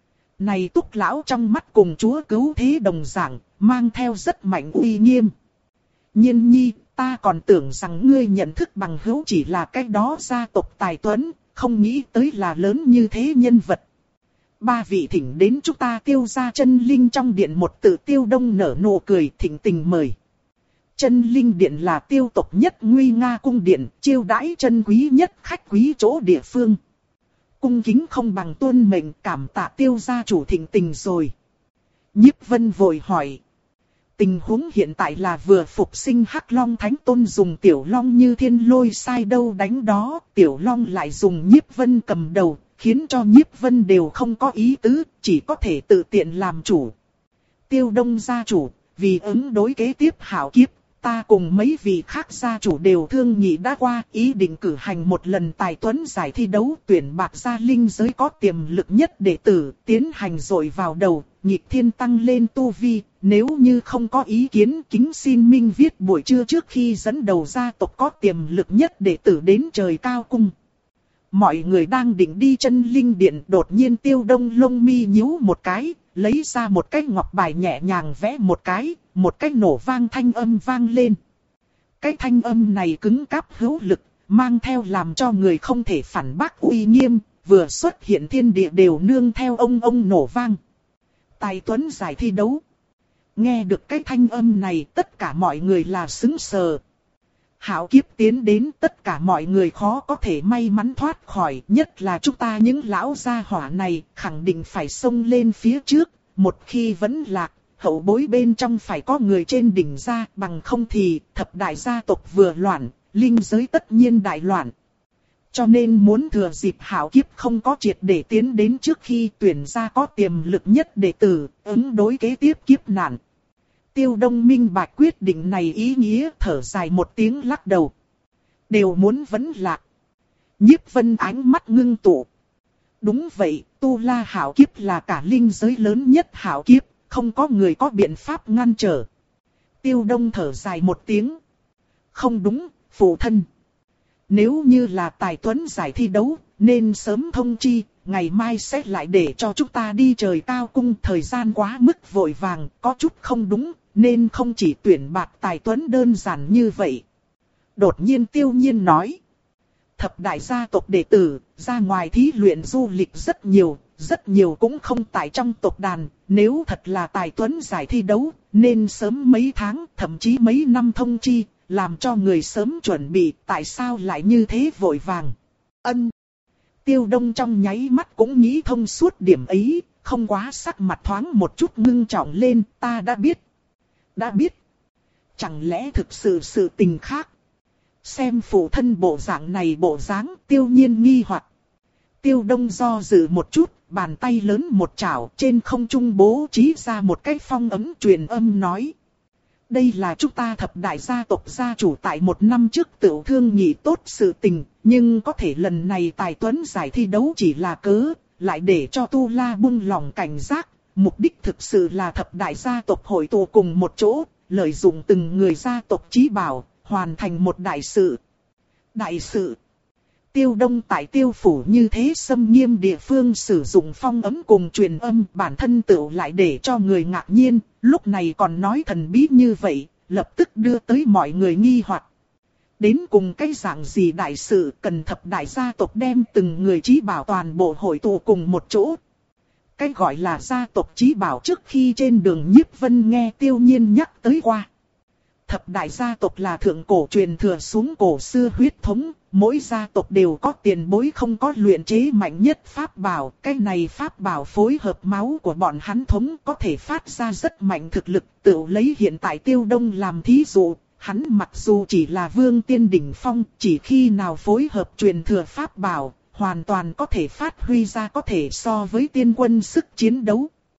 Speaker 1: này túc lão trong mắt cùng chúa cứu thế đồng dạng, mang theo rất mạnh uy nghiêm. Nhiên nhi, ta còn tưởng rằng ngươi nhận thức bằng hữu chỉ là cái đó gia tộc tài tuấn, không nghĩ tới là lớn như thế nhân vật. Ba vị thỉnh đến chúng ta Tiêu gia chân linh trong điện, một tự Tiêu Đông nở nụ cười, thỉnh tình mời. Chân linh điện là Tiêu tộc nhất nguy nga cung điện, chiêu đãi chân quý nhất khách quý chỗ địa phương. Cung kính không bằng tuân mệnh, cảm tạ Tiêu gia chủ thỉnh tình rồi. Nhiếp Vân vội hỏi. Tình huống hiện tại là vừa phục sinh Hắc Long Thánh Tôn dùng Tiểu Long như thiên lôi sai đâu đánh đó, Tiểu Long lại dùng Nhiếp Vân cầm đầu, khiến cho Nhiếp Vân đều không có ý tứ, chỉ có thể tự tiện làm chủ. Tiêu Đông gia chủ, vì ứng đối kế tiếp hảo kiếp, ta cùng mấy vị khác gia chủ đều thương nghị đã qua, ý định cử hành một lần tài tuấn giải thi đấu, tuyển bạc gia linh giới có tiềm lực nhất đệ tử, tiến hành dội vào đầu, nghịch thiên tăng lên tu vi. Nếu như không có ý kiến, kính xin minh viết buổi trưa trước khi dẫn đầu gia tộc có tiềm lực nhất đệ tử đến trời cao cung. Mọi người đang định đi chân linh điện, đột nhiên Tiêu Đông lông mi nhíu một cái, lấy ra một cái ngọc bài nhẹ nhàng vẽ một cái, một cái nổ vang thanh âm vang lên. Cái thanh âm này cứng cáp hữu lực, mang theo làm cho người không thể phản bác uy nghiêm, vừa xuất hiện thiên địa đều nương theo ông ông nổ vang. Tài tuấn giải thi đấu. Nghe được cái thanh âm này, tất cả mọi người là sững sờ. Hảo kiếp tiến đến, tất cả mọi người khó có thể may mắn thoát khỏi, nhất là chúng ta những lão gia hỏa này, khẳng định phải xông lên phía trước, một khi vẫn lạc, hậu bối bên trong phải có người trên đỉnh ra, bằng không thì thập đại gia tộc vừa loạn, linh giới tất nhiên đại loạn. Cho nên muốn thừa dịp hảo kiếp không có triệt để tiến đến trước khi tuyển ra có tiềm lực nhất đệ tử, ứng đối kế tiếp kiếp nạn. Tiêu Đông minh bạch quyết định này ý nghĩa, thở dài một tiếng lắc đầu. Đều muốn vẫn lạc. Nhiếp Vân ánh mắt ngưng tụ. Đúng vậy, Tu La hảo kiếp là cả linh giới lớn nhất hảo kiếp, không có người có biện pháp ngăn trở. Tiêu Đông thở dài một tiếng. Không đúng, phụ thân. Nếu như là tài tuấn giải thi đấu, nên sớm thông chi, ngày mai sẽ lại để cho chúng ta đi trời cao cung, thời gian quá mức vội vàng, có chút không đúng, nên không chỉ tuyển bạc tài tuấn đơn giản như vậy. Đột nhiên Tiêu Nhiên nói. Thập đại gia tộc đệ tử, ra ngoài thí luyện du lịch rất nhiều, rất nhiều cũng không tại trong tộc đàn, nếu thật là tài tuấn giải thi đấu, nên sớm mấy tháng, thậm chí mấy năm thông chi, làm cho người sớm chuẩn bị, tại sao lại như thế vội vàng. Ân. Tiêu Đông trong nháy mắt cũng nghĩ thông suốt điểm ấy, không quá sắc mặt thoáng một chút ngưng trọng lên, ta đã biết. Đã biết. Chẳng lẽ thực sự sự tình khác? Xem phụ thân bộ dạng này bộ dáng, Tiêu Nhiên nghi hoặc. Tiêu Đông do dự một chút, bàn tay lớn một chảo, trên không trung bố trí ra một cái phong ấm truyền âm nói. Đây là chúng ta thập đại gia tộc gia chủ tại một năm trước tự thương nghị tốt sự tình, nhưng có thể lần này tài tuấn giải thi đấu chỉ là cớ, lại để cho Tu La buông lòng cảnh giác. Mục đích thực sự là thập đại gia tộc hội tụ cùng một chỗ, lợi dụng từng người gia tộc chí bảo, hoàn thành một đại sự. Đại sự. Tiêu Đông tại Tiêu phủ như thế xâm nghiêm địa phương sử dụng phong ấm cùng truyền âm, bản thân tự lại để cho người ngạc nhiên, lúc này còn nói thần bí như vậy, lập tức đưa tới mọi người nghi hoặc. Đến cùng cái dạng gì đại sự, cần thập đại gia tộc đem từng người chí bảo toàn bộ hội tụ cùng một chỗ. Cái gọi là gia tộc chí bảo trước khi trên đường Nhiếp Vân nghe Tiêu Nhiên nhắc tới qua. Thập đại gia tộc là thượng cổ truyền thừa xuống cổ xưa huyết thống, mỗi gia tộc đều có tiền bối không có luyện chế mạnh nhất pháp bảo. Cái này pháp bảo phối hợp máu của bọn hắn thống có thể phát ra rất mạnh thực lực, tự lấy hiện tại Tiêu Đông làm thí dụ. Hắn mặc dù chỉ là vương tiên đỉnh phong, chỉ khi nào phối hợp truyền thừa pháp bảo, hoàn toàn có thể phát huy ra có thể so với tiên quân sức chiến đấu.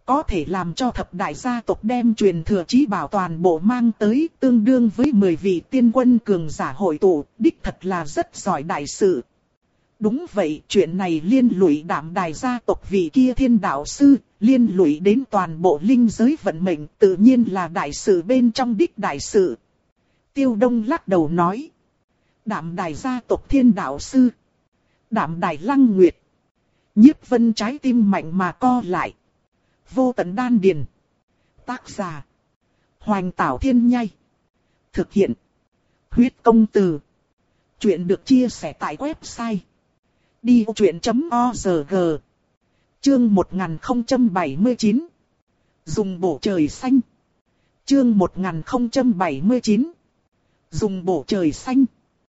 Speaker 1: có thể làm cho thập đại gia tộc đem truyền thừa chí bảo toàn bộ mang tới, tương đương với mười vị tiên quân cường giả hội tụ, đích thật là rất giỏi đại sự. Đúng vậy, chuyện này liên lụy Đạm Đài gia tộc vị kia thiên đạo sư, liên lụy đến toàn bộ linh giới vận mệnh, tự nhiên là đại sự bên trong đích đại sự. Tiêu Đông lắc đầu nói. Đạm Đài gia tộc thiên đạo sư. Đạm Đài Lăng Nguyệt. Nhiếp Vân trái tim mạnh mà co lại. Vô tận đan điền. Tác giả. Hoành Tảo Thiên Nhai. Thực hiện. Huyết công từ. Chuyện được chia sẻ tại website. đi vô chuyện chấm org. Chương một nghìn không trăm bảy mươi chín. Dùng bổ trời xanh. Chương một nghìn không trăm bảy mươi chín. Dùng bổ trời xanh.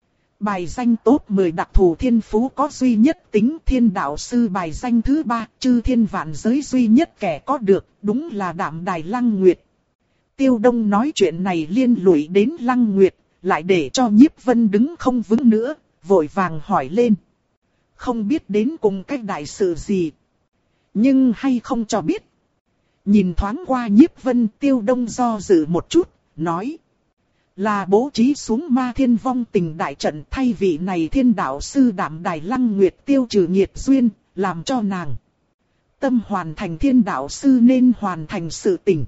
Speaker 1: Bài danh top mười đặc thù thiên phú có duy nhất tính thiên đạo sư bài danh thứ ba, chư thiên vạn giới duy nhất kẻ có được, đúng là Đạm Đài Lăng Nguyệt. Tiêu Đông nói chuyện này liên lụy đến Lăng Nguyệt, lại để cho Nhiếp Vân đứng không vững nữa, vội vàng hỏi lên. Không biết đến cùng cách đại sự gì, nhưng hay không cho biết. Nhìn thoáng qua Nhiếp Vân, Tiêu Đông do dự một chút, nói. Là bố trí xuống ma thiên vong tình đại trận thay vị này thiên đạo sư Đạm Đài Lăng Nguyệt tiêu trừ nghiệt duyên, làm cho nàng tâm hoàn thành thiên đạo sư nên hoàn thành sự tình.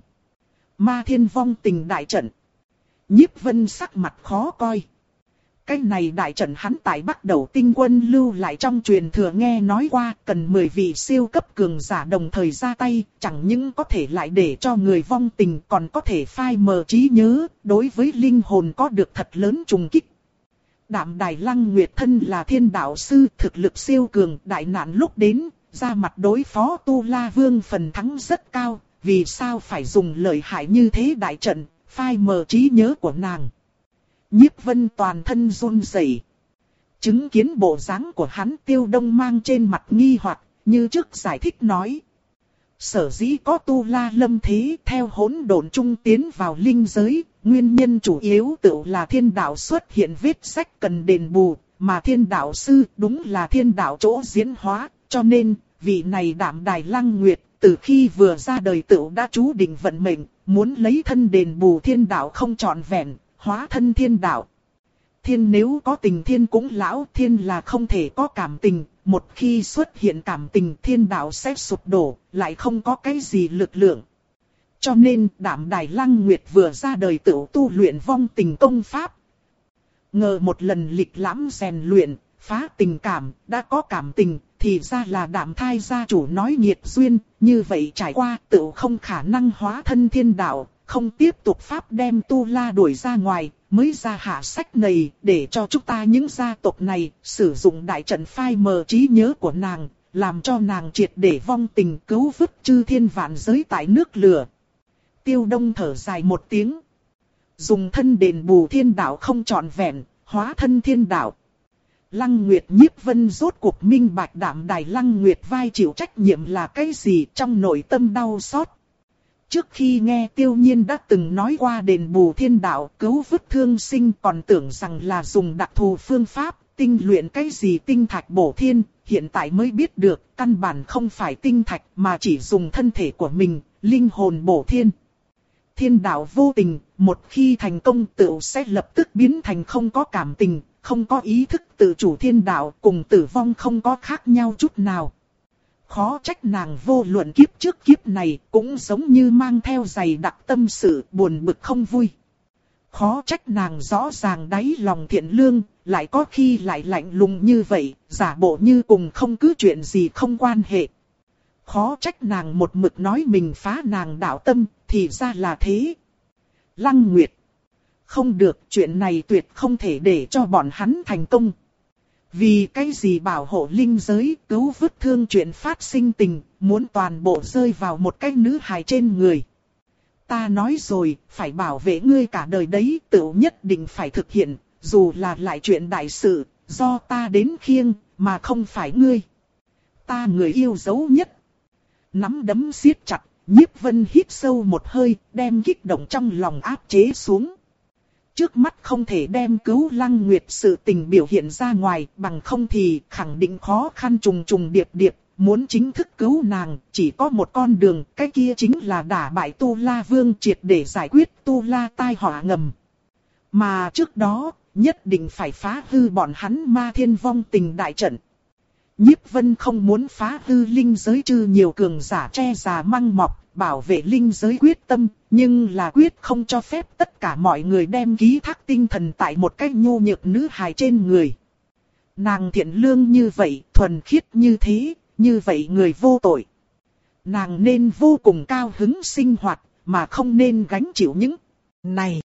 Speaker 1: Ma thiên vong tình đại trận. Nhiếp Vân sắc mặt khó coi. Cái này đại trận hắn tại bắt đầu tinh quân lưu lại trong truyền thừa nghe nói qua, cần mười vị siêu cấp cường giả đồng thời ra tay, chẳng những có thể lại để cho người vong tình còn có thể phai mờ trí nhớ, đối với linh hồn có được thật lớn trùng kích. Đạm Đài Lăng Nguyệt thân là thiên đạo sư, thực lực siêu cường, đại nạn lúc đến, ra mặt đối phó Tu La Vương phần thắng rất cao, vì sao phải dùng lợi hại như thế đại trận, phai mờ trí nhớ của nàng. Nhiếp Vân toàn thân run rẩy. Chứng kiến bộ dáng của hắn, Tiêu Đông mang trên mặt nghi hoặc, như trước giải thích nói. Sở dĩ có Tu La lâm thế theo hỗn độn trung tiến vào linh giới, nguyên nhân chủ yếu tự là thiên đạo xuất hiện vết sách cần đền bù, mà thiên đạo sư đúng là thiên đạo chỗ diễn hóa, cho nên, vị này Đạm Đài Lăng Nguyệt, từ khi vừa ra đời tự đã chú định vận mệnh, muốn lấy thân đền bù thiên đạo không trọn vẹn. Hóa thân thiên đạo. Thiên nếu có tình thiên cũng lão, thiên là không thể có cảm tình, một khi xuất hiện cảm tình thiên đạo sẽ sụp đổ, lại không có cái gì lực lượng. Cho nên Đạm Đài Lăng Nguyệt vừa ra đời tự tu luyện vong tình công pháp. Ngờ một lần lịch lãm rèn luyện, phá tình cảm, đã có cảm tình, thì ra là Đạm Thai gia chủ nói nghiệt duyên, như vậy trải qua tự không khả năng hóa thân thiên đạo. Không tiếp tục pháp đem Tu La đuổi ra ngoài, mới ra hạ sách này, để cho chúng ta những gia tộc này sử dụng đại trận phai mờ trí nhớ của nàng, làm cho nàng triệt để vong tình cứu vớt chư thiên vạn giới tại nước lửa. Tiêu Đông thở dài một tiếng. Dùng thân đền bù thiên đạo không trọn vẹn, hóa thân thiên đạo. Lăng Nguyệt Nhiếp Vân rốt cuộc minh bạch Đạm Đài Lăng Nguyệt vai chịu trách nhiệm là cái gì trong nội tâm đau xót. Trước khi nghe Tiêu Nhiên đã từng nói qua đền bù thiên đạo cứu vớt thương sinh còn tưởng rằng là dùng đặc thù phương pháp, tinh luyện cái gì tinh thạch bổ thiên, hiện tại mới biết được căn bản không phải tinh thạch mà chỉ dùng thân thể của mình, linh hồn bổ thiên. Thiên đạo vô tình, một khi thành công tự sẽ lập tức biến thành không có cảm tình, không có ý thức tự chủ thiên đạo cùng tử vong không có khác nhau chút nào. Khó trách nàng vô luận kiếp trước kiếp này cũng giống như mang theo dày đặc tâm sự buồn bực không vui. Khó trách nàng rõ ràng đáy lòng thiện lương, lại có khi lại lạnh lùng như vậy, giả bộ như cùng không cứ chuyện gì không quan hệ. Khó trách nàng một mực nói mình phá nàng đạo tâm, thì ra là thế. Lăng Nguyệt. Không được, chuyện này tuyệt không thể để cho bọn hắn thành công. Vì cái gì bảo hộ linh giới, cứu vớt thương chuyện phát sinh tình, muốn toàn bộ rơi vào một cái nữ hài trên người. Ta nói rồi, phải bảo vệ ngươi cả đời đấy, tự nhất định phải thực hiện, dù là lại chuyện đại sự, do ta đến khiêng, mà không phải ngươi. Ta người yêu dấu nhất. Nắm đấm siết chặt, Nhiếp Vân hít sâu một hơi, đem kích động trong lòng áp chế xuống. Trước mắt không thể đem cứu Lăng Nguyệt sự tình biểu hiện ra ngoài, bằng không thì khẳng định khó khăn trùng trùng điệp điệp, muốn chính thức cứu nàng, chỉ có một con đường, cái kia chính là đả bại Tu La Vương, triệt để giải quyết Tu La tai họa ngầm. Mà trước đó, nhất định phải phá hư bọn hắn Ma Thiên vong tình đại trận. Nhiếp Vân không muốn phá hư linh giới trừ nhiều cường giả che già măng mọc, bảo vệ linh giới quyết tâm, nhưng là quyết không cho phép tất cả mọi người đem ký thác tinh thần tại một cái nhu nhược nữ hài trên người. Nàng thiện lương như vậy, thuần khiết như thế, như vậy người vô tội. Nàng nên vô cùng cao hứng sinh hoạt, mà không nên gánh chịu những này.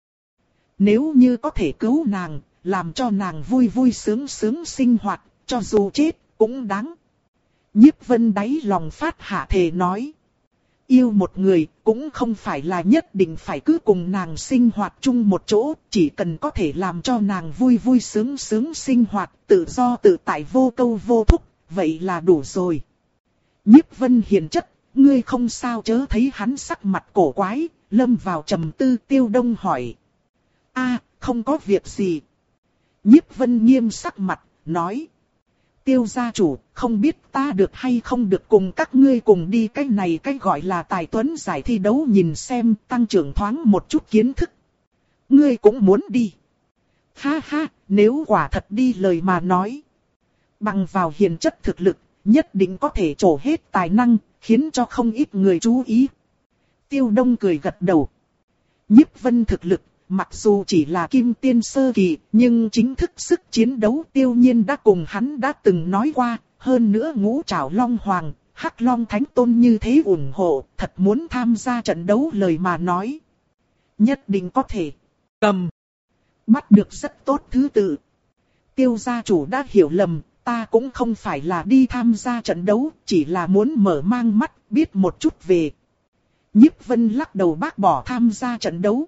Speaker 1: Nếu như có thể cứu nàng, làm cho nàng vui vui sướng sướng sinh hoạt, cho dù chết, cũng đáng. Nhiếp Vân đáy lòng phát hạ thề nói. Yêu một người, cũng không phải là nhất định phải cứ cùng nàng sinh hoạt chung một chỗ, chỉ cần có thể làm cho nàng vui vui sướng sướng sinh hoạt, tự do tự tại vô câu vô thúc, vậy là đủ rồi. Nhiếp Vân hiền chất, ngươi không sao chớ thấy hắn sắc mặt cổ quái, lâm vào trầm tư. Tiêu Đông hỏi. A, không có việc gì. Nhiếp Vân nghiêm sắc mặt, nói. Tiêu gia chủ, không biết ta được hay không được cùng các ngươi cùng đi cái này cái gọi là tài tuấn giải thi đấu nhìn xem, tăng trưởng thoáng một chút kiến thức. Ngươi cũng muốn đi. Ha ha, nếu quả thật đi lời mà nói. Bằng vào hiền chất thực lực, nhất định có thể trổ hết tài năng, khiến cho không ít người chú ý. Tiêu Đông cười gật đầu. Nhiếp Vân thực lực, mặc dù chỉ là kim tiên sơ kỳ, nhưng chính thức sức chiến đấu Tiêu Nhiên đã cùng hắn đã từng nói qua, hơn nữa ngũ trảo long hoàng, hắc long thánh tôn như thế ủng hộ, thật muốn tham gia trận đấu lời mà nói. Nhất định có thể. Cầm. Bắt được rất tốt thứ tự. Tiêu gia chủ đã hiểu lầm, ta cũng không phải là đi tham gia trận đấu, chỉ là muốn mở mang mắt, biết một chút về. Nhiếp Vân lắc đầu bác bỏ tham gia trận đấu.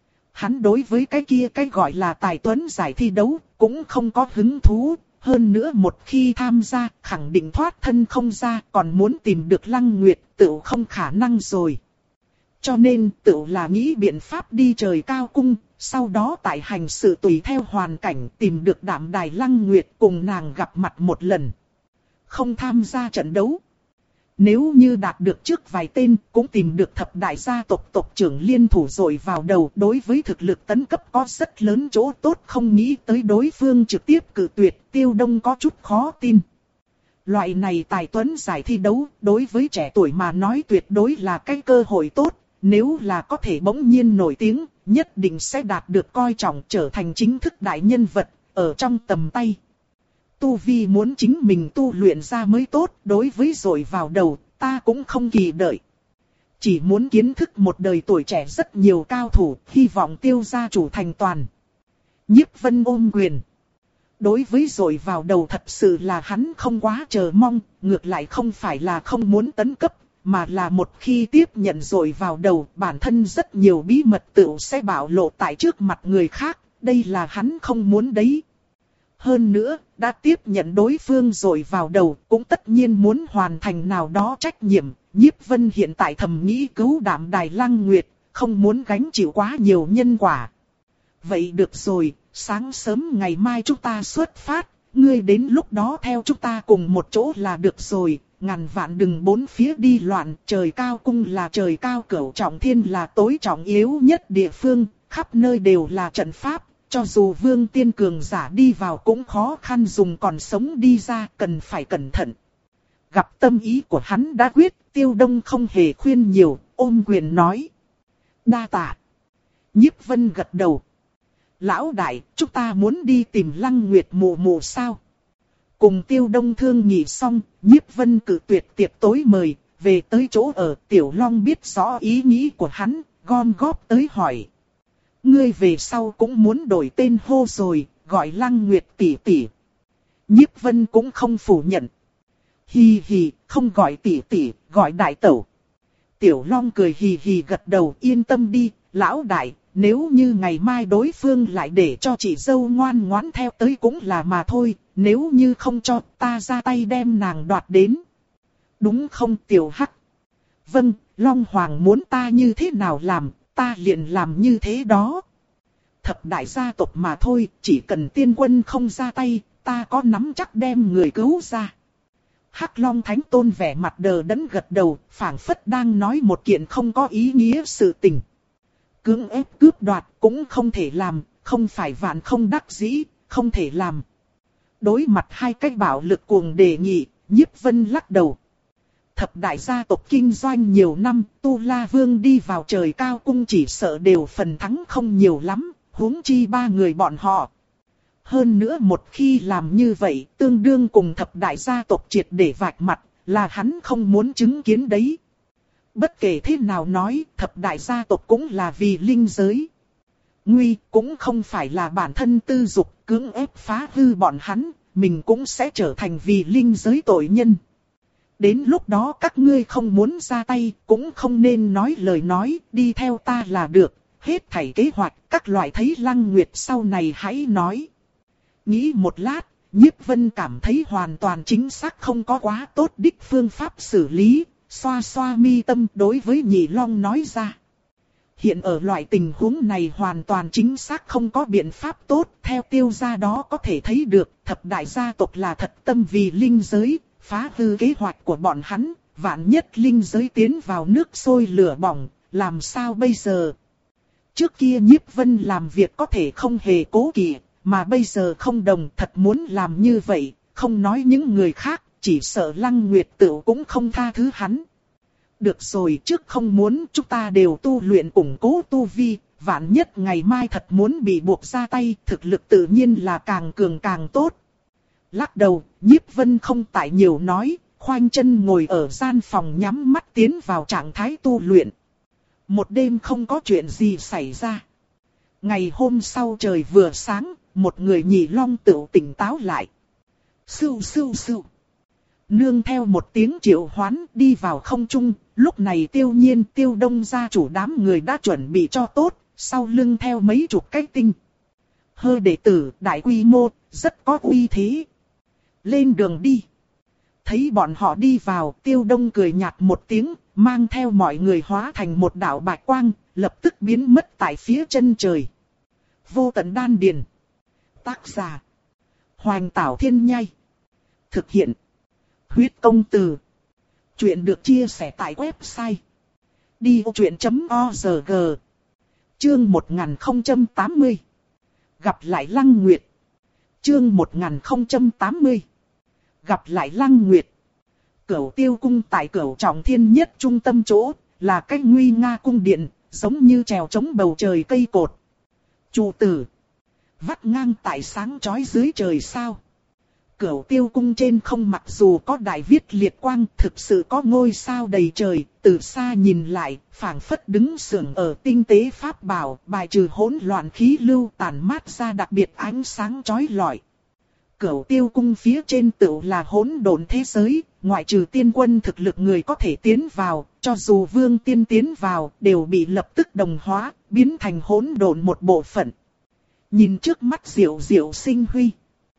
Speaker 1: Hắn đối với cái kia cái gọi là tài tuấn giải thi đấu, cũng không có hứng thú. Hơn nữa một khi tham gia, khẳng định thoát thân không ra, còn muốn tìm được Lăng Nguyệt, tựu không khả năng rồi. Cho nên, tựu là nghĩ biện pháp đi trời cao cung, sau đó tại hành sự tùy theo hoàn cảnh tìm được Đạm Đài Lăng Nguyệt cùng nàng gặp mặt một lần. Không tham gia trận đấu. Nếu như đạt được trước vài tên, cũng tìm được thập đại gia tộc tộc trưởng liên thủ rồi vào đầu, đối với thực lực tấn cấp có rất lớn chỗ tốt, không nghĩ tới đối phương trực tiếp cự tuyệt. Tiêu Đông có chút khó tin. Loại này tài tuấn giải thi đấu, đối với trẻ tuổi mà nói tuyệt đối là cái cơ hội tốt, nếu là có thể bỗng nhiên nổi tiếng, nhất định sẽ đạt được coi trọng, trở thành chính thức đại nhân vật, ở trong tầm tay. Tu vi muốn chính mình tu luyện ra mới tốt, đối với rồi vào đầu, ta cũng không kỳ đợi. Chỉ muốn kiến thức một đời tuổi trẻ rất nhiều cao thủ, hy vọng Tiêu gia chủ thành toàn. Nhiếp Vân ôm quyền. Đối với rồi vào đầu thật sự là hắn không quá chờ mong, ngược lại không phải là không muốn tấn cấp, mà là một khi tiếp nhận rồi vào đầu, bản thân rất nhiều bí mật tựu sẽ bạo lộ tại trước mặt người khác, đây là hắn không muốn đấy. Hơn nữa, đã tiếp nhận đối phương rồi vào đầu, cũng tất nhiên muốn hoàn thành nào đó trách nhiệm. Nhiếp Vân hiện tại thầm nghĩ cứu Đạm Đài Lăng Nguyệt, không muốn gánh chịu quá nhiều nhân quả. Vậy được rồi, sáng sớm ngày mai chúng ta xuất phát, ngươi đến lúc đó theo chúng ta cùng một chỗ là được rồi. Ngàn vạn đừng bốn phía đi loạn, trời cao cung là trời cao, cửu trọng thiên là tối trọng yếu nhất địa phương, khắp nơi đều là trận pháp. Cho dù vương tiên cường giả đi vào cũng khó khăn dùng còn sống đi ra, cần phải cẩn thận. Gặp tâm ý của hắn đã quyết, Tiêu Đông không hề khuyên nhiều, ôm quyền nói. Đa tạ. Nhiếp Vân gật đầu. Lão đại, chúng ta muốn đi tìm Lăng Nguyệt mụ mụ sao? Cùng Tiêu Đông thương nghị xong, Nhiếp Vân cự tuyệt tiệc tối mời, về tới chỗ ở. Tiểu Long biết rõ ý nghĩ của hắn, gom góp tới hỏi. Ngươi về sau cũng muốn đổi tên hô rồi, gọi Lăng Nguyệt tỷ tỷ. Nhiếp Vân cũng không phủ nhận. Hì hì, không gọi tỷ tỷ, gọi đại tẩu. Tiểu Long cười hì hì gật đầu, yên tâm đi, lão đại, nếu như ngày mai đối phương lại để cho chị dâu ngoan ngoãn theo tới cũng là mà thôi, nếu như không cho ta ra tay đem nàng đoạt đến. Đúng không Tiểu Hắc? Vâng, Long Hoàng muốn ta như thế nào làm, ta liền làm như thế đó. Thập đại gia tộc mà thôi, chỉ cần tiên quân không ra tay, ta có nắm chắc đem người cứu ra. Hắc Long Thánh Tôn vẻ mặt đờ đẫn gật đầu, phảng phất đang nói một kiện không có ý nghĩa sự tình. Cưỡng ép cướp đoạt cũng không thể làm, không phải vạn không đắc dĩ, không thể làm. Đối mặt hai cái bạo lực cuồng đề nghị, Nhiếp Vân lắc đầu. Thập đại gia tộc kinh doanh nhiều năm, Tu La Vương đi vào trời cao cung chỉ sợ đều phần thắng không nhiều lắm, huống chi ba người bọn họ. Hơn nữa một khi làm như vậy, tương đương cùng thập đại gia tộc triệt để vạch mặt, là hắn không muốn chứng kiến đấy. Bất kể thế nào nói, thập đại gia tộc cũng là vì linh giới. Nguy cũng không phải là bản thân tư dục cưỡng ép phá hư bọn hắn, mình cũng sẽ trở thành vì linh giới tội nhân. Đến lúc đó các ngươi không muốn ra tay, cũng không nên nói lời nói, đi theo ta là được, hết thảy kế hoạch, các loại thấy Lăng Nguyệt sau này hãy nói. Nghĩ một lát, Nhiếp Vân cảm thấy hoàn toàn chính xác không có quá tốt đích phương pháp xử lý, xoa xoa mi tâm đối với Nhị Long nói ra. Hiện ở loại tình huống này hoàn toàn chính xác không có biện pháp tốt, theo tiêu gia đó có thể thấy được, thập đại gia tộc là thật tâm vì linh giới, phá hư kế hoạch của bọn hắn, vạn nhất linh giới tiến vào nước sôi lửa bỏng, làm sao bây giờ? Trước kia Nhiếp Vân làm việc có thể không hề cố kỵ, mà bây giờ không đồng, thật muốn làm như vậy, không nói những người khác, chỉ sợ Lăng Nguyệt Tửu cũng không tha thứ hắn. Được rồi, trước không muốn, chúng ta đều tu luyện củng cố tu vi, vạn nhất ngày mai thật muốn bị buộc ra tay, thực lực tự nhiên là càng cường càng tốt. Lắc đầu, Nhiếp Vân không tại nhiều nói, khoanh chân ngồi ở gian phòng nhắm mắt tiến vào trạng thái tu luyện. Một đêm không có chuyện gì xảy ra. Ngày hôm sau trời vừa sáng, một người Nhị Long Tửu tỉnh táo lại. Sưu sưu sưu. Nương theo một tiếng triệu hoán đi vào không trung, lúc này Tiêu Nhiên Tiêu Đông gia chủ đám người đã chuẩn bị cho tốt, sau lưng theo mấy chục cái tinh. Hơ đệ tử đại quy mô, rất có uy thế. Lên đường đi. Thấy bọn họ đi vào, Tiêu Đông cười nhạt một tiếng, mang theo mọi người hóa thành một đạo bạch quang, lập tức biến mất tại phía chân trời. Vô tận đan điền. Tác giả. Hoành Tảo Thiên Nhai. Thực hiện. Huyết công từ. Chuyện được chia sẻ tại website. đi ô chuyện chấm org. Chương một nghìn không trăm tám mươi. Gặp lại Lăng Nguyệt. Chương một nghìn không trăm tám mươi. Gặp lại Lăng Nguyệt. Cửu Tiêu cung tại Cửu Trọng Thiên nhất trung tâm chỗ, là cách nguy nga cung điện, giống như trèo chống bầu trời cây cột. Chủ tử. Vắt ngang tại sáng chói dưới trời sao. Cửu Tiêu cung trên không mặc dù có đại viết liệt quang, thực sự có ngôi sao đầy trời, từ xa nhìn lại, phảng phất đứng sưởng ở tinh tế pháp bảo, bài trừ hỗn loạn khí lưu tản mát ra đặc biệt ánh sáng chói lọi. Cửu Tiêu cung phía trên tựu là hỗn độn thế giới, ngoại trừ tiên quân thực lực người có thể tiến vào, cho dù vương tiên tiến vào, đều bị lập tức đồng hóa, biến thành hỗn độn một bộ phận. Nhìn trước mắt diệu diệu sinh huy.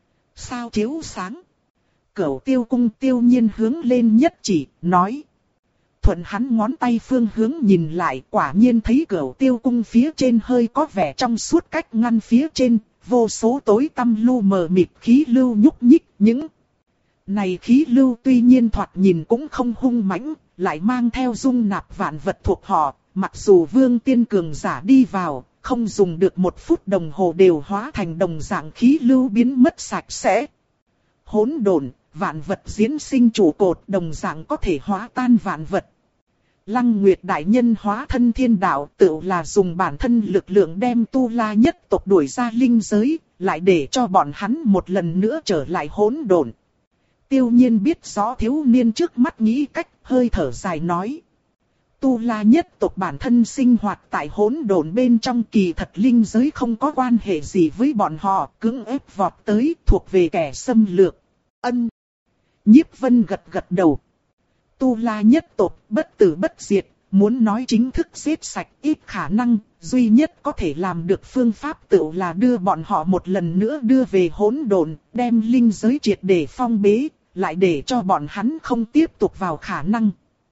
Speaker 1: Sao chiếu sáng. Cửu Tiêu cung Tiêu Nhiên hướng lên nhất chỉ, nói. Thuận hắn ngón tay phương hướng nhìn lại, quả nhiên thấy Cửu Tiêu cung phía trên hơi có vẻ trong suốt cách ngăn phía trên, vô số tối tăm lu mờ mịt khí lưu nhúc nhích, những này khí lưu tuy nhiên thoạt nhìn cũng không hung mãnh, lại mang theo dung nạp vạn vật thuộc họ, mặc dù vương tiên cường giả đi vào, không dùng được một phút đồng hồ đều hóa thành đồng dạng khí lưu biến mất sạch sẽ. Hỗn độn, vạn vật diễn sinh trụ cột đồng dạng có thể hóa tan vạn vật. Lăng Nguyệt đại nhân hóa thân thiên đạo tự là dùng bản thân lực lượng đem Tu La nhất tộc đuổi ra linh giới, lại để cho bọn hắn một lần nữa trở lại hỗn độn. Tiêu Nhiên biết rõ thiếu niên trước mắt nghĩ cách, hơi thở dài nói. Tu La nhất tộc bản thân sinh hoạt tại hỗn độn bên trong, kỳ thật linh giới không có quan hệ gì với bọn họ, cưỡng ép vọt tới, thuộc về kẻ xâm lược. Ân. Nhiếp Vân gật gật đầu. Tu La nhất tộc bất tử bất diệt, muốn nói chính thức giết sạch ít khả năng, duy nhất có thể làm được phương pháp tựu là đưa bọn họ một lần nữa đưa về hỗn độn, đem linh giới triệt để phong bế, lại để cho bọn hắn không tiếp tục vào khả năng.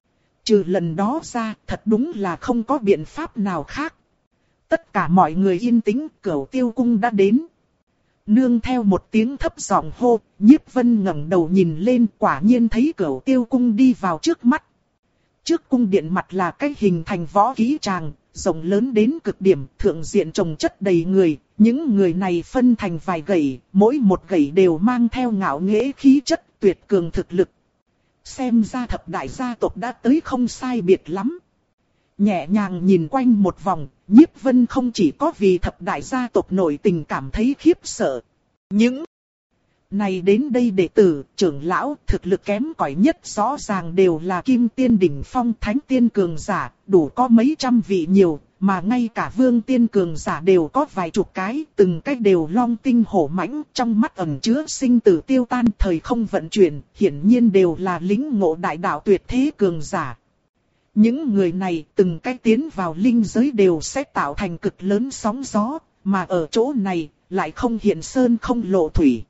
Speaker 1: Trừ lần đó ra, thật đúng là không có biện pháp nào khác. Tất cả mọi người yên tĩnh, Cửu Tiêu cung đã đến. Nương theo một tiếng thấp giọng hô, Nhiếp Vân ngẩng đầu nhìn lên, quả nhiên thấy Cửu Tiêu cung đi vào trước mắt. Trước cung điện mặt là cái hình thành võ kỹ tràng, rộng lớn đến cực điểm, thượng diện trồng chất đầy người, những người này phân thành vài gậy, mỗi một gậy đều mang theo ngạo nghễ khí chất tuyệt cường thực lực. Xem ra thập đại gia tộc đã tới không sai biệt lắm. Nhẹ nhàng nhìn quanh một vòng, Nhiếp Vân không chỉ có vì thập đại gia tộc nổi tình cảm thấy khiếp sợ. Những này đến đây đệ tử, trưởng lão, thực lực kém cỏi nhất rõ ràng đều là kim tiên đỉnh phong thánh tiên cường giả, đủ có mấy trăm vị nhiều, mà ngay cả vương tiên cường giả đều có vài chục cái, từng cái đều long tinh hổ mãnh, trong mắt ẩn chứa sinh tử tiêu tan thời không vận chuyển, hiển nhiên đều là lĩnh ngộ đại đạo tuyệt thế cường giả. Những người này từng cái tiến vào linh giới đều sẽ tạo thành cực lớn sóng gió, mà ở chỗ này lại không hiện sơn không lộ thủy.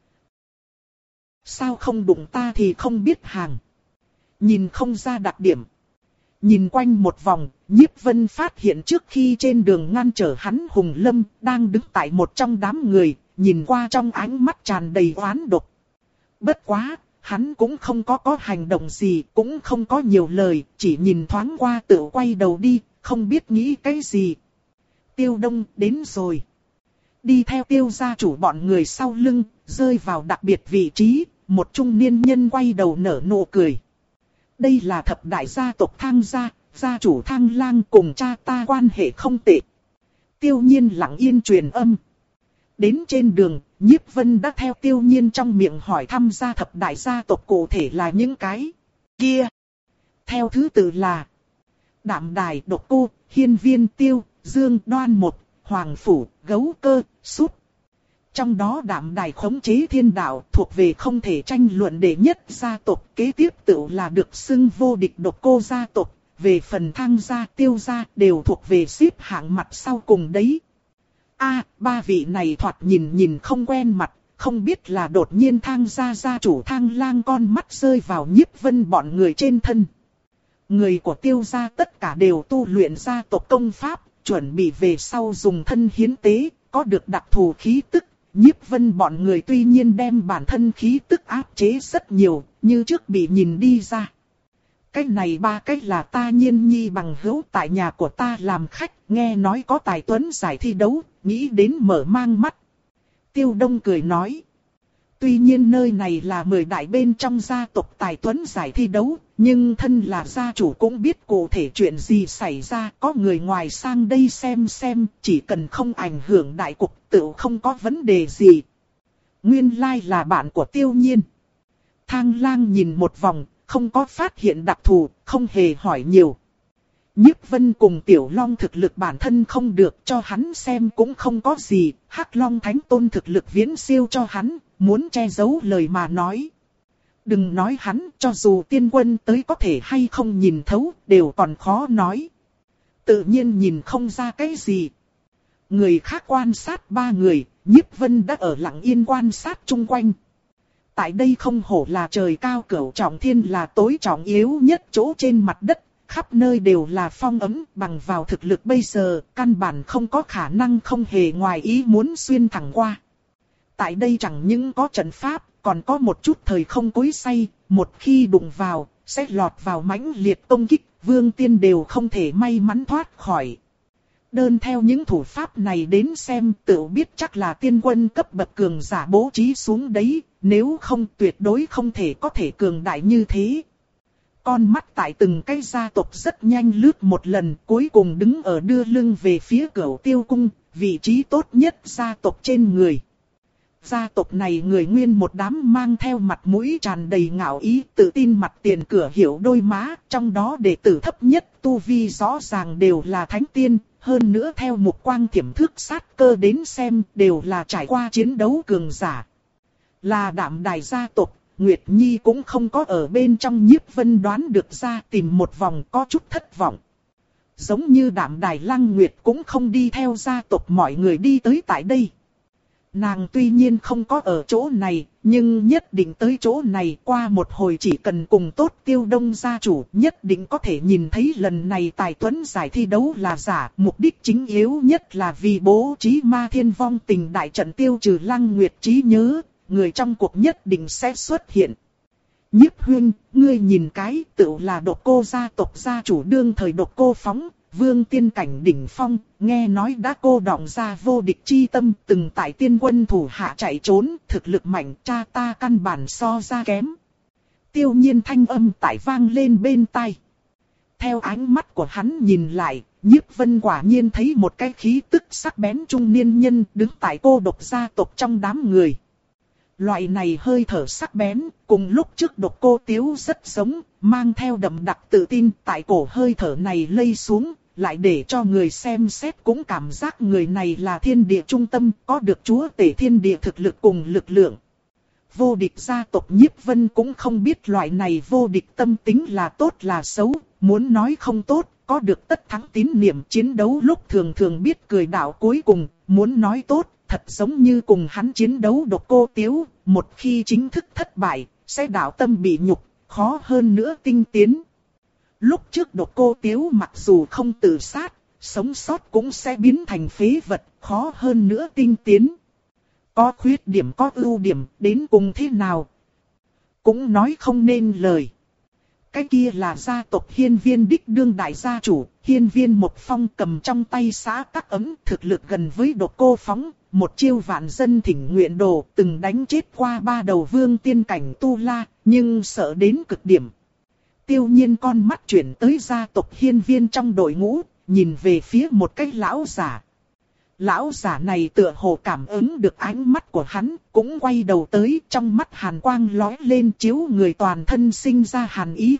Speaker 1: Sao không đụng ta thì không biết hàng. Nhìn không ra đặc điểm. Nhìn quanh một vòng, Nhiếp Vân phát hiện trước khi trên đường ngăn trở hắn Hùng Lâm đang đứng tại một trong đám người, nhìn qua trong ánh mắt tràn đầy oán độc. Bất quá, hắn cũng không có có hành động gì, cũng không có nhiều lời, chỉ nhìn thoáng qua tự quay đầu đi, không biết nghĩ cái gì. Tiêu Đông đến rồi. Đi theo Tiêu gia chủ bọn người sau lưng, rơi vào đặc biệt vị trí, một trung niên nhân quay đầu nở nụ cười. Đây là thập đại gia tộc Thang gia, gia chủ Thang Lang cùng cha ta quan hệ không tệ. Tiêu Nhiên lặng yên truyền âm. Đến trên đường, Nhiếp Vân đã theo Tiêu Nhiên trong miệng hỏi thăm gia thập đại gia tộc cụ thể là những cái kia. Theo thứ tự là Đạm Đài, Độc Cô, Hiên Viên, Tiêu, Dương, Đoan Một, Hoàng Phủ, Gấu Cơ, Sút. Trong đó Đạm Đài khống chế thiên đạo thuộc về không thể tranh luận đệ nhất gia tộc, kế tiếp tự là được xưng vô địch Độc Cô gia tộc, về phần Thang gia, Tiêu gia đều thuộc về xếp hạng mặt sau cùng đấy. A, à, ba vị này thoạt nhìn nhìn không quen mặt, không biết là đột nhiên Thang gia gia chủ Thang Lang con mắt rơi vào Nhiếp Vân bọn người trên thân. Người của Tiêu gia tất cả đều tu luyện gia tộc công pháp, chuẩn bị về sau dùng thân hiến tế, có được đặc thù khí tức. Nhiếp Vân bọn người tuy nhiên đem bản thân khí tức áp chế rất nhiều, như trước bị nhìn đi ra. Cái này ba cái là ta Nhiên Nhi bằng hữu tại nhà của ta làm khách, nghe nói có tài tuấn giải thi đấu, nghĩ đến mở mang mắt. Tiêu Đông cười nói. Tuy nhiên nơi này là mười đại bên trong gia tộc tài tuấn giải thi đấu, nhưng thân là gia chủ cũng biết cụ thể chuyện gì xảy ra, có người ngoài sang đây xem xem, chỉ cần không ảnh hưởng đại cục tự không có vấn đề gì. Nguyên lai là bạn của Tiêu Nhiên. Thang Lang nhìn một vòng, không có phát hiện đặc thù, không hề hỏi nhiều. Nhiếp Vân cùng Tiểu Long thực lực bản thân không được, cho hắn xem cũng không có gì, Hắc Long Thánh Tôn thực lực viễn siêu cho hắn, muốn che giấu lời mà nói. Đừng nói hắn, cho dù tiên quân tới có thể hay không nhìn thấu, đều còn khó nói. Tự nhiên nhìn không ra cái gì. Người khác quan sát ba người, Nhiếp Vân đã ở lặng yên quan sát chung quanh. Tại đây không hổ là trời cao cửu trọng thiên, là tối trọng yếu nhất chỗ trên mặt đất, khắp nơi đều là phong ấm, bằng vào thực lực bây giờ, căn bản không có khả năng không hề ngoài ý muốn xuyên thẳng qua. Tại đây chẳng những có trận pháp, còn có một chút thời không cối xay, một khi đụng vào, sẽ lọt vào mãnh liệt công kích, vương tiên đều không thể may mắn thoát khỏi. Đơn theo những thủ pháp này đến xem, tự biết chắc là tiên quân cấp bậc cường giả bố trí xuống đấy, nếu không tuyệt đối không thể có thể cường đại như thế. Con mắt tại từng cái gia tộc rất nhanh lướt một lần, cuối cùng đứng ở đưa lưng về phía Cửu Tiêu cung, vị trí tốt nhất gia tộc trên người. Gia tộc này người nguyên một đám mang theo mặt mũi tràn đầy ngạo ý, tự tin mặt tiền cửa hiểu đôi má, trong đó đệ tử thấp nhất tu vi rõ ràng đều là thánh tiên, hơn nữa theo mục quang thiểm thước sát cơ đến xem đều là trải qua chiến đấu cường giả. Là Đạm Đài gia tộc, Nguyệt Nhi cũng không có ở bên trong. Nhiếp Vân đoán được ra, tìm một vòng có chút thất vọng. Giống như Đạm Đài Lăng Nguyệt cũng không đi theo gia tộc mọi người đi tới tại đây. Nàng tuy nhiên không có ở chỗ này, nhưng nhất định tới chỗ này qua một hồi chỉ cần cùng tốt Tiêu Đông gia chủ nhất định có thể nhìn thấy lần này tài tuấn giải thi đấu là giả. Mục đích chính yếu nhất là vì bố trí ma thiên vong tình đại trận tiêu trừ Lăng Nguyệt trí nhớ, người trong cuộc nhất định sẽ xuất hiện. Nhiếp huynh, ngươi nhìn cái tựu là Độc Cô gia tộc gia chủ đương thời Độc Cô Phóng. Vương tiên cảnh đỉnh phong, nghe nói đã cô đọng ra vô địch chi tâm, từng tại tiên quân thủ hạ chạy trốn, thực lực mạnh, cha ta căn bản so ra kém. Tiêu nhiên thanh âm tại vang lên bên tai. Theo ánh mắt của hắn nhìn lại, Nhiếp Vân quả nhiên thấy một cái khí tức sắc bén trung niên nhân đứng tại cô độc gia tộc trong đám người. Loại này hơi thở sắc bén, cùng lúc trước Độc Cô Tiếu rất giống, mang theo đậm đặc tự tin, tại cổ hơi thở này lây xuống, lại để cho người xem xét cũng cảm giác người này là thiên địa trung tâm, có được chúa tể thiên địa thực lực cùng lực lượng. Vô địch gia tộc Nhiếp Vân cũng không biết loại này vô địch tâm tính là tốt là xấu, muốn nói không tốt, có được tất thắng tín niệm chiến đấu lúc thường thường biết cười đảo cuối cùng, muốn nói tốt, thật giống như cùng hắn chiến đấu Độc Cô Tiếu, một khi chính thức thất bại, sẽ đảo tâm bị nhục, khó hơn nữa tinh tiến. Lúc trước Độc Cô Tiếu mặc dù không tự sát, sống sót cũng sẽ biến thành phế vật, khó hơn nữa tinh tiến. Có khuyết điểm có ưu điểm, đến cùng thế nào? Cũng nói không nên lời. Cái kia là gia tộc Hiên Viên đích đương đại gia chủ, Hiên Viên Một Phong cầm trong tay xã tắc ấm, thực lực gần với Độc Cô Phóng, một chiêu vạn dân thỉnh nguyện đồ, từng đánh chết qua ba đầu vương tiên cảnh tu la, nhưng sợ đến cực điểm. Tiêu nhiên con mắt chuyển tới gia tộc Hiên Viên trong đội ngũ, nhìn về phía một cái lão giả. Lão giả này tựa hồ cảm ứng được ánh mắt của hắn, cũng quay đầu tới, trong mắt hàn quang lóe lên chiếu người toàn thân sinh ra hàn ý.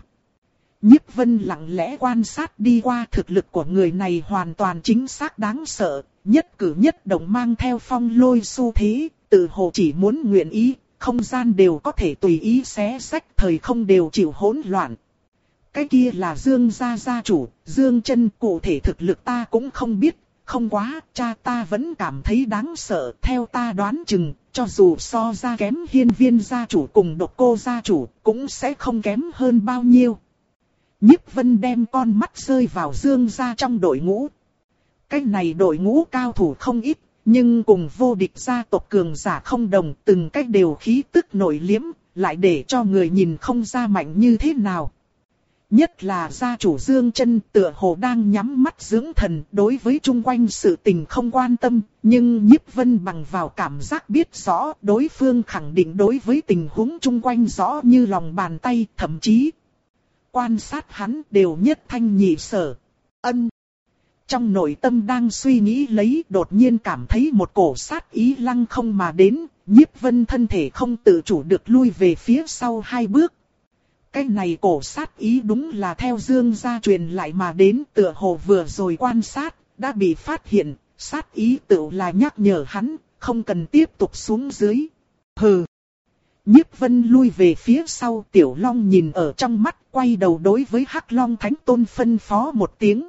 Speaker 1: Nhiếp Vân lặng lẽ quan sát đi qua, thực lực của người này hoàn toàn chính xác đáng sợ, nhất cử nhất động mang theo phong lôi xu thế, tự hồ chỉ muốn nguyện ý, không gian đều có thể tùy ý xé xách, thời không đều chịu hỗn loạn. Cái kia là Dương gia gia chủ, Dương Chân, cụ thể thực lực ta cũng không biết, không quá, cha ta vẫn cảm thấy đáng sợ, theo ta đoán chừng, cho dù so ra kém Hiên Viên gia chủ cùng Độc Cô gia chủ, cũng sẽ không kém hơn bao nhiêu. Nhiếp Vân đem con mắt rơi vào Dương gia trong đội ngũ. Cái này đội ngũ cao thủ không ít, nhưng cùng vô địch gia tộc cường giả không đồng, từng cách đều khí tức nổi liếm, lại để cho người nhìn không ra mạnh như thế nào. Nhất là gia chủ Dương Chân tựa hồ đang nhắm mắt dưỡng thần, đối với chung quanh sự tình không quan tâm, nhưng Nhiếp Vân bằng vào cảm giác biết rõ đối phương khẳng định đối với tình huống chung quanh rõ như lòng bàn tay, thậm chí quan sát hắn đều nhất thanh nhị sở. Ân. Trong nội tâm đang suy nghĩ lấy, đột nhiên cảm thấy một cổ sát ý lăng không mà đến, Nhiếp Vân thân thể không tự chủ được lui về phía sau hai bước. Cái này cổ sát ý đúng là theo Dương gia truyền lại mà đến, tựa hồ vừa rồi quan sát, đã bị phát hiện, sát ý tự là nhắc nhở hắn, không cần tiếp tục xuống dưới. Hừ. Nhiếp Vân lui về phía sau, Tiểu Long nhìn ở trong mắt, quay đầu đối với Hắc Long Thánh Tôn phân phó một tiếng.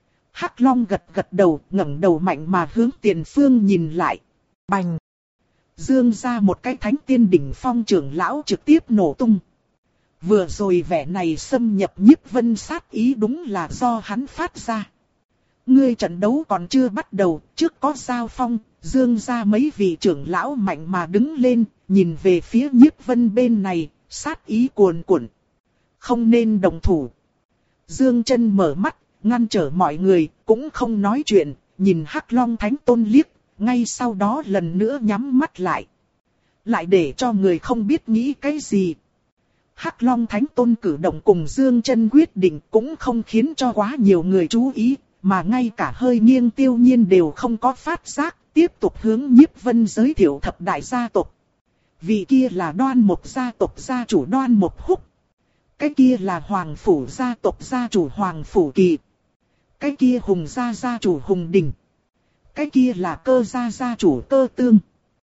Speaker 1: Hắc Long gật gật đầu, ngẩng đầu mạnh mà hướng tiền phương nhìn lại. Bành! Dương ra một cái thánh tiên đỉnh phong trưởng lão trực tiếp nổ tung. Vừa rồi vẻ này xâm nhập Nhiếp Vân sát ý đúng là do hắn phát ra. Ngươi trận đấu còn chưa bắt đầu, trước có giao phong, Dương ra mấy vị trưởng lão mạnh mà đứng lên, nhìn về phía Nhiếp Vân bên này, sát ý cuồn cuộn. Không nên đồng thủ. Dương Chân mở mắt, ngăn trở mọi người, cũng không nói chuyện, nhìn Hắc Long Thánh Tôn liếc, ngay sau đó lần nữa nhắm mắt lại. Lại để cho người không biết nghĩ cái gì. Hắc Long Thánh Tôn cử động cùng Dương Chân quyết định cũng không khiến cho quá nhiều người chú ý, mà ngay cả hơi nghiêng Tiêu Nhiên đều không có phát giác, tiếp tục hướng Nhiếp Vân giới thiệu thập đại gia tộc. Vị kia là Đoan Mộc gia tộc gia chủ Đoan Mộc Húc. Cái kia là Hoàng Phủ gia tộc gia chủ Hoàng Phủ Kỳ. Cái kia Hùng gia gia chủ Hùng Đình. Cái kia là Cơ gia gia chủ Cơ Tương.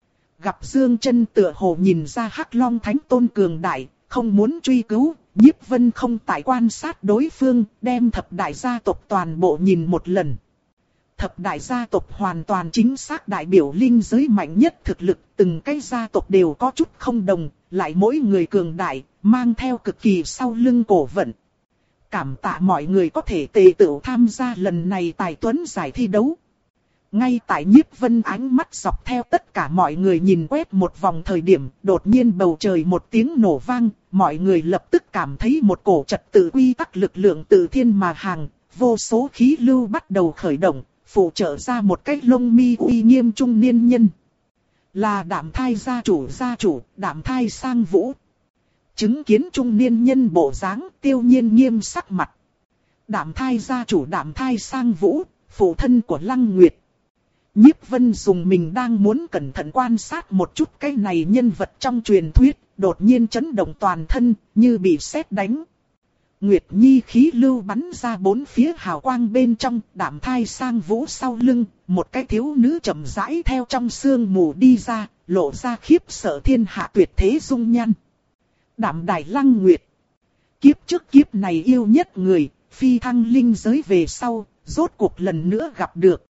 Speaker 1: Gặp Dương Chân tựa hồ nhìn ra Hắc Long Thánh Tôn cường đại, không muốn truy cứu, Nhiếp Vân không tại quan sát đối phương, đem thập đại gia tộc toàn bộ nhìn một lần. Thập đại gia tộc hoàn toàn chính xác đại biểu linh giới mạnh nhất thực lực, từng cái gia tộc đều có chút không đồng, lại mỗi người cường đại, mang theo cực kỳ sau lưng cổ vận. Cảm tạ mọi người có thể tề tựu tham gia lần này tài tuấn giải thi đấu. Ngay tại Nhiếp Vân ánh mắt dọc theo tất cả mọi người nhìn quét một vòng thời điểm, đột nhiên bầu trời một tiếng nổ vang, mọi người lập tức cảm thấy một cổ trật tự quy tắc lực lượng tự thiên mà hàng, vô số khí lưu bắt đầu khởi động, phụ trợ ra một cái lông mi uy nghiêm trung niên nhân. Là Đạm Thai gia chủ gia chủ, Đạm Thai Sang Vũ. Chứng kiến trung niên nhân bộ dáng, Tiêu Nhiên nghiêm sắc mặt. Đạm Thai gia chủ Đạm Thai Sang Vũ, phụ thân của Lăng Nguyệt. Nhiếp Vân dùng mình đang muốn cẩn thận quan sát một chút cái này nhân vật trong truyền thuyết, đột nhiên chấn động toàn thân, như bị sét đánh. Nguyệt Nhi khí lưu bắn ra bốn phía hào quang bên trong, Đạm Thai Sang Vũ sau lưng, một cái thiếu nữ chậm rãi theo trong sương mù đi ra, lộ ra khiếp sợ thiên hạ tuyệt thế dung nhan. Đạm Đài Lăng Nguyệt. Kiếp trước kiếp này yêu nhất người, phi thăng linh giới về sau, rốt cuộc lần nữa gặp được.